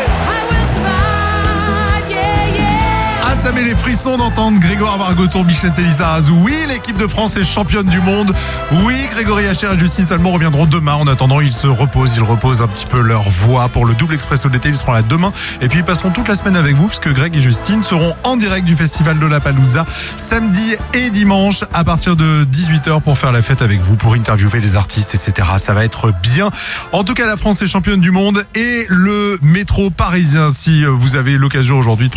Ah, ça met les frissons d'entendre Grégoire Margoton, Michel Lizarazu. Oui, l'équipe de France est championne du monde. Oui, Grégory Hacher et Justine Salmon reviendront demain. En attendant, ils se reposent. Ils reposent un petit peu leur voix pour le double expresso de l'été. Ils seront là demain. Et puis, ils passeront toute la semaine avec vous puisque Greg et Justine seront en direct du festival Lollapalooza samedi et dimanche à partir de 18h pour faire la fête avec vous, pour interviewer les artistes, etc. Ça va être bien. En tout cas, la France est championne du monde et le métro parisien, si vous avez l'occasion aujourd'hui de